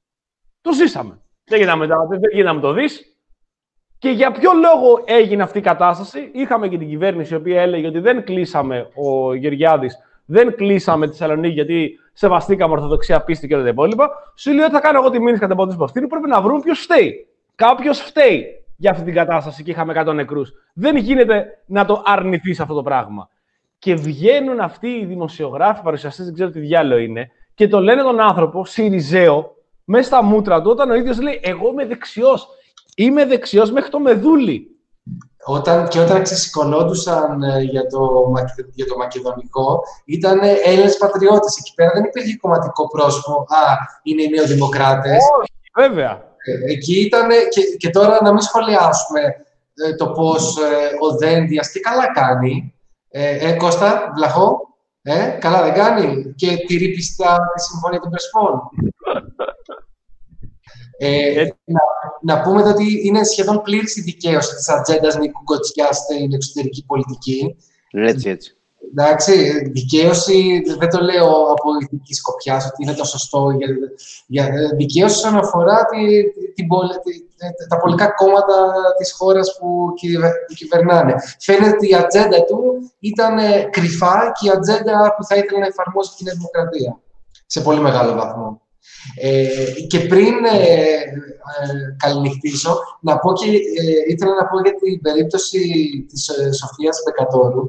Το ζήσαμε. Δεν γίναμε, δεν γίναμε το δεις. Και για ποιο λόγο έγινε αυτή η κατάσταση. Είχαμε και την κυβέρνηση η οποία έλεγε ότι δεν κλείσαμε, ο Γεωργιάδης, δεν κλείσαμε τη Θεσσαλονίκη γιατί σεβαστήκαμε ορθοδοξία, πίστη και όλα τα υπόλοιπα. Σου λέει ότι θα κάνω εγώ τη μήνυση κατά πόντους από αυτήν. Πρέπει να βρουν ποιος φταίει. Κάποιος φταίει για αυτή την κατάσταση και είχαμε εκατό νεκρούς. Δεν γίνεται να το αρνηθείς αυτό το πράγμα. Και βγαίνουν αυτοί οι δημοσιογράφοι, παρουσιαστές, δεν ξέρω τι διάλογο είναι, και το λένε τον άνθρωπο, Σιριζέο, μέσα στα μούτρα του, όταν ο ίδιος λέει: εγώ είμαι δεξιός. Είμαι δεξιός μέχρι το μεδούλι. Όταν, και όταν ξεσηκωνόντουσαν ε, για, το, για το μακεδονικό, ήταν Έλληνες πατριώτες. Εκεί πέρα δεν υπήρχε κομματικό πρόσωπο. Α, είναι οι νεοδημοκράτες. Όχι, βέβαια. Ε, εκεί ήταν. Και, και τώρα να μην σχολιάσουμε ε, το πώς ε, ο Δένδιας τι καλά κάνει. Ε, ε, Κώστα, Βλαχό, ε, καλά δεν κάνει. Και τηρεί πιστά τη Συμφωνία των Πρεσπών. Ε, να, να πούμε ότι είναι σχεδόν πλήρης η δικαίωση της ατζέντας Νίκου Γκοτσιά στην εξωτερική πολιτική. Έτσι, έτσι. Εντάξει, δικαίωση δεν το λέω από ηθική σκοπιά ότι είναι το σωστό. Για, για, δικαίωση όσον αφορά τη, την, τη, τα πολιτικά κόμματα της χώρας που κυβερνάνε. Φαίνεται ότι η ατζέντα του ήταν κρυφά και η ατζέντα που θα ήθελε να εφαρμόσει την Δημοκρατία. Σε πολύ μεγάλο βαθμό. Ε, και πριν ε, ε, καληνυχτήσω, να πω και, ε, ήθελα να πω για την περίπτωση της ε, Σοφίας Μπεκατόρου.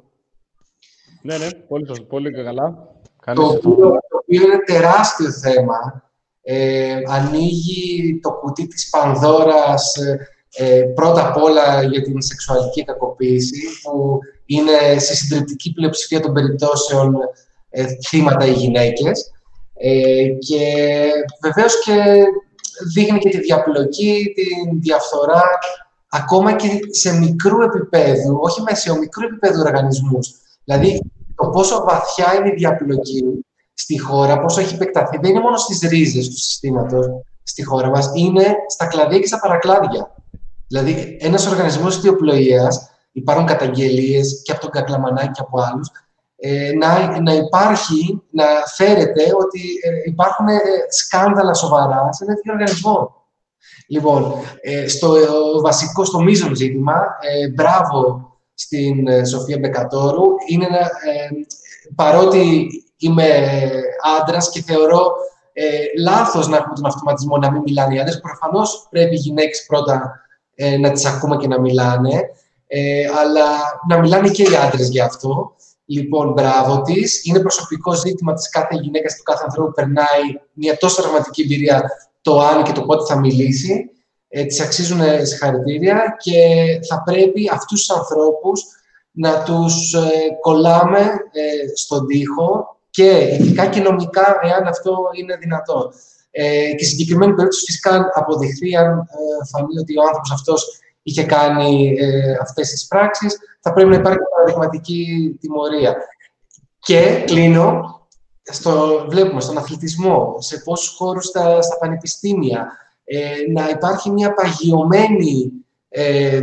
Ναι, ναι, πολύ, πολύ καλά. Το οποίο, το οποίο είναι τεράστιο θέμα. Ε, ανοίγει το κουτί της Πανδώρας ε, πρώτα απ' όλα για την σεξουαλική κακοποίηση, που είναι στη συντριπτική πλειοψηφία των περιπτώσεων ε, θύματα οι γυναίκες. Ε, και βεβαίως και δείχνει και τη διαπλοκή, τη διαφθορά, ακόμα και σε μικρού επίπεδου, όχι μεσαίου, μικρού επίπεδου οργανισμούς. Δηλαδή, το πόσο βαθιά είναι η διαπλοκή στη χώρα, πόσο έχει επεκταθεί, δεν είναι μόνο στις ρίζες του συστήματος στη χώρα μας, είναι στα κλαδιά και στα παρακλάδια. Δηλαδή, ένας οργανισμός ιδιοπλοείας, υπάρχουν καταγγελίες και από τον Κακλαμανάκη και από άλλους, Ε, να, να υπάρχει, να φέρεται ότι ε, υπάρχουν ε, σκάνδαλα σοβαρά σε ένα τέτοιο οργανισμό. Λοιπόν, ε, στο ε, βασικό, στο μείζον ζήτημα, ε, μπράβο στην ε, Σοφία Μπεκατόρου. Είναι ένα, ε, παρότι είμαι άντρας και θεωρώ ε, λάθος να έχουμε τον αυτοματισμό να μην μιλάνε οι άντρες, προφανώς πρέπει οι γυναίκες πρώτα ε, να τις ακούμε και να μιλάνε, ε, αλλά να μιλάνε και οι άντρες γι' αυτό. Λοιπόν, μπράβο της. Είναι προσωπικό ζήτημα της κάθε γυναίκας και του κάθε ανθρώπου που περνάει μια τόσο τραυματική εμπειρία, το αν και το πότε θα μιλήσει. Ε, της αξίζουν συγχαρητήρια και θα πρέπει αυτούς τους ανθρώπους να τους ε, κολλάμε ε, στον τοίχο και ειδικά και νομικά, εάν αυτό είναι δυνατό. Ε, και σε συγκεκριμένη περίπτωση, φυσικά, αν αποδειχθεί, αν ε, φανεί ότι ο άνθρωπος αυτός είχε κάνει ε, αυτές τις πράξεις, θα πρέπει να υπάρχει παραδειγματική τιμωρία. Και κλείνω, στο, βλέπουμε στον αθλητισμό, σε πόσους χώρους στα, στα πανεπιστήμια, ε, να υπάρχει μια παγιωμένη ε,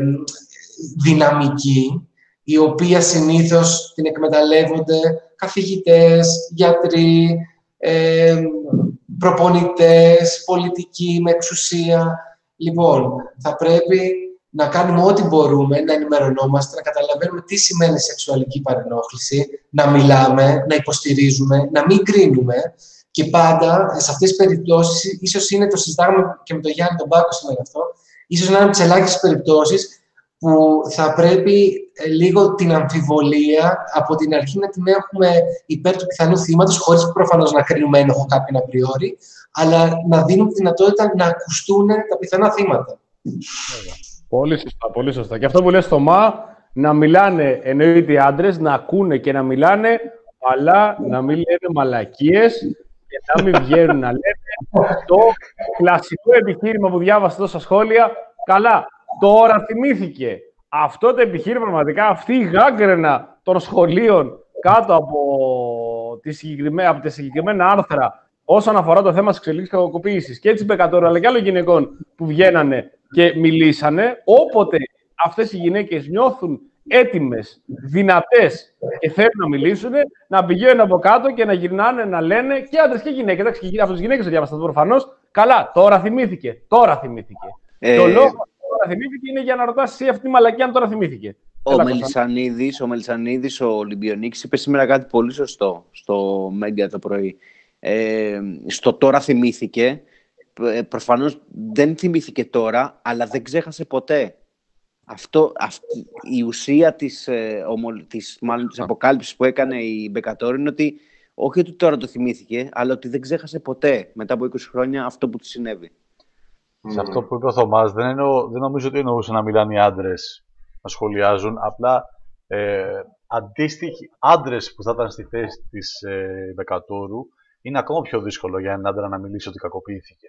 δυναμική, η οποία συνήθως την εκμεταλλεύονται καθηγητές, γιατροί, ε, προπονητές, πολιτικοί με εξουσία. Λοιπόν, θα πρέπει να κάνουμε ό,τι μπορούμε, να ενημερωνόμαστε, να καταλαβαίνουμε τι σημαίνει σεξουαλική παρενόχληση, να μιλάμε, να υποστηρίζουμε, να μην κρίνουμε. Και πάντα, σε αυτές τις περιπτώσεις, ίσως είναι, το συζητάμε και με τον Γιάννη τον Πάκο σήμερα αυτό, ίσως να είναι από τις ελάχιστες περιπτώσεις που θα πρέπει ε, λίγο την αμφιβολία από την αρχή να την έχουμε υπέρ του πιθανού θύματος, χωρίς προφανώς να κρίνουμε ένοχο κάποιον απριόρι, αλλά να δίνουμε τη δυνατότητα να ακουστούν τα πιθανά θύματα. Πολύ σωστά, πολύ σωστά. Και αυτό που λες, Θωμά, να μιλάνε, εννοείται οι άντρες, να ακούνε και να μιλάνε, αλλά να μην λένε μαλακίες και να μην βγαίνουν να λένε το κλασικό επιχείρημα που διάβασα εδώ στα σχόλια. Καλά, τώρα θυμήθηκε. Αυτό το επιχείρημα, πραγματικά, αυτή η γάγκρενα των σχολείων κάτω από, τη συγκεκριμέ... από τα συγκεκριμένα άρθρα όσον αφορά το θέμα της σεξουαλικής κακοποίησης και της Μπεκατόρου, αλλά και άλλων γυναικών που βγαίνανε και μιλήσανε, όποτε αυτές οι γυναίκες νιώθουν έτοιμες, δυνατές και θέλουν να μιλήσουν, να πηγαίνουν από κάτω και να γυρνάνε να λένε και άντρες και γυναίκες. Εντάξει, και από τις γυναίκες το διάβασα προφανώς. Καλά, τώρα θυμήθηκε. Τώρα θυμήθηκε. Ε... Το λόγο τώρα θυμήθηκε είναι για να ρωτάς εσύ αυτή τη μαλακία αν τώρα θυμήθηκε. Ο Μελισσανίδης, ο Μελισσανίδης, ο Ολυμπιονίκης, είπε σήμερα κάτι πολύ σωστό στο Μέγκα το πρωί. Ε, στο τώρα θυμήθηκε. Προφανώς δεν θυμήθηκε τώρα, αλλά δεν ξέχασε ποτέ. Αυτό, αυτή, η ουσία της, ε, ομο, της, μάλλον, της αποκάλυψης που έκανε η Μπεκατόρου είναι ότι όχι ότι τώρα το θυμήθηκε, αλλά ότι δεν ξέχασε ποτέ μετά από είκοσι χρόνια αυτό που της συνέβη. Σε αυτό που είπε ο Θωμάς, δεν, εννοώ, δεν νομίζω ότι εννοούσε να μιλάνε οι άντρες να σχολιάζουν. Απλά ε, αντίστοιχοι άντρες που θα ήταν στη θέση της ε, Μπεκατόρου είναι ακόμα πιο δύσκολο για έναν άντρα να μιλήσει ότι κακοποιήθηκε.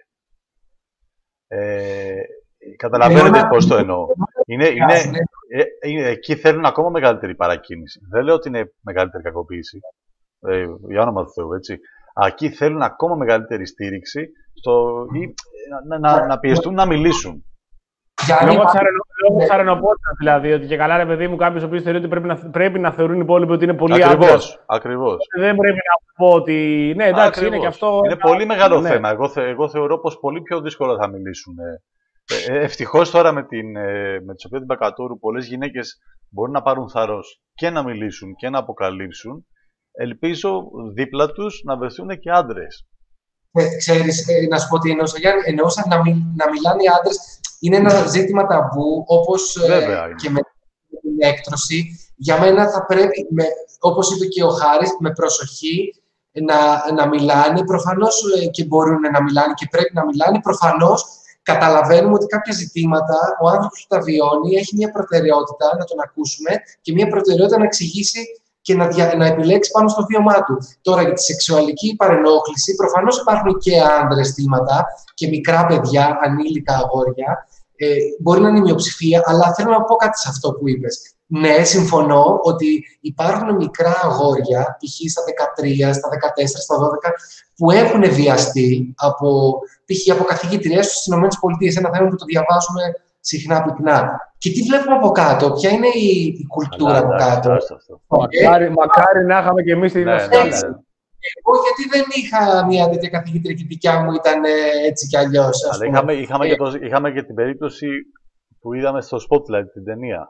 Ε, καταλαβαίνετε πώς το εννοώ. Είναι, είναι, ε, ε, εκεί θέλουν ακόμα μεγαλύτερη παρακίνηση. Δεν λέω ότι είναι μεγαλύτερη κακοποίηση, ε, για όνομα του Θεού, έτσι. Εκεί θέλουν ακόμα μεγαλύτερη στήριξη στο, ή, να, να, να πιεστούν να μιλήσουν. Λόγω της αρενοπότητας, δηλαδή, ότι και καλά, ρε παιδί μου, κάποιος ο οποίος θεωρεί ότι πρέπει να, πρέπει να θεωρούν οι υπόλοιποι ότι είναι πολύ άντρας. Ακριβώς. Δεν πρέπει να πω ότι. Ναι, εντάξει, ακριβώς. Είναι και αυτό. Είναι ένα... πολύ μεγάλο ναι. θέμα. Εγώ, θε, εγώ θεωρώ πως πολύ πιο δύσκολα θα μιλήσουν. Ε, ευτυχώς τώρα με, την, με τη Σοφία την Μπεκατόρου, πολλές γυναίκες μπορούν να πάρουν θάρρος και να μιλήσουν και να αποκαλύψουν. Ελπίζω δίπλα τους να βρεθούν και άντρες. Ε, ξέρεις, ε, να σου πω τι εννοούσα, Γιάννη, εννοούσα να, μι, να μιλάνε οι άντρες. Είναι ένα ζήτημα ταμπού, όπως ε, και με την έκτρωση. Για μένα θα πρέπει, με, όπως είπε και ο Χάρης, με προσοχή να, να μιλάνε. Προφανώς ε, και μπορούν να μιλάνε και πρέπει να μιλάνε. Προφανώς καταλαβαίνουμε ότι κάποια ζητήματα ο άνθρωπος που τα βιώνει έχει μια προτεραιότητα να τον ακούσουμε και μια προτεραιότητα να εξηγήσει και να, δια, να επιλέξει πάνω στο βίωμά του. Τώρα, για τη σεξουαλική παρενόχληση, προφανώς υπάρχουν και άνδρες θύματα και μικρά παιδιά, ανήλικα αγόρια. Ε, μπορεί να είναι η μειοψηφία, αλλά θέλω να πω κάτι σε αυτό που είπες. Ναι, συμφωνώ ότι υπάρχουν μικρά αγόρια, π.χ. στα δεκατρία, στα δεκατέσσερα, στα δώδεκα, που έχουν βιαστεί από, π.χ. από καθηγήτριές στις ΗΠΑ. Ένα θέμα που το διαβάζουμε συχνά πυκνά. Και τι βλέπουμε από κάτω, ποια είναι η, η κουλτούρα από κάτω. Μακάρι, μακάρι να είχαμε και εμείς τη διδασκάλα. Εγώ γιατί δεν είχα μια τέτοια καθηγήτρια και η δικιά μου ήταν έτσι κι αλλιώς. Αλλά είχαμε, είχαμε, και το, είχαμε και την περίπτωση που είδαμε στο Spotlight την ταινία.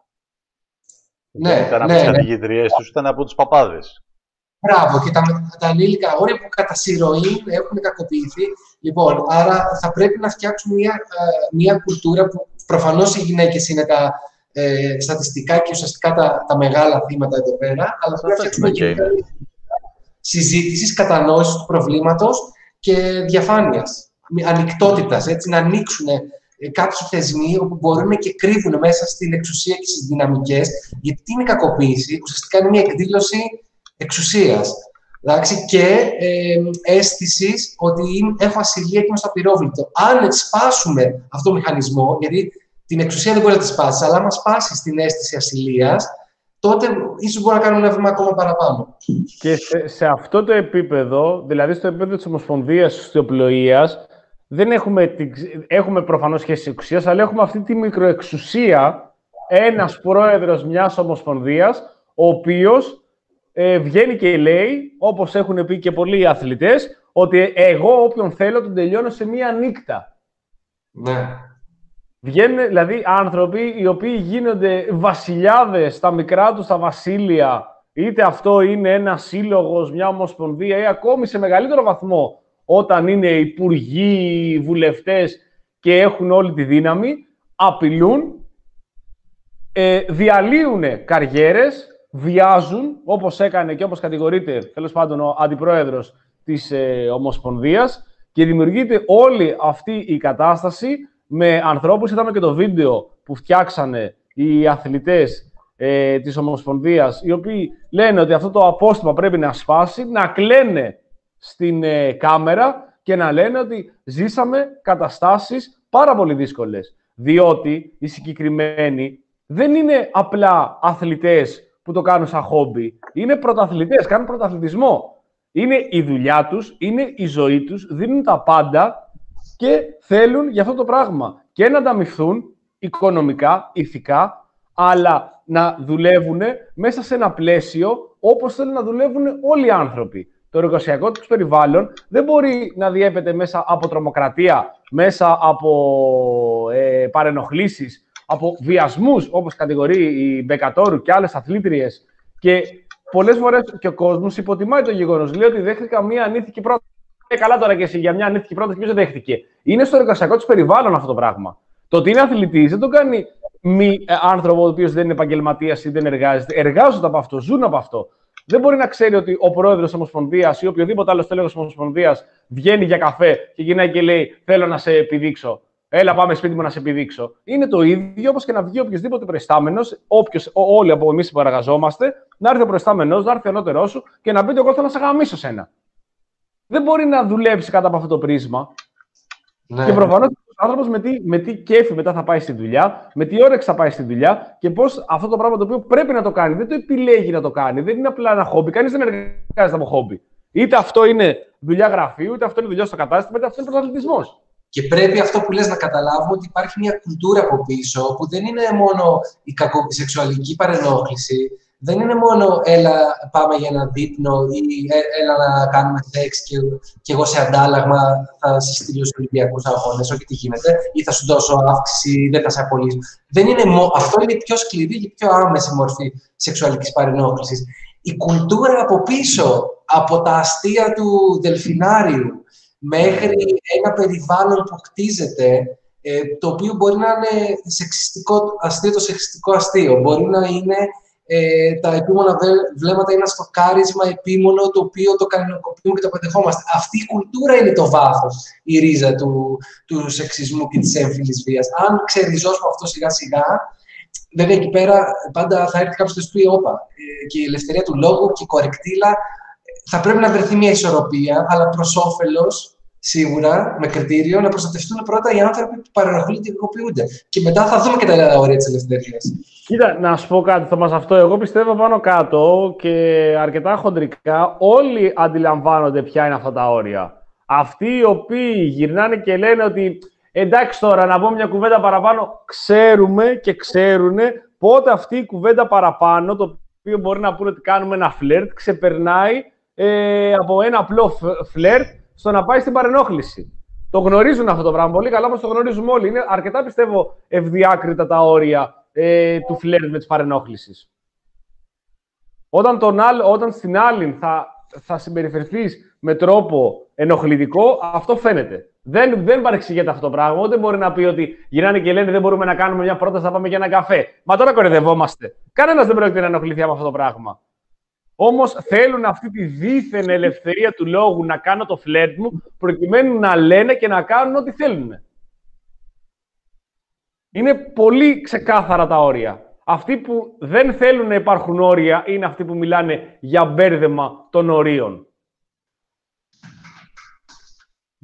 Ναι, ήταν από ναι, τις ναι. καθηγητριές τους, ήταν από τους παπάδες. Μπράβο, και τα, τα ανήλικα αγόρια που κατά συρροή έχουν κακοποιηθεί. Λοιπόν, άρα θα πρέπει να φτιάξουμε μια, μια κουλτούρα που προφανώς οι γυναίκες είναι τα ε, στατιστικά και ουσιαστικά τα, τα μεγάλα θύματα εδώ πέρα, αλλά θα φτιάξουμε και μια συζήτησης, κατανόησης του προβλήματος και διαφάνειας, ανοιχτότητας, έτσι, να ανοίξουν κάποιοι θεσμοί όπου μπορούν και κρύβουν μέσα στην εξουσία και στις δυναμικές, γιατί τι είναι κακοποίηση, ουσιαστικά είναι μια εκδήλωση εξουσίας. Εντάξει, και ε, αίσθησης ότι έχω ασυλία και είμαι στο απειρόβλητο. Αν σπάσουμε αυτό το μηχανισμό, γιατί την εξουσία δεν μπορεί να τη σπάσει, αλλά αν σπάσει την αίσθηση ασυλίας, τότε ίσως μπορεί να κάνουμε ένα βήμα ακόμα παραπάνω. Και σε, σε αυτό το επίπεδο, δηλαδή στο επίπεδο της Ομοσπονδίας της Ιστιοπλοείας, δεν έχουμε, την, έχουμε προφανώς σχέση εξουσίας, αλλά έχουμε αυτή τη μικροεξουσία, ένας πρόεδρος μιας Ομοσπονδίας, ο οποίος ε, βγαίνει και λέει, όπως έχουν πει και πολλοί αθλητές, ότι εγώ όποιον θέλω τον τελειώνω σε μία νύχτα. Ναι. Βγαίνουν δηλαδή άνθρωποι οι οποίοι γίνονται βασιλιάδες στα μικρά τους τα βασίλεια, είτε αυτό είναι ένα σύλλογος, μια ομοσπονδία ή ακόμη σε μεγαλύτερο βαθμό όταν είναι υπουργοί, βουλευτές και έχουν όλη τη δύναμη, απειλούν, ε, διαλύουν καριέρες, βιάζουν, όπως έκανε και όπως κατηγορείται, τέλος πάντων, ο αντιπρόεδρος της ε, Ομοσπονδίας, και δημιουργείται όλη αυτή η κατάσταση με ανθρώπους. Είδαμε και το βίντεο που φτιάξανε οι αθλητές ε, της Ομοσπονδίας, οι οποίοι λένε ότι αυτό το απόστημα πρέπει να σπάσει, να κλαίνε στην ε, κάμερα και να λένε ότι ζήσαμε καταστάσεις πάρα πολύ δύσκολες. Διότι οι συγκεκριμένοι δεν είναι απλά αθλητές που το κάνουν σαν χόμπι. Είναι πρωταθλητές, κάνουν πρωταθλητισμό. Είναι η δουλειά τους, είναι η ζωή τους, δίνουν τα πάντα και θέλουν για αυτό το πράγμα. Και να ανταμοιφθούν οικονομικά, ηθικά, αλλά να δουλεύουν μέσα σε ένα πλαίσιο όπως θέλουν να δουλεύουν όλοι οι άνθρωποι. Το εργασιακό τους περιβάλλον δεν μπορεί να διέπεται μέσα από τρομοκρατία, μέσα από ε, παρενοχλήσεις, από βιασμούς, όπως κατηγορεί η Μπεκατόρου και άλλες αθλήτριες. Και πολλές φορές και ο κόσμος υποτιμάει το γεγονός. Λέει ότι δέχτηκα μία ανήθικη πρόταση. Ε, καλά τώρα και εσύ για μια ανήθικη πρόταση, ποιος δεν δέχτηκε. Είναι στο εργασιακό τους περιβάλλον αυτό το πράγμα. Το ότι είναι αθλητής δεν το κάνει μη ε, άνθρωπο ο οποίος δεν είναι επαγγελματίας ή δεν εργάζεται. Εργάζονται από αυτό, ζουν από αυτό. Δεν μπορεί να ξέρει ότι ο πρόεδρος της Ομοσπονδίας ή οποιοδήποτε άλλο τέλεχος της Ομοσπονδίας βγαίνει για καφέ και γυρνάει και λέει: θέλω να σε επιδείξω. Έλα, πάμε σπίτι μου να σε επιδείξω. Είναι το ίδιο όπως και να βγει οποιοδήποτε προϊστάμενος, όλοι από εμείς που εργαζόμαστε, να έρθει ο προϊστάμενος, να έρθει ο ανώτερός σου και να πει: εγώ θέλω να σε γαμίσω σένα. Δεν μπορεί να δουλέψει κάτω από αυτό το πρίσμα. Ναι. Και προφανώς ο άνθρωπος με τι, με τι κέφι μετά θα πάει στη δουλειά, με τι όρεξη θα πάει στη δουλειά και πώς αυτό το πράγμα το οποίο πρέπει να το κάνει. Δεν το επιλέγει να το κάνει. Δεν είναι απλά ένα χόμπι. Κανείς δεν εργάζεται από χόμπι. Είτε αυτό είναι δουλειά γραφείου, είτε αυτό είναι δουλειά στο κατάστημα, είτε αυτό είναι πρωταθλητισμός. Και πρέπει αυτό που λες να καταλάβουμε ότι υπάρχει μια κουλτούρα από πίσω που δεν είναι μόνο η, κακο... η σεξουαλική παρενόχληση, δεν είναι μόνο έλα πάμε για ένα δείπνο ή έλα να κάνουμε σεξ και, και εγώ σε αντάλλαγμα θα σε στείλω στους Ολυμπιακούς Αγώνες, όχι τι γίνεται, ή θα σου δώσω αύξηση ή δεν θα σε απολύσω. Δεν είναι μο... Αυτό είναι η πιο σκληρή και πιο άμεση μορφή σεξουαλικής παρενόχλησης. Η κουλτούρα από πίσω, από τα αστεία του Δελφινάριου, μέχρι ένα περιβάλλον που χτίζεται, ε, το οποίο μπορεί να είναι σεξιστικό αστείο, το σεξιστικό αστείο. Μπορεί να είναι ε, τα επίμονα βλέμματα, ένα στοκάρισμα επίμονο, το οποίο το κανονικοποιούμε και το πετυχόμαστε. Αυτή η κουλτούρα είναι το βάθος, η ρίζα του, του σεξισμού και της έμφυλης βίας. Αν ξεριζώσουμε αυτό σιγά-σιγά, βέβαια εκεί πέρα πάντα θα έρθει κάποιος και θα σου πει: όπα, ε, και η ελευθερία του λόγου και η κορεκτήλα. Θα πρέπει να βρεθεί μια ισορροπία, αλλά προς όφελος, σίγουρα, με κριτήριο, να προστατευτούν πρώτα οι άνθρωποι που παρενοχλούνται και κακοποιούνται. Και μετά θα δούμε και τα όρια της ελευθερίας. Κοίτα, να σου πω κάτι, Θωμάς, αυτό εγώ πιστεύω πάνω κάτω και αρκετά χοντρικά όλοι αντιλαμβάνονται ποια είναι αυτά τα όρια. Αυτοί οι οποίοι γυρνάνε και λένε ότι εντάξει τώρα να πω μια κουβέντα παραπάνω, ξέρουμε και ξέρουν πότε αυτή η κουβέντα παραπάνω, το οποίο μπορεί να πούνε ότι κάνουμε ένα φλερτ, ξεπερνάει ε, από ένα απλό φλερτ στο να πάει στην παρενόχληση. Το γνωρίζουν αυτό το πράγμα πολύ καλά, όπως το γνωρίζουμε όλοι. Είναι αρκετά, πιστεύω, ευδιάκριτα τα όρια ε, του φλερτ με της παρενόχλησης. Όταν, τον άλλο, όταν στην άλλη θα, θα συμπεριφερθείς με τρόπο ενοχλητικό, αυτό φαίνεται. Δεν, δεν παρεξηγείται αυτό το πράγμα. Ούτε μπορεί να πει ότι γυρνάνε και λένε δεν μπορούμε να κάνουμε μια πρόταση να πάμε για ένα καφέ. Μα τώρα κορεδευόμαστε. Κανένας δεν πρόκειται να ενοχληθεί από αυτό το πράγμα. Όμως θέλουν αυτή τη δίθεν ελευθερία του λόγου να κάνω το φλερτ μου, προκειμένου να λένε και να κάνουν ό,τι θέλουν. Είναι πολύ ξεκάθαρα τα όρια. Αυτοί που δεν θέλουν να υπάρχουν όρια είναι αυτοί που μιλάνε για μπέρδεμα των ορίων.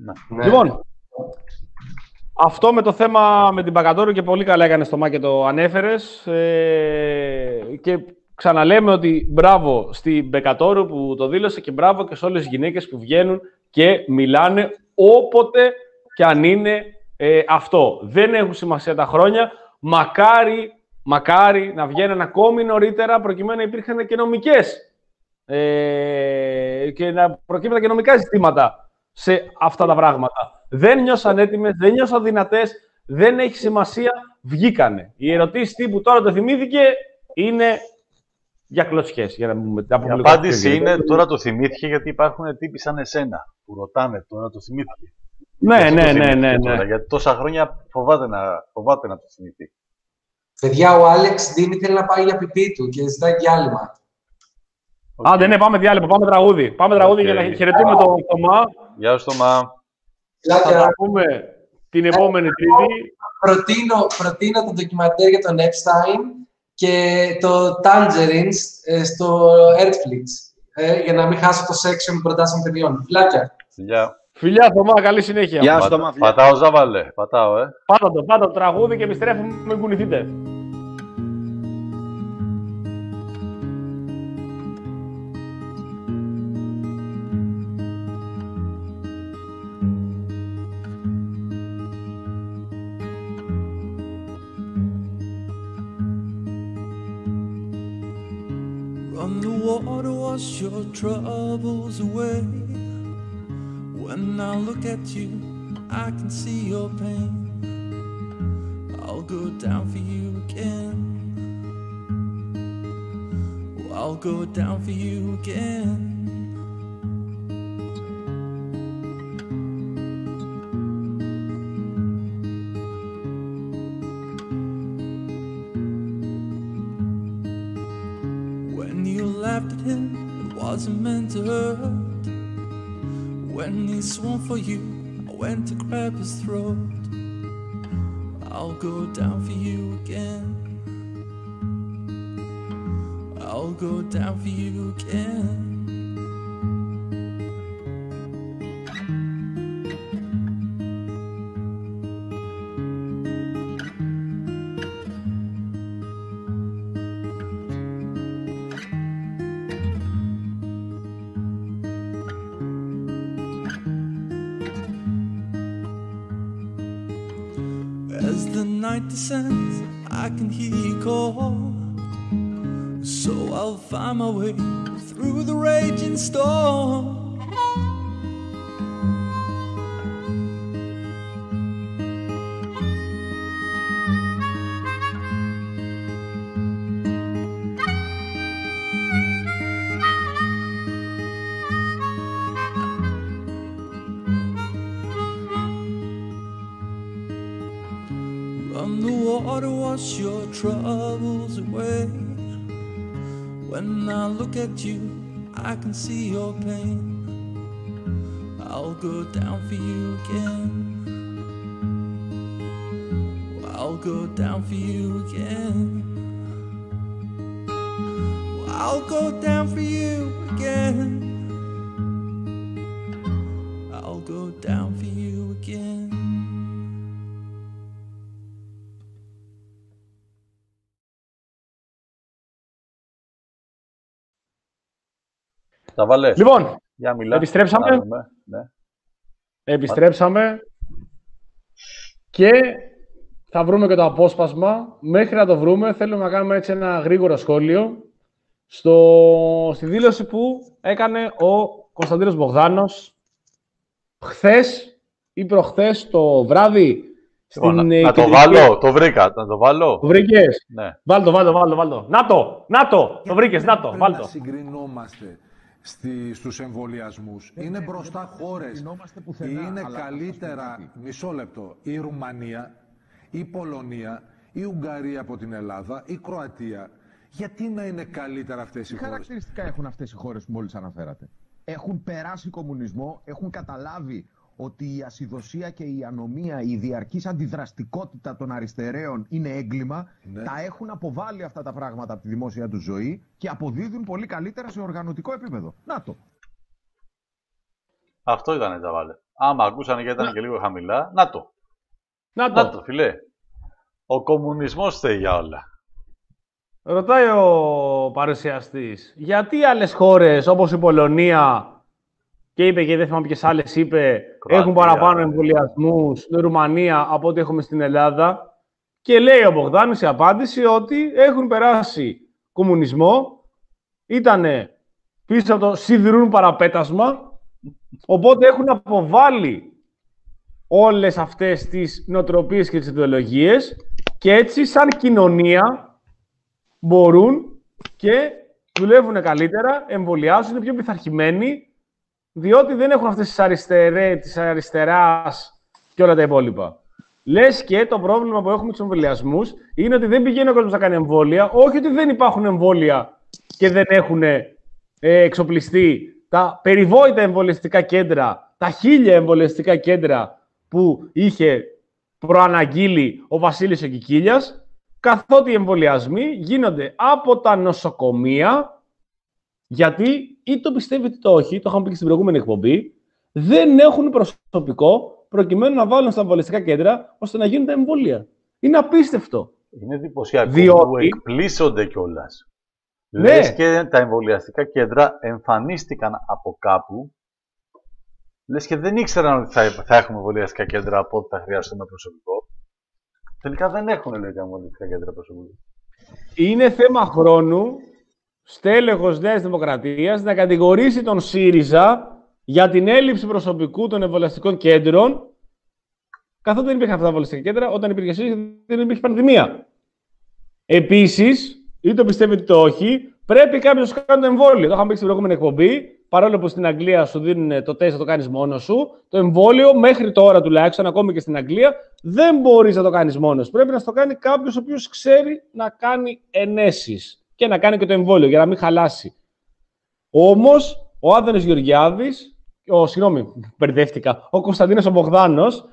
Ναι. Λοιπόν, αυτό με το θέμα με την Μπακατόρου και πολύ καλά έκανε στο Μά και το ανέφερες. Ε, και ξαναλέμε ότι μπράβο στην Μπεκατόρου που το δήλωσε και μπράβο και σε όλες τις γυναίκες που βγαίνουν και μιλάνε όποτε και αν είναι ε, αυτό. Δεν έχουν σημασία τα χρόνια. Μακάρι, μακάρι να βγαίνουν ακόμη νωρίτερα προκειμένου να υπήρχαν και νομικές ε, και να προκύπτουν και νομικά ζητήματα σε αυτά τα πράγματα. Δεν νιώσαν έτοιμες, δεν νιώσαν δυνατές, δεν έχει σημασία, βγήκανε. Οι ερωτήσεις τύπου τώρα το θυμήθηκε είναι για κλωτσιές. Για να πούμε, η απάντηση είναι τώρα το θυμήθηκε γιατί υπάρχουν τύποι σαν εσένα που ρωτάνε τώρα το θυμήθηκε. Ναι, ναι, ναι, ναι, ναι. Γιατί τόσα χρόνια φοβάται να, φοβάται να το θυμηθεί. Παιδιά, ο Άλεξ Δήμη θέλει να πάει για πιπί του και ζητάει διάλειμμα. Okay. Άντε, ναι, πάμε διάλειμμα, πάμε τραγούδι. Πάμε τραγούδι okay. για να χαιρετούμε το, το Μα. Γεια σου, το Μα. Θα τα πούμε την επόμενη Τρίτη. Προτείνω, προτείνω το ντοκιμαντέρ για τον Epstein και το Tangerines ε, στο Netflix. Ε, για να μην χάσω το section προτάσεων ταινιών. Φιλάκια. Φιλιά. Φιλιά, Θωμά, καλή συνέχεια. Γεια σου, Θωμά. Πατάω, Ζάβαλε. Πατάω, ε. Πάτα το, πάτα το τραγούδι και επιστρέφουμε, μην κουνηθείτε. Run the water, wash your troubles away. When I look at you, I can see your pain. I'll go down for you again. I'll go down for you again. When you laughed at him, it wasn't meant to hurt. When he swung for you, I went to grab his throat. I'll go down for you again. I'll go down for you again. As the night descends, I can hear you call. So I'll find my way through the raging storm. Run the water, wash your troubles away. When I look at you, I can see your pain. I'll go down for you again. I'll go down for you again. I'll go down for you again. I'll go down for you again. Τα βάλες. Λοιπόν, για μιλά. Επιστρέψαμε. Ναι. Επιστρέψαμε. Και θα βρούμε και το απόσπασμα. Μέχρι να το βρούμε, θέλουμε να κάνουμε έτσι ένα γρήγορο σχόλιο στο... στη δήλωση που έκανε ο Κωνσταντίνος Μπογδάνος χθες ή προχθές το βράδυ. Στην... Να, να το βάλω, το βρήκα. Να το βάλω. Το βρήκες. Ναι. Βάλ' το, βάλ' το, βάλ' το, βάλ' το. Να το, να το, το βρήκες, να το, βάλ' το. Συγκρινόμαστε Στη, στους εμβολιασμούς. Είναι μπροστά χώρες. Είναι καλύτερα, μισό λεπτό, η Ρουμανία, η Πολωνία, η Ουγγαρία από την Ελλάδα, η Κροατία. Γιατί να είναι καλύτερα αυτές οι χώρες? Τι χαρακτηριστικά έχουν αυτές οι χώρες που μόλις αναφέρατε? Έχουν περάσει κομμουνισμό, έχουν καταλάβει ότι η ασυδοσία και η ανομία, η διαρκής αντιδραστικότητα των αριστεραίων είναι έγκλημα, ναι. Τα έχουν αποβάλει αυτά τα πράγματα από τη δημόσια του ζωή και αποδίδουν πολύ καλύτερα σε οργανωτικό επίπεδο. Να το. Αυτό ήταν, Τζαβάλε. Άμα ακούσανε και ήταν να... και λίγο χαμηλά, να το. Να το. Να το, φιλέ. Ο κομμουνισμός φταίει για όλα. Ρωτάει ο παρουσιαστής, γιατί άλλες χώρες όπως η Πολωνία και είπε και δεν θυμάμαι ποιες άλλες είπε, Κροατία, έχουν παραπάνω εμβολιασμούς, η Ρουμανία από ό,τι έχουμε στην Ελλάδα. Και λέει ο Μπογδάνης η απάντηση ότι έχουν περάσει κομμουνισμό, ήταν πίσω από το σιδηρούν παραπέτασμα, οπότε έχουν αποβάλει όλες αυτές τις νοοτροπίες και τις ιδεολογίες και έτσι σαν κοινωνία μπορούν και δουλεύουν καλύτερα, εμβολιάζουν, είναι πιο πειθαρχημένοι, διότι δεν έχουν αυτές τις αριστερές, της αριστεράς και όλα τα υπόλοιπα. Λες και το πρόβλημα που έχουμε με τους εμβολιασμούς είναι ότι δεν πηγαίνει ο κόσμος να κάνει εμβόλια, όχι ότι δεν υπάρχουν εμβόλια και δεν έχουν ε, εξοπλιστεί τα περιβόητα εμβολιαστικά κέντρα, τα χίλια εμβολιαστικά κέντρα που είχε προαναγγείλει ο Βασίλης ο Κικίλιας, καθότι οι εμβολιασμοί γίνονται από τα νοσοκομεία, γιατί ή το πιστεύετε είτε το όχι, το είχαμε πει και στην προηγούμενη εκπομπή, δεν έχουν προσωπικό προκειμένου να βάλουν στα εμβολιαστικά κέντρα ώστε να γίνουν τα εμβόλια. Είναι απίστευτο. Είναι εντυπωσιακό διότι... που εκπλήσονται κιόλας. Ναι. Λες και τα εμβολιαστικά κέντρα εμφανίστηκαν από κάπου. Λες και δεν ήξεραν ότι θα, θα έχουμε εμβολιαστικά κέντρα από ό,τι θα χρειαστούμε προσωπικό. Τελικά δεν έχουν, λέει, τα εμβολιαστικά κέντρα προσωπικό. Είναι θέμα χρόνου στέλεχος Νέας Δημοκρατίας να κατηγορήσει τον ΣΥΡΙΖΑ για την έλλειψη προσωπικού των εμβολιαστικών κέντρων, καθότι δεν υπήρχαν αυτά τα εμβολιαστικά κέντρα, όταν υπήρχε ΣΥΡΙΖΑ δεν υπήρχε πανδημία. Επίσης, είτε το πιστεύετε είτε όχι, πρέπει κάποιος να κάνει το εμβόλιο. Το είχαμε πει στην προηγούμενη εκπομπή. Παρόλο που στην Αγγλία σου δίνουν το τεστ να το κάνεις μόνος σου, το εμβόλιο μέχρι τώρα τουλάχιστον, ακόμη και στην Αγγλία, δεν μπορείς να το κάνεις μόνος. Πρέπει να το κάνει κάποιος ο οποίος ξέρει να κάνει ενέσεις και να κάνει και το εμβόλιο για να μην χαλάσει. Όμως, ο Άδωνης Γεωργιάδης, ο, συγγνώμη, μπερδεύτηκα, ο Κωνσταντίνος ο Μπογδάνος,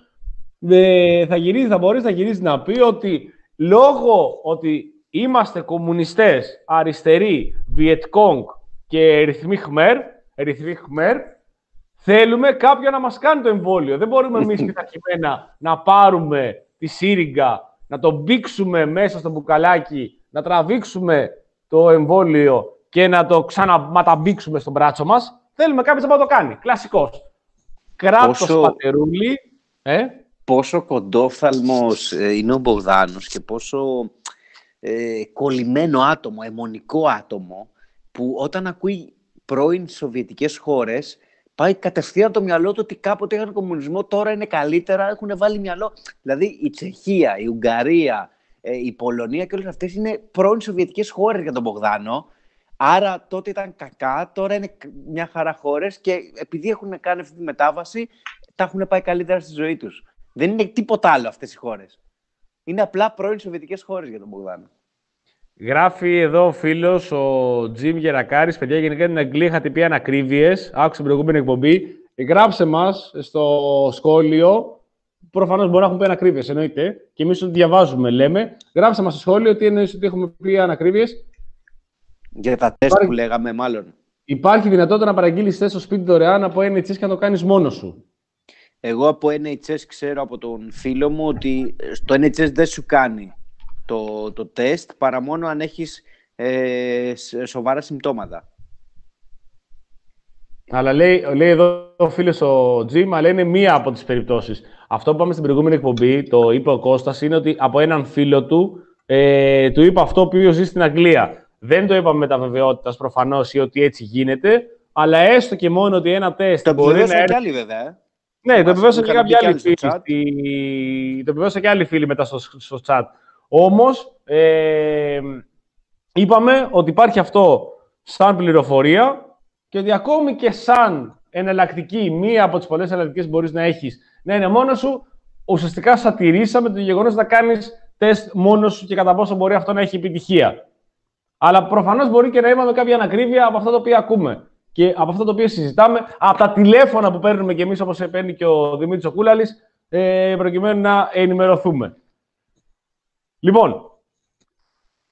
ε, θα, γυρίζει, θα μπορείς να γυρίσει να πει ότι λόγω ότι είμαστε κομμουνιστές, αριστεροί, Βιετκόγκ και ρυθμοί Χμέρ, ρυθμοί Χμέρ, θέλουμε κάποιον να μας κάνει το εμβόλιο. Δεν μπορούμε εμείς πειθαρχημένα να πάρουμε τη σύριγγα, να το μπήξουμε μέσα στο μπουκαλάκι, να τραβήξουμε το εμβόλιο και να το ξαναματαμπήξουμε στο μπράτσο μας. Θέλουμε κάποιος να το κάνει. Κλασικός. Κράτος πόσο... πατερούλι. Ε? Πόσο κοντόφθαλμος είναι ο Μπογδάνος και πόσο ε, κολλημένο άτομο, αιμονικό άτομο, που όταν ακούει πρώην Σοβιετικές χώρες, πάει κατευθείαν το μυαλό του ότι κάποτε είχαν κομμουνισμό, τώρα είναι καλύτερα, έχουν βάλει μυαλό. Δηλαδή η Τσεχία, η Ουγγαρία, η Πολωνία και όλες αυτές είναι πρώην Σοβιετικές χώρες για τον Μπογδάνο. Άρα τότε ήταν κακά, τώρα είναι μια χαρά χώρες και επειδή έχουν κάνει αυτή τη μετάβαση, τα έχουν πάει καλύτερα στη ζωή τους. Δεν είναι τίποτα άλλο αυτές οι χώρες. Είναι απλά πρώην Σοβιετικές χώρες για τον Μπογδάνο. Γράφει εδώ ο φίλος, ο Τζιμ Γερακάρης, παιδιά, γενικά την Αγγλία είχατε πει ανακρίβειες, άκουσα την προηγούμενη εκπομπή. Γράψε μας στο σχόλιο, προφανώς μπορεί να έχουμε πει ανακρίβειες, εννοείται, και εμείς το διαβάζουμε, λέμε. Γράψε μας στο σχόλιο τι εννοείς ότι έχουμε πει ανακρίβειες. Για τα τεστ Υπάρχει... που λέγαμε, μάλλον. Υπάρχει δυνατότητα να παραγγείλεις τεστ στο σπίτι δωρεάν από εν έιτς ες και να το κάνεις μόνος σου. Εγώ από εν έιτς ες ξέρω από τον φίλο μου ότι στο εν έιτς ες δεν σου κάνει το, το τεστ, παρά μόνο αν έχεις ε, σοβαρά συμπτώματα. Αλλά λέει, λέει εδώ ο φίλος ο Τζιμ, αλλά είναι μία από τις περιπτώσεις. Αυτό που είπαμε στην προηγούμενη εκπομπή, το είπε ο Κώστας, είναι ότι από έναν φίλο του ε, του είπε αυτό που ζει στην Αγγλία. Δεν το είπαμε με τα βεβαιότητας προφανώς ή ότι έτσι γίνεται, αλλά έστω και μόνο ότι ένα τεστ το μπορεί να έρθει. Άλλοι, βέβαια. Ε. Ναι, το επιβεβαίωσαν και κάποιοι άλλοι φίλοι. Το επιβεβαίωσαν και άλλοι φίλοι μετά στο, στο chat. Όμως, ε, είπαμε ότι υπάρχει αυτό σαν πληροφορία και ότι ακόμη και σαν εναλλακτική, μία από τις πολλές εναλλακτικές που μπορείς να έχεις, να είναι μόνος σου, ουσιαστικά σατηρήσαμε το γεγονός να κάνεις τεστ μόνος σου και κατά πόσο μπορεί αυτό να έχει επιτυχία. Αλλά προφανώς μπορεί και να είμαστε κάποια ανακρίβεια από αυτά τα οποία ακούμε και από αυτά τα οποία συζητάμε, από τα τηλέφωνα που παίρνουμε κι εμείς, όπως παίρνει και ο Δημήτρης ο Κούλαλης, ε, προκειμένου να ενημερωθούμε. Λοιπόν,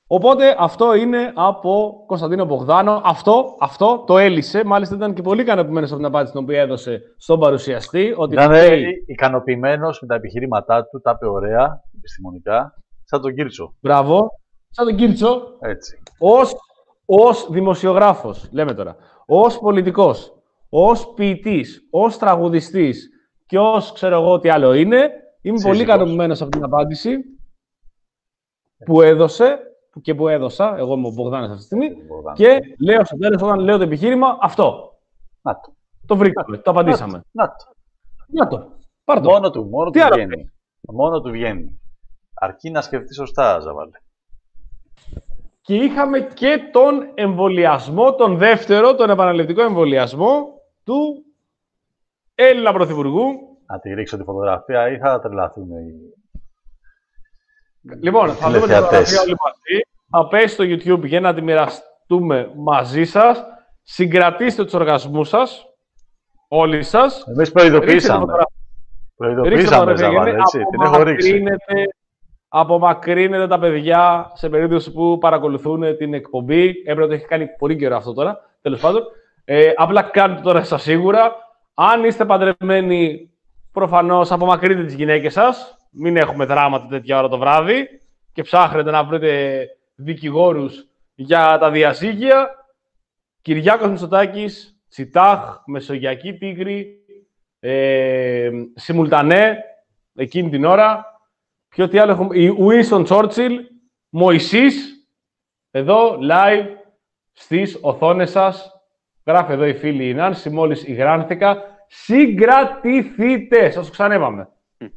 Οπότε αυτό είναι από Κωνσταντίνο Μπογδάνο. Αυτό, αυτό το έλυσε. Μάλιστα ήταν και πολύ ικανοποιημένος από την απάντηση την οποία έδωσε στον παρουσιαστή. Ότι ήταν φταίει... ικανοποιημένος με τα επιχειρήματά του, τα είπε ωραία, επιστημονικά, σαν τον Κίρτσο. Μπράβο. Σαν τον Κίρτσο. Έτσι. Ως, ως δημοσιογράφος, λέμε τώρα, ως πολιτικός, ως ποιητής, ως τραγουδιστής και ως ξέρω εγώ τι άλλο είναι, είμαι Σύζυγος. Πολύ ικανοποιημένος από την απάντηση που έδωσε και που έδωσα, εγώ είμαι ο Μπογδάνος αυτή τη στιγμή, και λέω στο τέλος, όταν λέω το επιχείρημα, αυτό. Να το. Το βρήκαμε, το απαντήσαμε. Να το. Να το. Πάρ' το. Μόνο του, μόνο Τι του άλλο βγαίνει. Μόνο του βγαίνει. Αρκεί να σκεφτεί σωστά, Ζαβάλε. Και είχαμε και τον εμβολιασμό, τον δεύτερο, τον επαναληπτικό εμβολιασμό του Έλληνα Πρωθυπουργού. Να τη ρίξω τη φωτογραφία ή θα τρελαθούν οι... Λοιπόν, θα δούμε τη φωτογραφία όλοι μαζί. Θα πέσει στο YouTube για να τη μοιραστούμε μαζί σας. Συγκρατήστε τους οργασμούς σας, όλοι σας. Εμείς προειδοποιήσαμε. Προειδοποιήσαμε, Ζαβάλε, έτσι. Την έχω ρίξει. Απομακρύνετε τα παιδιά σε περίπτωση που παρακολουθούν την εκπομπή. Έπρεπε να το έχει κάνει πολύ καιρό αυτό τώρα, τέλος πάντων. Ε, απλά κάντε τώρα εσάς σίγουρα. Αν είστε παντρεμένοι, προφανώς απομακρύνετε τις γυναίκες σας. Μην έχουμε δράματα τέτοια ώρα το βράδυ και ψάχνετε να βρείτε δικηγόρους για τα διαζύγια. Κυριάκος Μητσοτάκης, Τσιτάχ, Μεσογειακή Τίγρη, ε, Σιμουλτανέ, εκείνη την ώρα. Ποιο τι άλλο έχουμε, η Winston Churchill, Μωυσής, εδώ live στις οθόνες σας. Γράφει εδώ η φίλη η Νάνση, μόλις υγράνθηκα. Συγκρατηθείτε, σας το ξανέβαμε.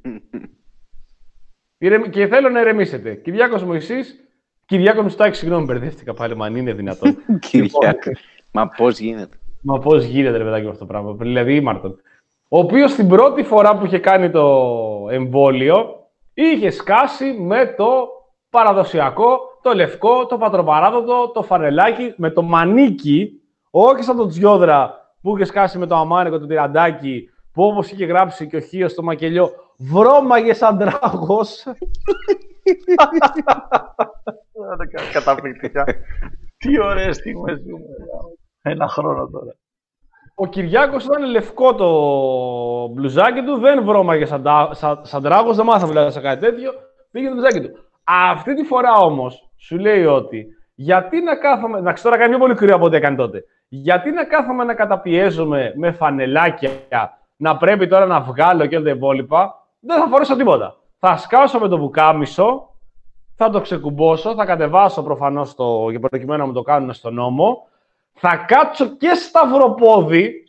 Και θέλω να ηρεμήσετε. Κυριάκος Μωυσής, Κυριάκος Μητσοτάκης, συγγνώμη, μπερδεύτηκα πάλι, μα αν είναι δυνατόν. Κυριάκο, μα πώς γίνεται. Μα πώς γίνεται, ρε παιδάκι, με αυτό το πράγμα. Δηλαδή, ήμαρτον. Ο οποίος την πρώτη φορά που είχε κάνει το εμβόλιο, είχε σκάσει με το παραδοσιακό, το λευκό, το πατροπαράδοτο, το φανελάκι, με το μανίκι, όχι σαν τον Τζιόδρα που είχε σκάσει με το αμάνικο, το τυραντάκι, που όπως είχε γράψει και ο Χίος στο μακελιό, βρώμαγε σαν τράγος. Καταπληκτικά. Τι ωραίες στιγμές ζούμε. Ένα χρόνο τώρα. Ο Κυριάκος ήταν λευκό το μπλουζάκι του, δεν βρώμαγε σαν, σαν, σαν τράγος, δεν μάθαμε δηλαδή σε κάτι τέτοιο, πήγε το μπλουζάκι του. Αυτή τη φορά όμως σου λέει ότι γιατί να κάθομαι, εντάξει τώρα κάνει πιο πολύ κρύο από ό,τι έκανε τότε, γιατί να κάθομαι να καταπιέζομαι με φανελάκια, να πρέπει τώρα να βγάλω και όλα τα υπόλοιπα, δεν θα φορέσω τίποτα. Θα σκάσω με το πουκάμισο, θα το ξεκουμπώσω, θα κατεβάσω προφανώς το, για προκειμένου να μου το κάνουν στο νόμο, θα κάτσω και σταυροπόδι,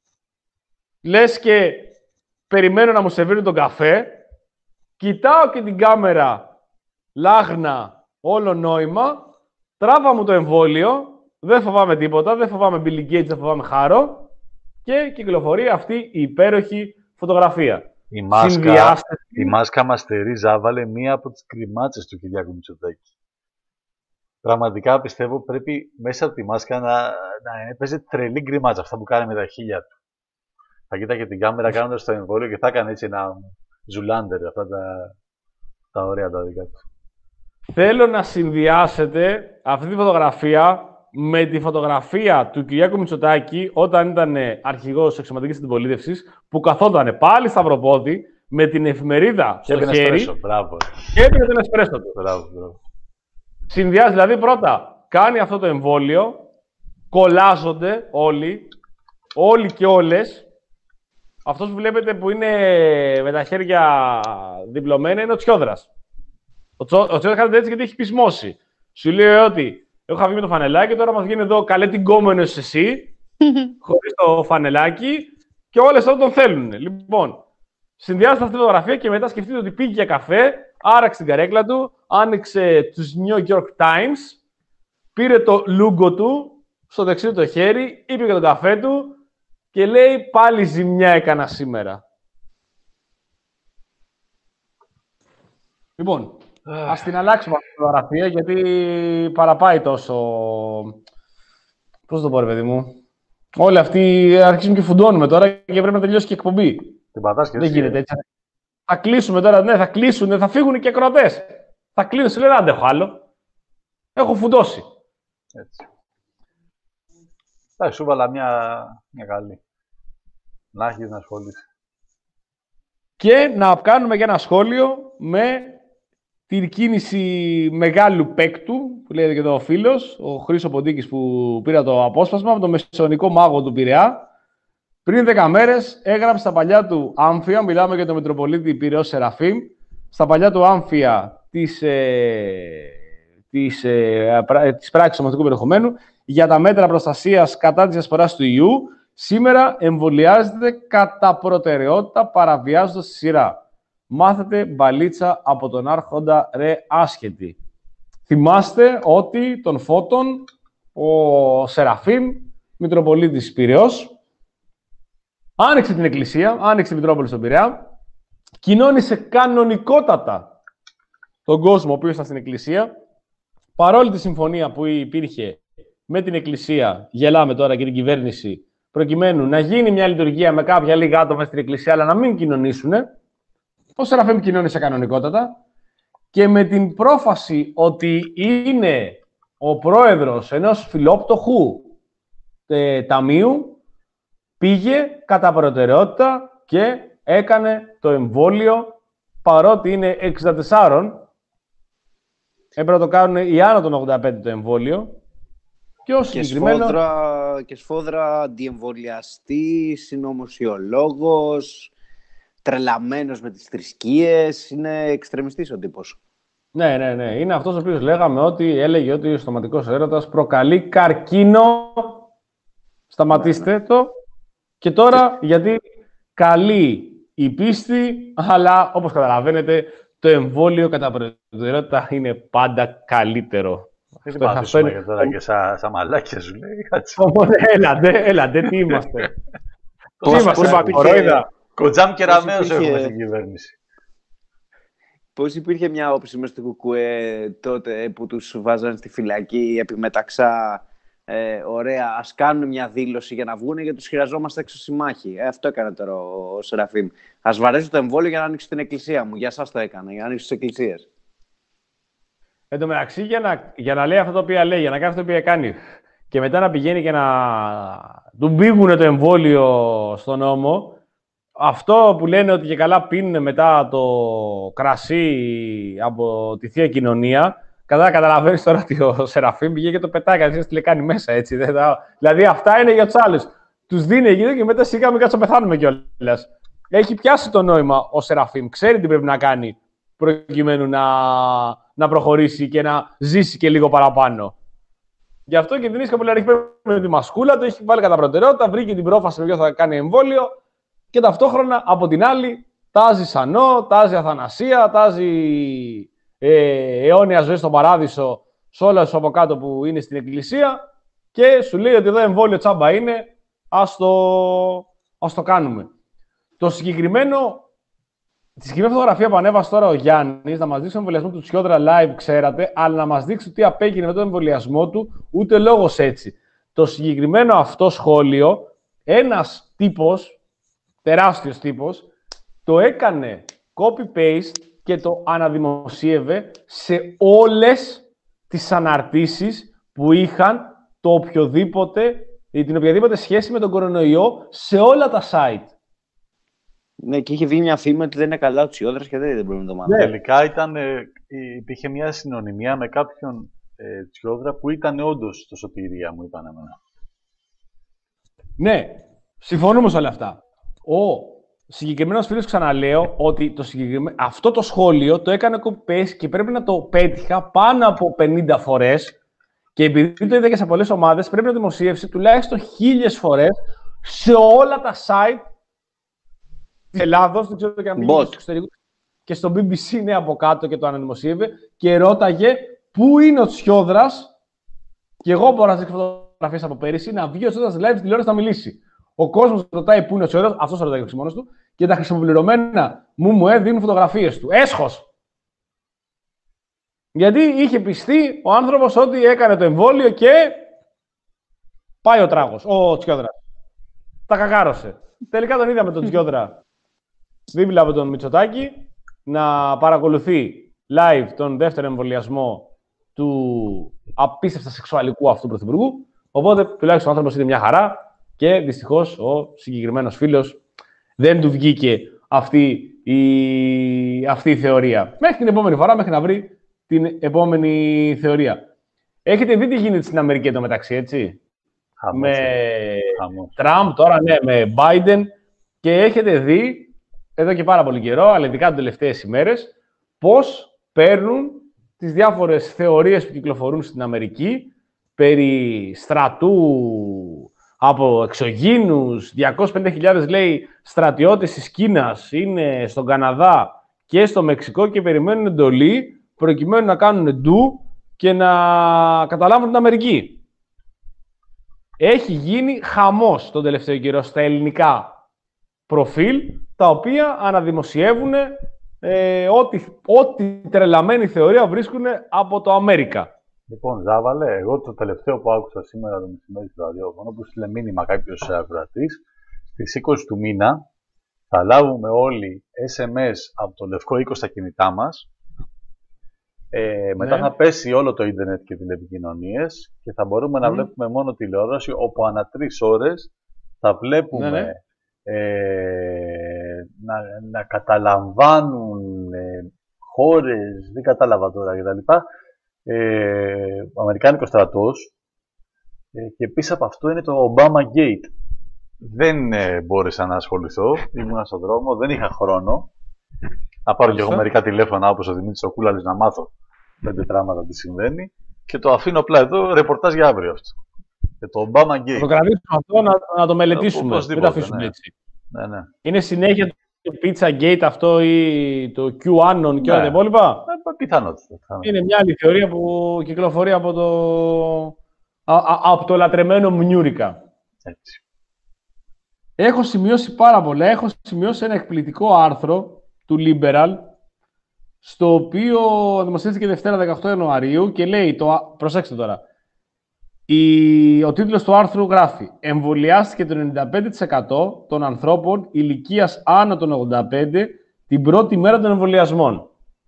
λες και περιμένω να μου σερβίρουν τον καφέ, κοιτάω και την κάμερα, λάχνα, όλο νόημα, τράβα μου το εμβόλιο, δεν φοβάμαι τίποτα, δεν φοβάμαι Billy Gates, δεν φοβάμαι Χάρο και κυκλοφορεί αυτή η υπέροχη φωτογραφία. Η μάσκα, η μάσκα μας στερεί, Ζάβαλε, μία από τις κρυμάτσες του Κυριάκου Μητσοτάκη. Πραγματικά πιστεύω πρέπει μέσα από τη μάσκα να, να έπαιζε τρελή γκριμάτσα, αυτά που κάνει με τα χείλια του. Θα κοίταγε την κάμερα κάνοντας το εμβόλιο και θα έκανε έτσι ένα ζουλάντερ, αυτά τα, τα ωραία τα δικά του. Θέλω να συνδυάσετε αυτή τη φωτογραφία με τη φωτογραφία του Κυριάκου Μητσοτάκη όταν ήταν αρχηγός αξιωματικής αντιπολίτευσης, που καθόταν πάλι σταυροπόδι με την εφημερίδα στο και χέρι εσπρέσο, μπράβο. και έπαιρνε την εσπρέσο του. Μπράβο, μπράβο. Συνδυάζει, δηλαδή πρώτα κάνει αυτό το εμβόλιο, κολλάζονται όλοι, όλοι και όλες. Αυτός που βλέπετε που είναι με τα χέρια διπλωμένα είναι ο Τσιόδρας. Ο, Τσο... ο Τσιόδρας κάνει έτσι γιατί έχει πεισμώσει. Σου λέει ότι έχω βγει με το φανελάκι και τώρα μας βγαίνει εδώ καλέ την κόμενος εσύ, χωρίς το φανελάκι και όλες εδώ τον θέλουν. Λοιπόν, συνδυάζεται αυτή τη φωτογραφία και μετά σκεφτείτε ότι πήγε για καφέ, άραξε την καρέκλα του, άνοιξε τους New York Times, πήρε το λούγκο του στο δεξί του το χέρι, είπε για τον καφέ του και λέει πάλι ζημιά έκανα σήμερα. Λοιπόν, ας την αλλάξουμε αυτή τη φωτογραφία γιατί παραπάει τόσο... Πώς το πω ρε παιδί μου. Όλοι αυτοί αρχίζουν και φουντώνουμε τώρα και πρέπει να τελειώσει και η εκπομπή. Την πατάς και δεν εσύ. γίνεται έτσι. Θα κλείσουμε τώρα, ναι, θα κλείσουν, θα φύγουν και ακροατές. Θα κλείνουν, σου λέει, δεν αντέχω άλλο. Έχω φουντώσει. Έτσι. Εντάξει, σου βάλα μια, μια καλή. Να έχεις να ασχολείσαι. Και να κάνουμε και ένα σχόλιο με την κίνηση μεγάλου παίκτου, που λέει και εδώ ο φίλος, ο Χρήστος Ποντίκης που πήρα το απόσπασμα από το μεσαιωνικό μάγο του Πειραιά. Πριν δέκα μέρες έγραψε στα παλιά του άμφια, μιλάμε για τον Μητροπολίτη Πειραιώς Σεραφείμ, στα παλιά του άμφια της, ε, της, ε, της πράξης ομοθετικού περιεχομένου για τα μέτρα προστασίας κατά της διασποράς του ιού, σήμερα εμβολιάζεται κατά προτεραιότητα παραβιάζοντας τη σειρά. Μάθετε μπαλίτσα από τον άρχοντα ρε άσχετη. Θυμάστε ότι τον Φώτον, ο Σεραφείμ, Μητροπολίτης Πειραιώς, άνοιξε την εκκλησία, άνοιξε την Μητρόπολη στον Πειραιά, κοινώνησε κανονικότατα τον κόσμο ο οποίος ήταν στην εκκλησία, παρόλη τη συμφωνία που υπήρχε με την εκκλησία, γελάμε τώρα και την κυβέρνηση, προκειμένου να γίνει μια λειτουργία με κάποια λίγα άτομα στην εκκλησία, αλλά να μην κοινωνήσουν. Ο Σεραφείμ κοινώνησε κανονικότατα και με την πρόφαση ότι είναι ο πρόεδρος ενός φιλόπτωχου ε, ταμείου, πήγε κατά προτεραιότητα και έκανε το εμβόλιο, παρότι είναι εξήντα τέσσερα, έπρεπε να το κάνουν οι άνω των ογδόντα πέντε το εμβόλιο. Και, ως και, συγκεκριμένο... σφόδρα, και σφόδρα αντιεμβολιαστή, συνωμοσιολόγος, τρελαμένος με τις θρησκείες, είναι εξτρεμιστής ο τύπος. Ναι, ναι, ναι. Είναι αυτός ο οποίος λέγαμε ότι έλεγε ότι ο στοματικός έρωτας προκαλεί καρκίνο. Σταματήστε ναι, ναι. το. Και τώρα, γιατί καλή η πίστη, αλλά όπως καταλαβαίνετε, το εμβόλιο κατά προτεραιότητα είναι πάντα καλύτερο. Δεν συμπαθήσουμε για τώρα και σαν σα μαλάκια σου λέει. Έλατε, έλατε, τι είμαστε. Τι είμαστε, κορόιδα. Κοτζάμ και ραμαίος έχουμε στην κυβέρνηση. Πώς υπήρχε μια όψη μες στο Κουκουέ τότε που τους βάζανε στη φυλακή επιμεταξά, ε, ωραία, ας κάνουν μια δήλωση για να βγουν γιατί τους χρειαζόμαστε έξω στη μάχη. Ε, αυτό έκανε τώρα ο, ο Σεραφείμ. Ας βαρέσω το εμβόλιο για να ανοίξω την εκκλησία μου. Για σας το έκανα, για να ανοίξω τις εκκλησίες. Εν τω μεταξύ, για να, για να λέει αυτά τα οποία λέει, για να κάνει αυτό το οποίο κάνει και μετά να πηγαίνει και να του μπήγουνε το εμβόλιο στον νόμο, αυτό που λένε ότι και καλά πίνουν μετά το κρασί από τη Θεία Κοινωνία, κατά καταλαβαίνεις τώρα ότι ο Σεραφείμ πήγε και το πετάει κατευθείαν στη λεκάνη μέσα, έτσι. Δηλαδή αυτά είναι για τους άλλους. Τους δίνει γύρω και μετά σιγά μην κάτσω πεθάνουμε κιόλας. Έχει πιάσει το νόημα ο Σεραφείμ, ξέρει τι πρέπει να κάνει προκειμένου να, να προχωρήσει και να ζήσει και λίγο παραπάνω. Γι' αυτό και την Ίσκα που λέει με τη μασκούλα του, έχει βάλει κατά προτεραιότητα, βρήκε την πρόφαση με ποιο θα κάνει εμβόλιο και ταυτόχρονα από την άλλη τάζει Σανό, τάζει Αθανασία, τάζει ε, αιώνια ζωή στον παράδεισο σε όλα από κάτω που είναι στην εκκλησία και σου λέει ότι εδώ εμβόλιο τσάμπα είναι, ας το, ας το κάνουμε. Το συγκεκριμένο Τη συγκεκριμένη φωτογραφία που ανέβασε τώρα ο Γιάννης, να μας δείξει τον εμβολιασμό του Τσιόδρα live, ξέρατε, αλλά να μας δείξει τι απέγινε με τον εμβολιασμό του, ούτε λόγος έτσι. Το συγκεκριμένο αυτό σχόλιο, ένας τύπος, τεράστιος τύπος, το έκανε copy-paste και το αναδημοσίευε σε όλες τις αναρτήσεις που είχαν το οποιοδήποτε, την οποιαδήποτε σχέση με τον κορονοϊό σε όλα τα site. Ναι, και είχε βγει μια φήμη ότι δεν είναι καλά ο Τσιόδρας και δεν, δεν πρέπει να το μάθει. Ναι, τελικά ήταν, ε, υπήρχε μια συνωνυμία με κάποιον ε, Τσιόδρα που ήταν όντως το Σωτηρία, μου είπαν εμένα. Ναι, συμφωνούμε σε όλα αυτά. Ο συγκεκριμένος φίλος, ξαναλέω, ότι το συγκεκριμένο, αυτό το σχόλιο το έκανε copy-paste και πρέπει να το πέτυχα πάνω από πενήντα φορές και επειδή το είδα και σε πολλές ομάδες, πρέπει να δημοσίευσει τουλάχιστον χίλιες φορές σε όλα τα site της Ελλάδος, δεν ξέρω και αν πήγε στο εξωτερικό, και στο μπι μπι σι είναι από κάτω και το αναδημοσίευε και ρώταγε πού είναι ο Τσιόδρας και εγώ μπορώ να δείξω φωτογραφίες από πέρυσι, να βγει ο Τσιόδρας live στην τηλεόραση να μιλήσει. Ο κόσμος ρωτάει πού είναι ο Τσιόδρας, αυτός το ρωτάει μόνος του και τα χρησιμοπληρωμένα μου μου ε, δίνουν φωτογραφίες του. Έσχος! Γιατί είχε πιστεί ο άνθρωπος ότι έκανε το εμβόλιο και πάει ο τράγος, ο Τσιόδρας. Τα κακάρωσε. Τελικά τον είδαμε τον Τσιόδρα δίπλα από τον Μητσοτάκη να παρακολουθεί live τον δεύτερο εμβολιασμό του απίστευτα σεξουαλικού αυτού του πρωθυπουργού. Οπότε τουλάχιστον ο άνθρωπος είναι μια χαρά και δυστυχώς ο συγκεκριμένος φίλος δεν του βγήκε αυτή η, αυτή η θεωρία. Μέχρι την επόμενη φορά, μέχρι να βρει την επόμενη θεωρία. Έχετε δει τι γίνεται στην Αμερική εντωμεταξύ, έτσι. Χαμός, με χαμός. Τραμπ, τώρα ναι, με Biden. Και έχετε δει εδώ και πάρα πολύ καιρό, αλλά ειδικά τις τελευταίες ημέρες, πώς παίρνουν τις διάφορες θεωρίες που κυκλοφορούν στην Αμερική περί στρατού από εξωγήινους, διακόσιες πενήντα χιλιάδες λέει στρατιώτες της Κίνας είναι στον Καναδά και στο Μεξικό και περιμένουν εντολή προκειμένου να κάνουν ντου και να καταλάβουν την Αμερική. Έχει γίνει χαμός τον τελευταίο καιρό στα ελληνικά προφίλ, τα οποία αναδημοσιεύουν ε, ό,τι, ό,τι τρελαμένη θεωρία βρίσκουν από το Αμέρικα. Λοιπόν, Ζάβαλε, εγώ το τελευταίο που άκουσα σήμερα το μεσημέρι στο ραδιόφωνο, που στείλε μήνυμα κάποιος ακροατής, στις είκοσι του μήνα θα λάβουμε όλοι ες εμ ες από το Λευκό Οίκο στα κινητά μας. Ε, μετά ναι. θα πέσει όλο το ίντερνετ και τηλεπικοινωνίες και θα μπορούμε mm. να βλέπουμε μόνο τηλεόραση, όπου ανά τρεις ώρες θα βλέπουμε ναι, ναι. Ε, να, να καταλαμβάνουν ε, χώρες, δεν κατάλαβα τώρα κτλ. Ε, ο Αμερικάνικος στρατός ε, και πίσω από αυτό είναι το Obama Gate. Δεν ε, μπόρεσα να ασχοληθώ, ήμουν στον δρόμο, δεν είχα χρόνο. Να πάρω και εγώ μερικά τηλέφωνα όπως ο Δημήτρης ο Κούλαλης να μάθω πέντε τράματα τι συμβαίνει και το αφήνω απλά εδώ, ρεπορτάζ για αύριο αυτό. Και το Obama Gate. Το κρατήσουμε αυτό, να, να το μελετήσουμε, δεν το αφήσουμε ναι. έτσι. Ναι, ναι. Είναι συνέχεια το Pizza Gate αυτό ή το QAnon και ναι. όλα τα υπόλοιπα. Ε, πιθανότητα. Είναι μια άλλη θεωρία που κυκλοφορεί από το, α, α, από το λατρεμένο Μνιούρικα. Έτσι. Έχω σημειώσει πάρα πολλά. Έχω σημειώσει ένα εκπληκτικό άρθρο του Liberal, στο οποίο δημοσιεύτηκε Δευτέρα δεκαοκτώ Ιανουαρίου και λέει, το, προσέξτε τώρα, η, ο τίτλος του άρθρου γράφει «Εμβολιάστηκε το ενενήντα πέντε τοις εκατό των ανθρώπων ηλικίας άνω των ογδόντα πέντε την πρώτη μέρα των εμβολιασμών».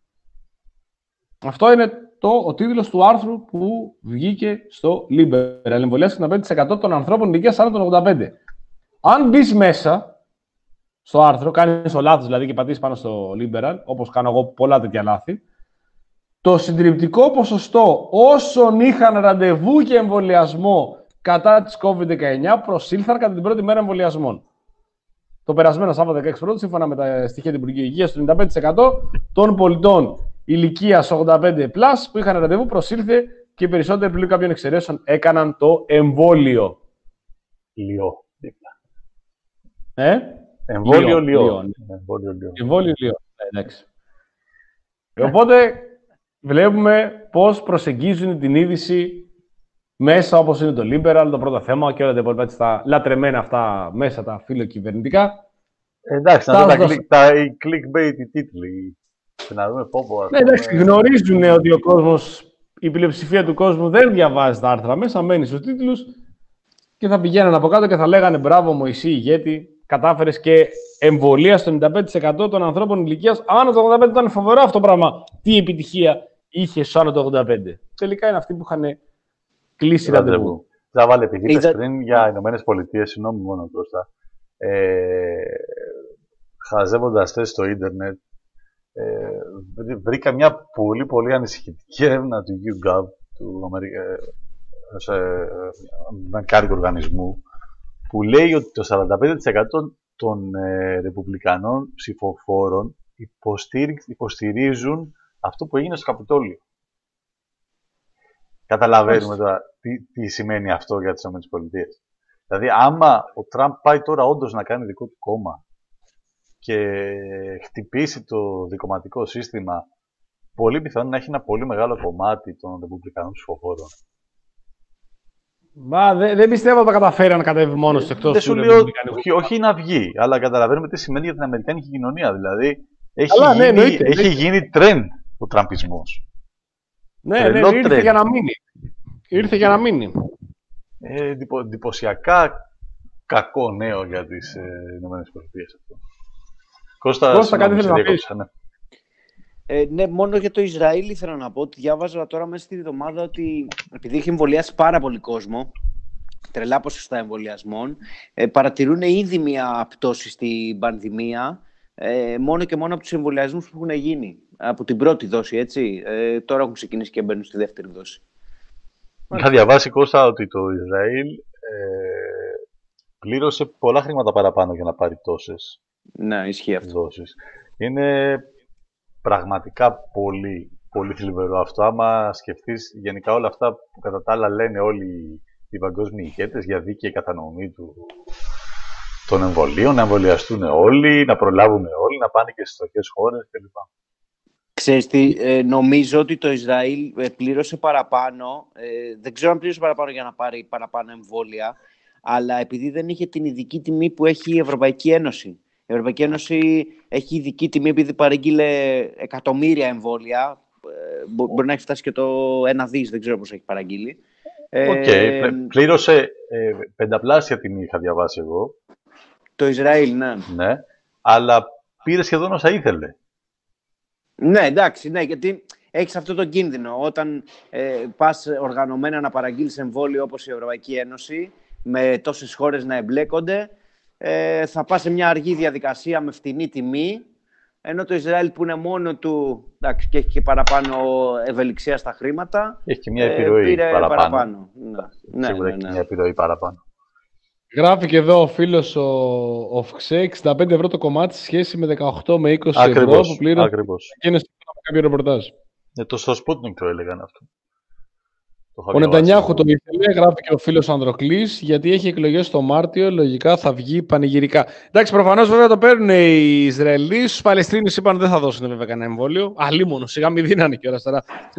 Αυτό είναι το, ο τίτλος του άρθρου που βγήκε στο Liberal. Εμβολιάστηκε το ενενήντα πέντε τοις εκατό των ανθρώπων ηλικίας άνω των ογδόντα πέντε. Αν μπεις μέσα στο άρθρο, κάνεις το λάθος δηλαδή και πατήσεις πάνω στο Liberal, όπως κάνω εγώ πολλά τέτοια λάθη, το συντριπτικό ποσοστό όσων είχαν ραντεβού και εμβολιασμό κατά της κόβιντ δεκαεννιά προσήλθαν κατά την πρώτη μέρα εμβολιασμών. Το περασμένο Σάββατο δεκαέξι Πρώτου, σύμφωνα με τα στοιχεία του Υπουργείου Υγείας, το ενενήντα πέντε τοις εκατό των πολιτών ηλικίας ογδόντα πέντε πλας που είχαν ραντεβού προσήλθε και οι περισσότεροι πλην κάποιων εξαιρέσεων έκαναν το εμβόλιο. Λιό. Ε? Εμβόλιο Λιό. Εμβόλιο Λιό. Εντάξει. Οπότε βλέπουμε πώς προσεγγίζουν την είδηση μέσα όπως είναι το Liberal, το πρώτο θέμα και όλα τα υπόλοιπα, τα λατρεμένα αυτά μέσα, τα φιλοκυβερνητικά. Εντάξει, να δούμε τα, τα clickbait τίτλοι. Να δούμε πόπο. Ναι, εντάξει, γνωρίζουν ότι ο κόσμος, η πλειοψηφία του κόσμου δεν διαβάζει τα άρθρα μέσα, μένει στους τίτλους και θα πηγαίνουν από κάτω και θα λέγανε «Μπράβο Μωυσή ηγέτη, κατάφερες και εμβολία στο ενενήντα πέντε τοις εκατό των ανθρώπων ηλικίας άνω το ογδόντα πέντε». Ήταν φοβερό αυτό το πράγμα. Τι επιτυχία είχε στο άνω το ογδόντα πέντε. Τελικά είναι αυτοί που είχαν κλείσει ραντεβού. Θα βάλε, επειδή είπες πριν για Ηνωμένες Πολιτείες, συγγνώμη μόνο μπροστά, ε, χαζεύοντας θέσεις στο ίντερνετ, ε, βρήκα μια πολύ πολύ ανησυχητική έρευνα του YouGov, του Αμερικάνικου οργανισμού, που λέει ότι το σαράντα πέντε τοις εκατό των ε, ρεπουμπλικανών ψηφοφόρων υποστηρίζουν αυτό που έγινε στο Καπιτόλιο. Καταλαβαίνουμε τώρα τι, τι σημαίνει αυτό για τις ΗΠΑ. Δηλαδή, άμα ο Τραμπ πάει τώρα όντως να κάνει δικό του κόμμα και χτυπήσει το δικομματικό σύστημα, πολύ πιθανόν να έχει ένα πολύ μεγάλο κομμάτι των ρεπουμπλικανών ψηφοφόρων. Μα δεν δε πιστεύω ότι θα καταφέρει να κατέβει μόνος εκτός δεν του σου λέω, όχι, όχι να βγει, αλλά καταλαβαίνουμε τι σημαίνει για την αμερικάνικη κοινωνία. Δηλαδή, έχει, αλλά, γίνει, ναι, έχει ναι. γίνει trend ο τραμπισμός. Ναι, ναι, ναι, ήρθε για να μείνει. Ήρθε για να μείνει. Ε, εντυπωσιακά κακό νέο για τις ε, ΗΠΑ αυτό. Κώστα, Κώστα κάτι θέλει να πεις. Ε, ναι, μόνο για το Ισραήλ ήθελα να πω ότι διάβαζα τώρα μέσα στη εβδομάδα ότι επειδή έχει εμβολιάσει πάρα πολύ κόσμο, τρελά ποσοστά εμβολιασμών, ε, παρατηρούν ήδη μια πτώση στην πανδημία, ε, μόνο και μόνο από τους εμβολιασμούς που έχουν γίνει. Από την πρώτη δόση, έτσι. Ε, τώρα έχουν ξεκινήσει και μπαίνουν στη δεύτερη δόση. Είχα διαβάσει, Κώστα, ότι το Ισραήλ ε, πλήρωσε πολλά χρήματα παραπάνω για να πάρει τόσες ναι, ισχύει αυτό. δόσεις. Είναι πραγματικά πολύ, πολύ θλιβερό αυτό. Άμα σκεφτείς γενικά όλα αυτά που κατά τα άλλα λένε όλοι οι παγκόσμιοι ηγέτες για δίκαιη κατανομή του, των εμβολίων, να εμβολιαστούν όλοι, να προλάβουν όλοι, να πάνε και στις φτωχές χώρες κλπ. Ξέρεις τι, ε, νομίζω ότι το Ισραήλ ε, πλήρωσε παραπάνω, ε, δεν ξέρω αν πλήρωσε παραπάνω για να πάρει παραπάνω εμβόλια, αλλά επειδή δεν είχε την ειδική τιμή που έχει η Ευρωπαϊκή Ένωση. Η Ευρωπαϊκή Ένωση έχει ειδική τιμή επειδή παραγγείλε εκατομμύρια εμβόλια, ε, μπο, μπορεί να έχει φτάσει και το ένα δις, δεν ξέρω πώς έχει παραγγείλει. Οκ, okay, ε, πλήρωσε ε, πενταπλάσια τιμή, είχα διαβάσει εγώ. Το Ισραήλ, ναι. Ναι, αλλά πήρε σχεδόν όσα ήθελε. Ναι, εντάξει, ναι, γιατί έχεις αυτό το κίνδυνο. Όταν ε, πας οργανωμένα να παραγγείλεις εμβόλιο όπως η Ευρωπαϊκή Ένωση, με τόσες χώρες να εμπλέκονται, ε, θα πας σε μια αργή διαδικασία με φτηνή τιμή, ενώ το Ισραήλ που είναι μόνο του, εντάξει, και έχει και παραπάνω ευελιξία στα χρήματα, έχει και μια επιρροή ε, παραπάνω. παραπάνω. Ναι, Σίγουρα ναι, ναι, έχει ναι. μια επιρροή παραπάνω. Γράφει και εδώ ο φίλος ο, ο Φξέ, εξήντα πέντε ευρώ το κομμάτι σε σχέση με δεκαοκτώ με είκοσι ακριβώς, ευρώ που πλήρωσε εκείνες με κάποιο ρεπορτάζ. Ε, το στο Sputnik το έλεγαν αυτό. Το ο Νετανιάχου το ήθελε, γράφει και ο φίλος Ανδροκλής, γιατί έχει εκλογές το Μάρτιο, λογικά θα βγει πανηγυρικά. Εντάξει, προφανώς βέβαια το παίρνουν οι Ισραηλοί, στους Παλαιστίνους είπαν δεν θα δώσουν βέβαια κανένα εμβόλιο. Αλίμονο, σιγά μην δίνανε κιόλας τώρα.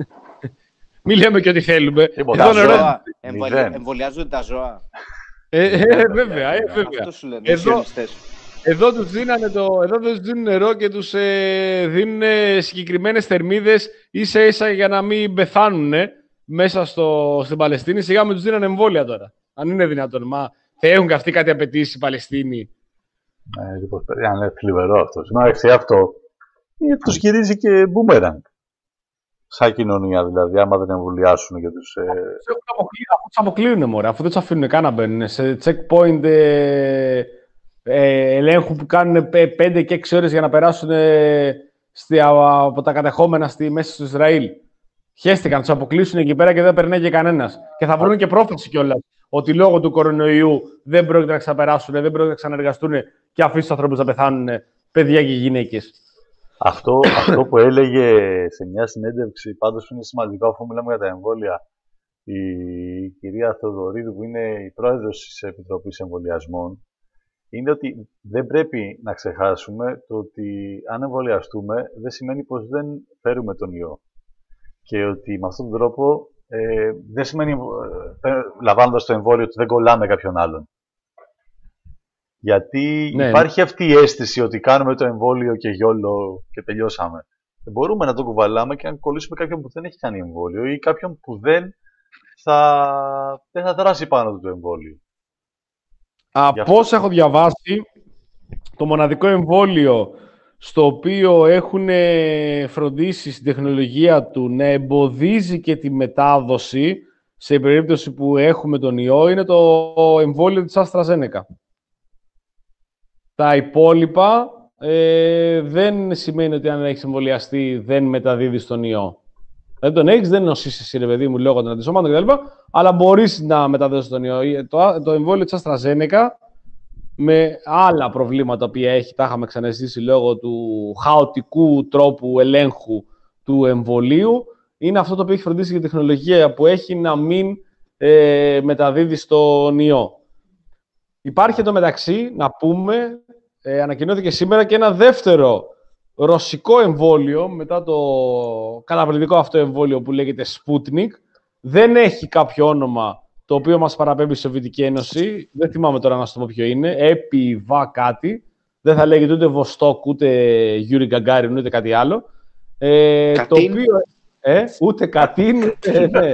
Μην λέμε και ό,τι θέλουμε. Τα ζώα, εμβολιάζονται τα ζώα. Ε, ε, βέβαια, ε, βέβαια. Αυτό σου λένε, εδώ, εδώ τους δίνανε το, εδώ τους δίνουν νερό και τους ε, δίνουν συγκεκριμένες θερμίδες ίσα ίσα για να μην πεθάνουν μέσα στο, στην Παλαιστίνη. Σιγά με τους δίνανε εμβόλια τώρα. Αν είναι δυνατόν. Μα θα έχουν και αυτοί κάτι απαιτήσει οι Παλαιστίνοι. Ναι, λοιπόν, παιδιά, είναι θλιβερό αυτό. Σημαίνει αυτό τους γυρίζει και μπούμεραγκ. Σαν κοινωνία δηλαδή, άμα δεν εμβολιάσουν για τους... Ε... Αφού τους αποκλείουν, μωρέ, αφού δεν τους αφήνουν καν να μπαίνουν σε checkpoint ε, ε, ελέγχου που κάνουν πέντε και έξι ώρες για να περάσουν ε, στη, από τα κατεχόμενα στη μέση του Ισραήλ. Χαίστηκαν, τους αποκλείσουν εκεί πέρα και δεν περνάει και κανένας. Και θα βρουν και πρόφαση κιόλας ότι λόγω του κορονοϊού δεν πρόκειται να ξαπεράσουν, δεν πρόκειται να ξαναεργαστούν και αφήσουν τους ανθρώπους να πεθάνουν παιδιά και γυναίκες. Αυτό, αυτό που έλεγε σε μια συνέντευξη, πάντως είναι σημαντικό αφού μιλάμε για τα εμβόλια, η κυρία Θεοδωρίδου που είναι η πρόεδρος της Επιτροπής Εμβολιασμών, είναι ότι δεν πρέπει να ξεχάσουμε το ότι αν εμβολιαστούμε δεν σημαίνει πως δεν φέρουμε τον ιό. Και ότι με αυτόν τον τρόπο ε, δεν σημαίνει, ε, λαμβάνοντας το εμβόλιο, ότι δεν κολλάμε κάποιον άλλον. Γιατί ναι, υπάρχει ναι. αυτή η αίσθηση ότι κάνουμε το εμβόλιο και γιόλο και τελειώσαμε. Μπορούμε να το κουβαλάμε και να κολλήσουμε κάποιον που δεν έχει κάνει εμβόλιο ή κάποιον που δεν θα, δεν θα δράσει πάνω του το εμβόλιο. Από όσα έχω διαβάσει, το μοναδικό εμβόλιο στο οποίο έχουν φροντίσει στην τεχνολογία του να εμποδίζει και τη μετάδοση σε περίπτωση που έχουμε τον ιό είναι το εμβόλιο της AstraZeneca. Τα υπόλοιπα ε, δεν σημαίνει ότι αν έχεις εμβολιαστεί δεν μεταδίδεις τον ιό. Δεν τον έχεις, δεν νοσήσεις εσύ ρε παιδί μου λόγω των αντισώματων κτλ. Αλλά μπορείς να μεταδώσεις τον ιό. Το, το εμβόλιο της AstraZeneca με άλλα προβλήματα που έχει, τα είχαμε ξαναζήσει λόγω του χαοτικού τρόπου ελέγχου του εμβολίου, είναι αυτό το οποίο έχει φροντίσει και η τεχνολογία που έχει να μην ε, μεταδίδει τον ιό. Υπάρχει εδώ μεταξύ, να πούμε, ε, ανακοινώθηκε σήμερα και ένα δεύτερο ρωσικό εμβόλιο, μετά το καταπληκτικό αυτό εμβόλιο που λέγεται Sputnik. Δεν έχει κάποιο όνομα το οποίο μας παραπέμπει η Σοβιετική Ένωση. Δεν θυμάμαι τώρα να σου το πω ποιο είναι. Έπι, βα, κάτι. Δεν θα λέγεται ούτε Βοστόκ, ούτε Γιούρι Γκαγκάριν, ούτε κάτι άλλο. Ε, το οποίο, ε, ούτε Κατίν, ούτε, ναι.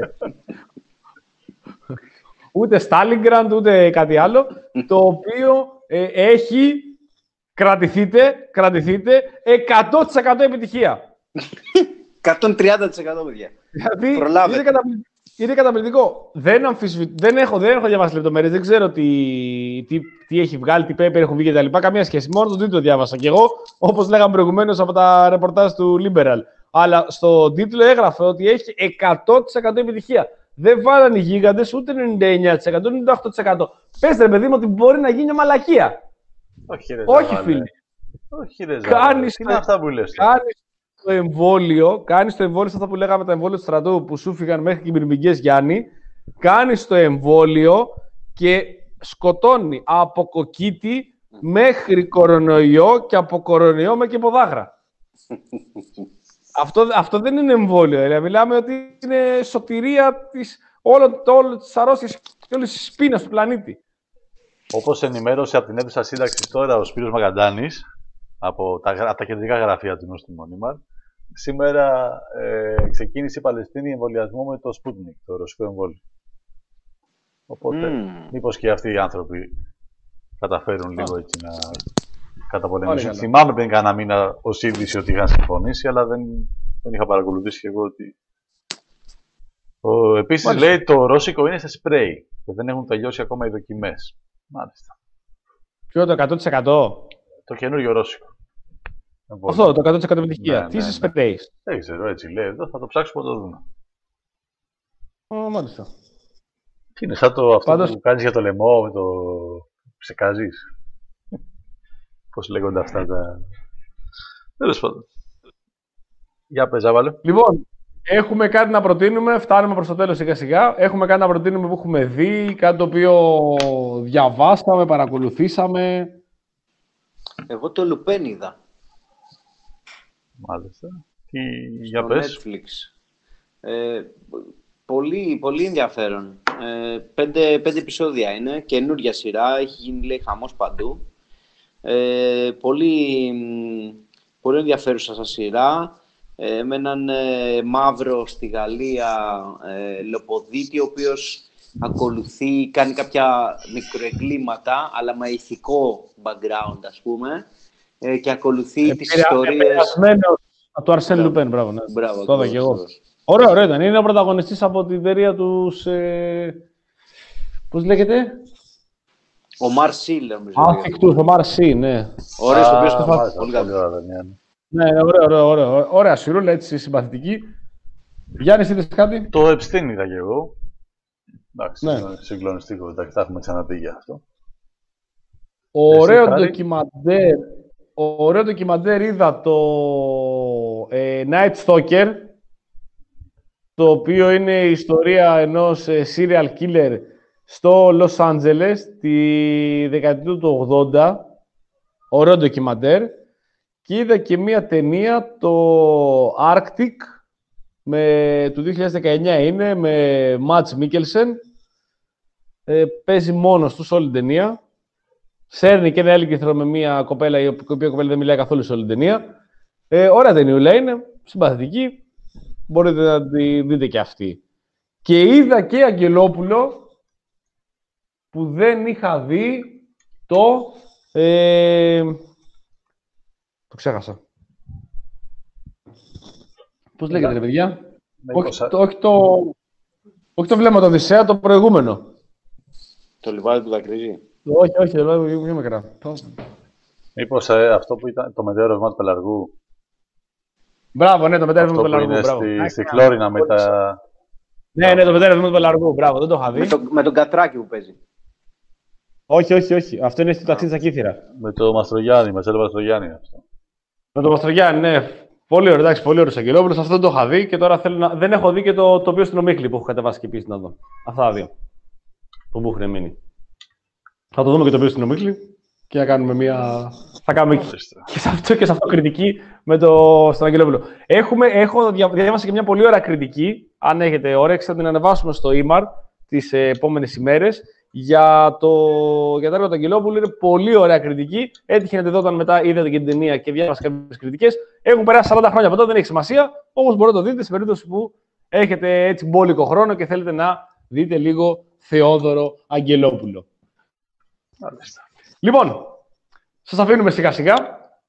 ούτε Στάλιγκραντ, ούτε κάτι άλλο. Το οποίο ε, έχει, κρατηθείτε, κρατηθείτε, εκατό τοις εκατό επιτυχία. εκατόν τριάντα τοις εκατό παιδιά. Δηλαδή, Προλάβετε. είναι, καταπληκτικό. είναι καταπληκτικό. Δεν, αμφισβη... δεν, έχω, δεν έχω διαβάσει λεπτομέρειες, δεν ξέρω τι, τι, τι έχει βγάλει, τι paper έχουν βγει κτλ. Καμία σχέση. Μόνο τον τίτλο διάβασα. Και εγώ, όπως λέγαμε προηγουμένως από τα ρεπορτάζ του Liberal. Αλλά στο τίτλο έγραφε ότι έχει εκατό τοις εκατό επιτυχία. Δεν βάλανε οι γίγαντες ούτε ενενήντα εννέα τοις εκατό, ενενήντα οκτώ τοις εκατό. Πες ρε παιδί μου ότι μπορεί να γίνει μια μαλακία. Όχι, ρε, Όχι ζαβάλε. φίλε. Όχι, ρε, Κάνεις τι είναι το... αυτά που λες. Κάνεις το εμβόλιο, κάνεις το εμβόλιο σε αυτά που λέγαμε τα εμβόλια του στρατού που σου φύγαν μέχρι και οι μυρμηγκές Γιάννη. Κάνεις το εμβόλιο και σκοτώνει από κοκκίτη μέχρι κορονοϊό και από κορονοϊό μέχρι και ποδάγρα. αυτό, αυτό δεν είναι εμβόλιο. Δηλαδή, μιλάμε ότι είναι σωτηρία της, όλο, το, όλο της αρρώστιας και όλης της πείνας του πλανήτη. Όπως ενημέρωσε από την αίθουσα σύνταξης τώρα ο Σπύρος Μαγκαντάνης, από τα, από τα κεντρικά γραφεία του Νόστιμου Μονίμαρ, σήμερα ε, ξεκίνησε η Παλαιστίνη εμβολιασμό με το Sputnik, το ρωσικό εμβόλιο. Οπότε, mm. μήπως και αυτοί οι άνθρωποι καταφέρουν oh. λίγο έτσι να καταπολεμήσουν. Oh, θυμάμαι πριν κάνα μήνα ως είδηση ότι είχαν συμφωνήσει, αλλά δεν, δεν είχα παρακολουθήσει και εγώ ότι... Ο, επίσης Μάλιστα. λέει το ρώσικο είναι σε σπρέι και δεν έχουν τελειώσει ακόμα οι δοκιμές. Μάλιστα. Ποιο το εκατό τοις εκατό? Το καινούριο ρώσικο. Αυτό, το εκατό τοις εκατό επιτυχία. Ναι, Τι ναι, είσαι ναι. Δεν ξέρω, έτσι λέει εδώ, θα το ψάξουμε να το δούμε. Oh, μάλιστα. Τι είναι, σαν το αυτό Πάντως... που κάνεις για το λαιμό, με το ψεκάζεις. Πώς λέγονται αυτά τα... Τέλος πάντων. Για πες, Ζάβαλε. Λοιπόν, έχουμε κάτι να προτείνουμε, φτάνουμε προς το τέλος σιγά σιγά. Έχουμε κάτι να προτείνουμε που έχουμε δει, κάτι το οποίο διαβάσαμε, παρακολουθήσαμε. Εγώ το Λουπέν είδα. Μάλιστα. Τι, για πες. Netflix. Ε, πολύ, πολύ ενδιαφέρον. Ε, πέντε, πέντε επεισόδια είναι, καινούρια σειρά, έχει γίνει λέει χαμός παντού. Ε, πολύ, πολύ ενδιαφέρουσα σαν σειρά. Ε, με έναν ε, μαύρο στη Γαλλία ε, λοποδίτη, ο οποίος ακολουθεί, κάνει κάποια μικροεγκλήματα, αλλά με ηθικό background, ας πούμε, ε, και ακολουθεί ε, τις ιστορίες... Επηρεασμένος από το Αρσέν Λουπέν, μπράβο. Ναι. Μπράβο, το είδα και εγώ. Ωραίο, ωραίο ήταν. Είναι ο πρωταγωνιστής από την εταιρεία τους... Ε... Πώς λέγεται? Ο Μαρσίλ, νομίζω. Άθικτος, ο Μαρσίλ, ναι. Ωραίος, ο οποίος το φάει. Πολύ καλό. Ναι, ωραία, ωραία, ωραία. Ωραία σειρούλα, έτσι συμπαθητική. Γιάννης, είδες κάτι? Το Epstein είδα και εγώ. Εντάξει, ναι. Συγκλονιστικό, εντάξει, θα έχουμε ξαναπεί για αυτό. Ωραίο ντοκιμαντέρ. Ωραίο ντοκιμαντέρ είδα το ε, Night Stalker, το οποίο είναι η ιστορία ενός ε, serial killer στο Los Angeles τη δεκαετία του ογδόντα. Ωραίο ντοκιμαντέρ. Και είδα και μία ταινία, το Arctic, με, του δύο χιλιάδες δεκαεννιά είναι, με Mads Mikkelsen. Ε, παίζει μόνος του σε όλη την ταινία. Σέρνει και ένα έλικηθρο με μία κοπέλα, η οποία κοπέλα δεν μιλάει καθόλου σε όλη την ταινία. Ε, ωραία ταινιούλα είναι, συμπαθητική. Μπορείτε να τη δείτε και αυτή. Και είδα και Αγγελόπουλο, που δεν είχα δει το... Ε, το ξέχασα. Πώς λέγεται, ρε παιδιά? Όχι το, όχι, το, όχι το βλέμμα το Οδυσσέα, το προηγούμενο. Το λιβάδι που δακρύζει. Όχι, όχι, το λιβάδι που πιο μικρά. Μήπως ε, αυτό που ήταν το μετέωρευμα του Πελαργού. Μπράβο, ναι, το μετέωρευμα του Πελαργού. Αυτό που είναι στη, στη Φλόρινα με τα... Ναι, ναι, το μετέωρευμα του Πελαργού, μπράβο, δεν το είχα δει. Με, το, με τον Κατράκη που παίζει. Όχι, όχι, όχι. Αυτό είναι στο ταξίδι στα Κύθυρα. Με το Μαστρογιάννη, με το Μαστρογιάννη αυτό. Με το Μαστρογιάννη, ναι. Πολύ ωραίο, εντάξει, πολύ ωραίο Αγγελόπουλος. Αυτό δεν το είχα δει και τώρα θέλω να... δεν έχω δει και το τοπίο στην Ομίχλη που έχω κατεβάσει και επίσης να δω. Αυτά τα δύο. Που μου έχουν μείνει. Θα το δούμε και το τοπίο στην Ομίχλη και να κάνουμε μια. Θα κάνουμε και σε αυτό και σε αυτό κριτική με το... στον Αγγελόπουλο. Έχουμε... Έχω διάβασα και μια πολύ ωραία κριτική. Αν έχετε όρεξη, θα την ανεβάσουμε στο ήμαρ τις επόμενες ημέρες. Για το, για το έργο του Αγγελόπουλου είναι πολύ ωραία κριτική. Έτυχε να τη δω όταν μετά είδατε και την ταινία και διάβασα κάποιες κριτικές. Έχουν περάσει σαράντα χρόνια από τότε, δεν έχει σημασία. Όμως μπορείτε να το δείτε σε περίπτωση που έχετε έτσι μπόλικο χρόνο και θέλετε να δείτε λίγο Θεόδωρο Αγγελόπουλο. Μάλιστα. Λοιπόν, σας αφήνουμε σιγά σιγά.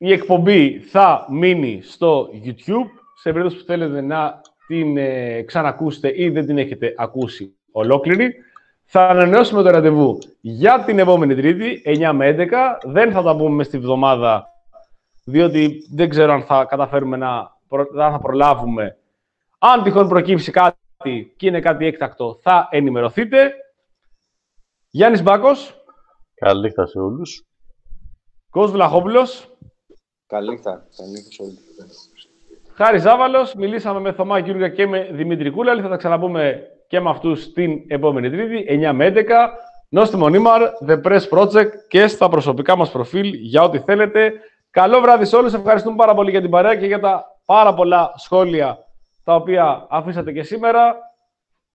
η εκπομπή θα μείνει στο YouTube. Σε περίπτωση που θέλετε να την ε, ξανακούσετε ή δεν την έχετε ακούσει ολόκληρη. Θα ανανεώσουμε το ραντεβού για την επόμενη Τρίτη, εννιά με έντεκα. Δεν θα τα πούμε μες στη βδομάδα, διότι δεν ξέρω αν θα καταφέρουμε να προ... θα προλάβουμε. Αν τυχόν προκύψει κάτι και είναι κάτι έκτακτο, θα ενημερωθείτε. Γιάννης Μπάκος. Καλή νύχτα σε όλους. Κώστας Βλαχόπουλος. Καλή νύχτα. Καλή νύχτα σε όλους. Χάρης Ζάβαλος. Μιλήσαμε με Θωμά Γιούργα και με Δημήτρη Κούλαλη. Θα τα ξαναπούμε και με αυτούς την επόμενη Τρίτη, εννιά με έντεκα. Νόστιμο Νίμαρ, The Press Project και στα προσωπικά μας προφίλ για ό,τι θέλετε. Καλό βράδυ σε όλους. Ευχαριστούμε πάρα πολύ για την παρέα και για τα πάρα πολλά σχόλια τα οποία αφήσατε και σήμερα.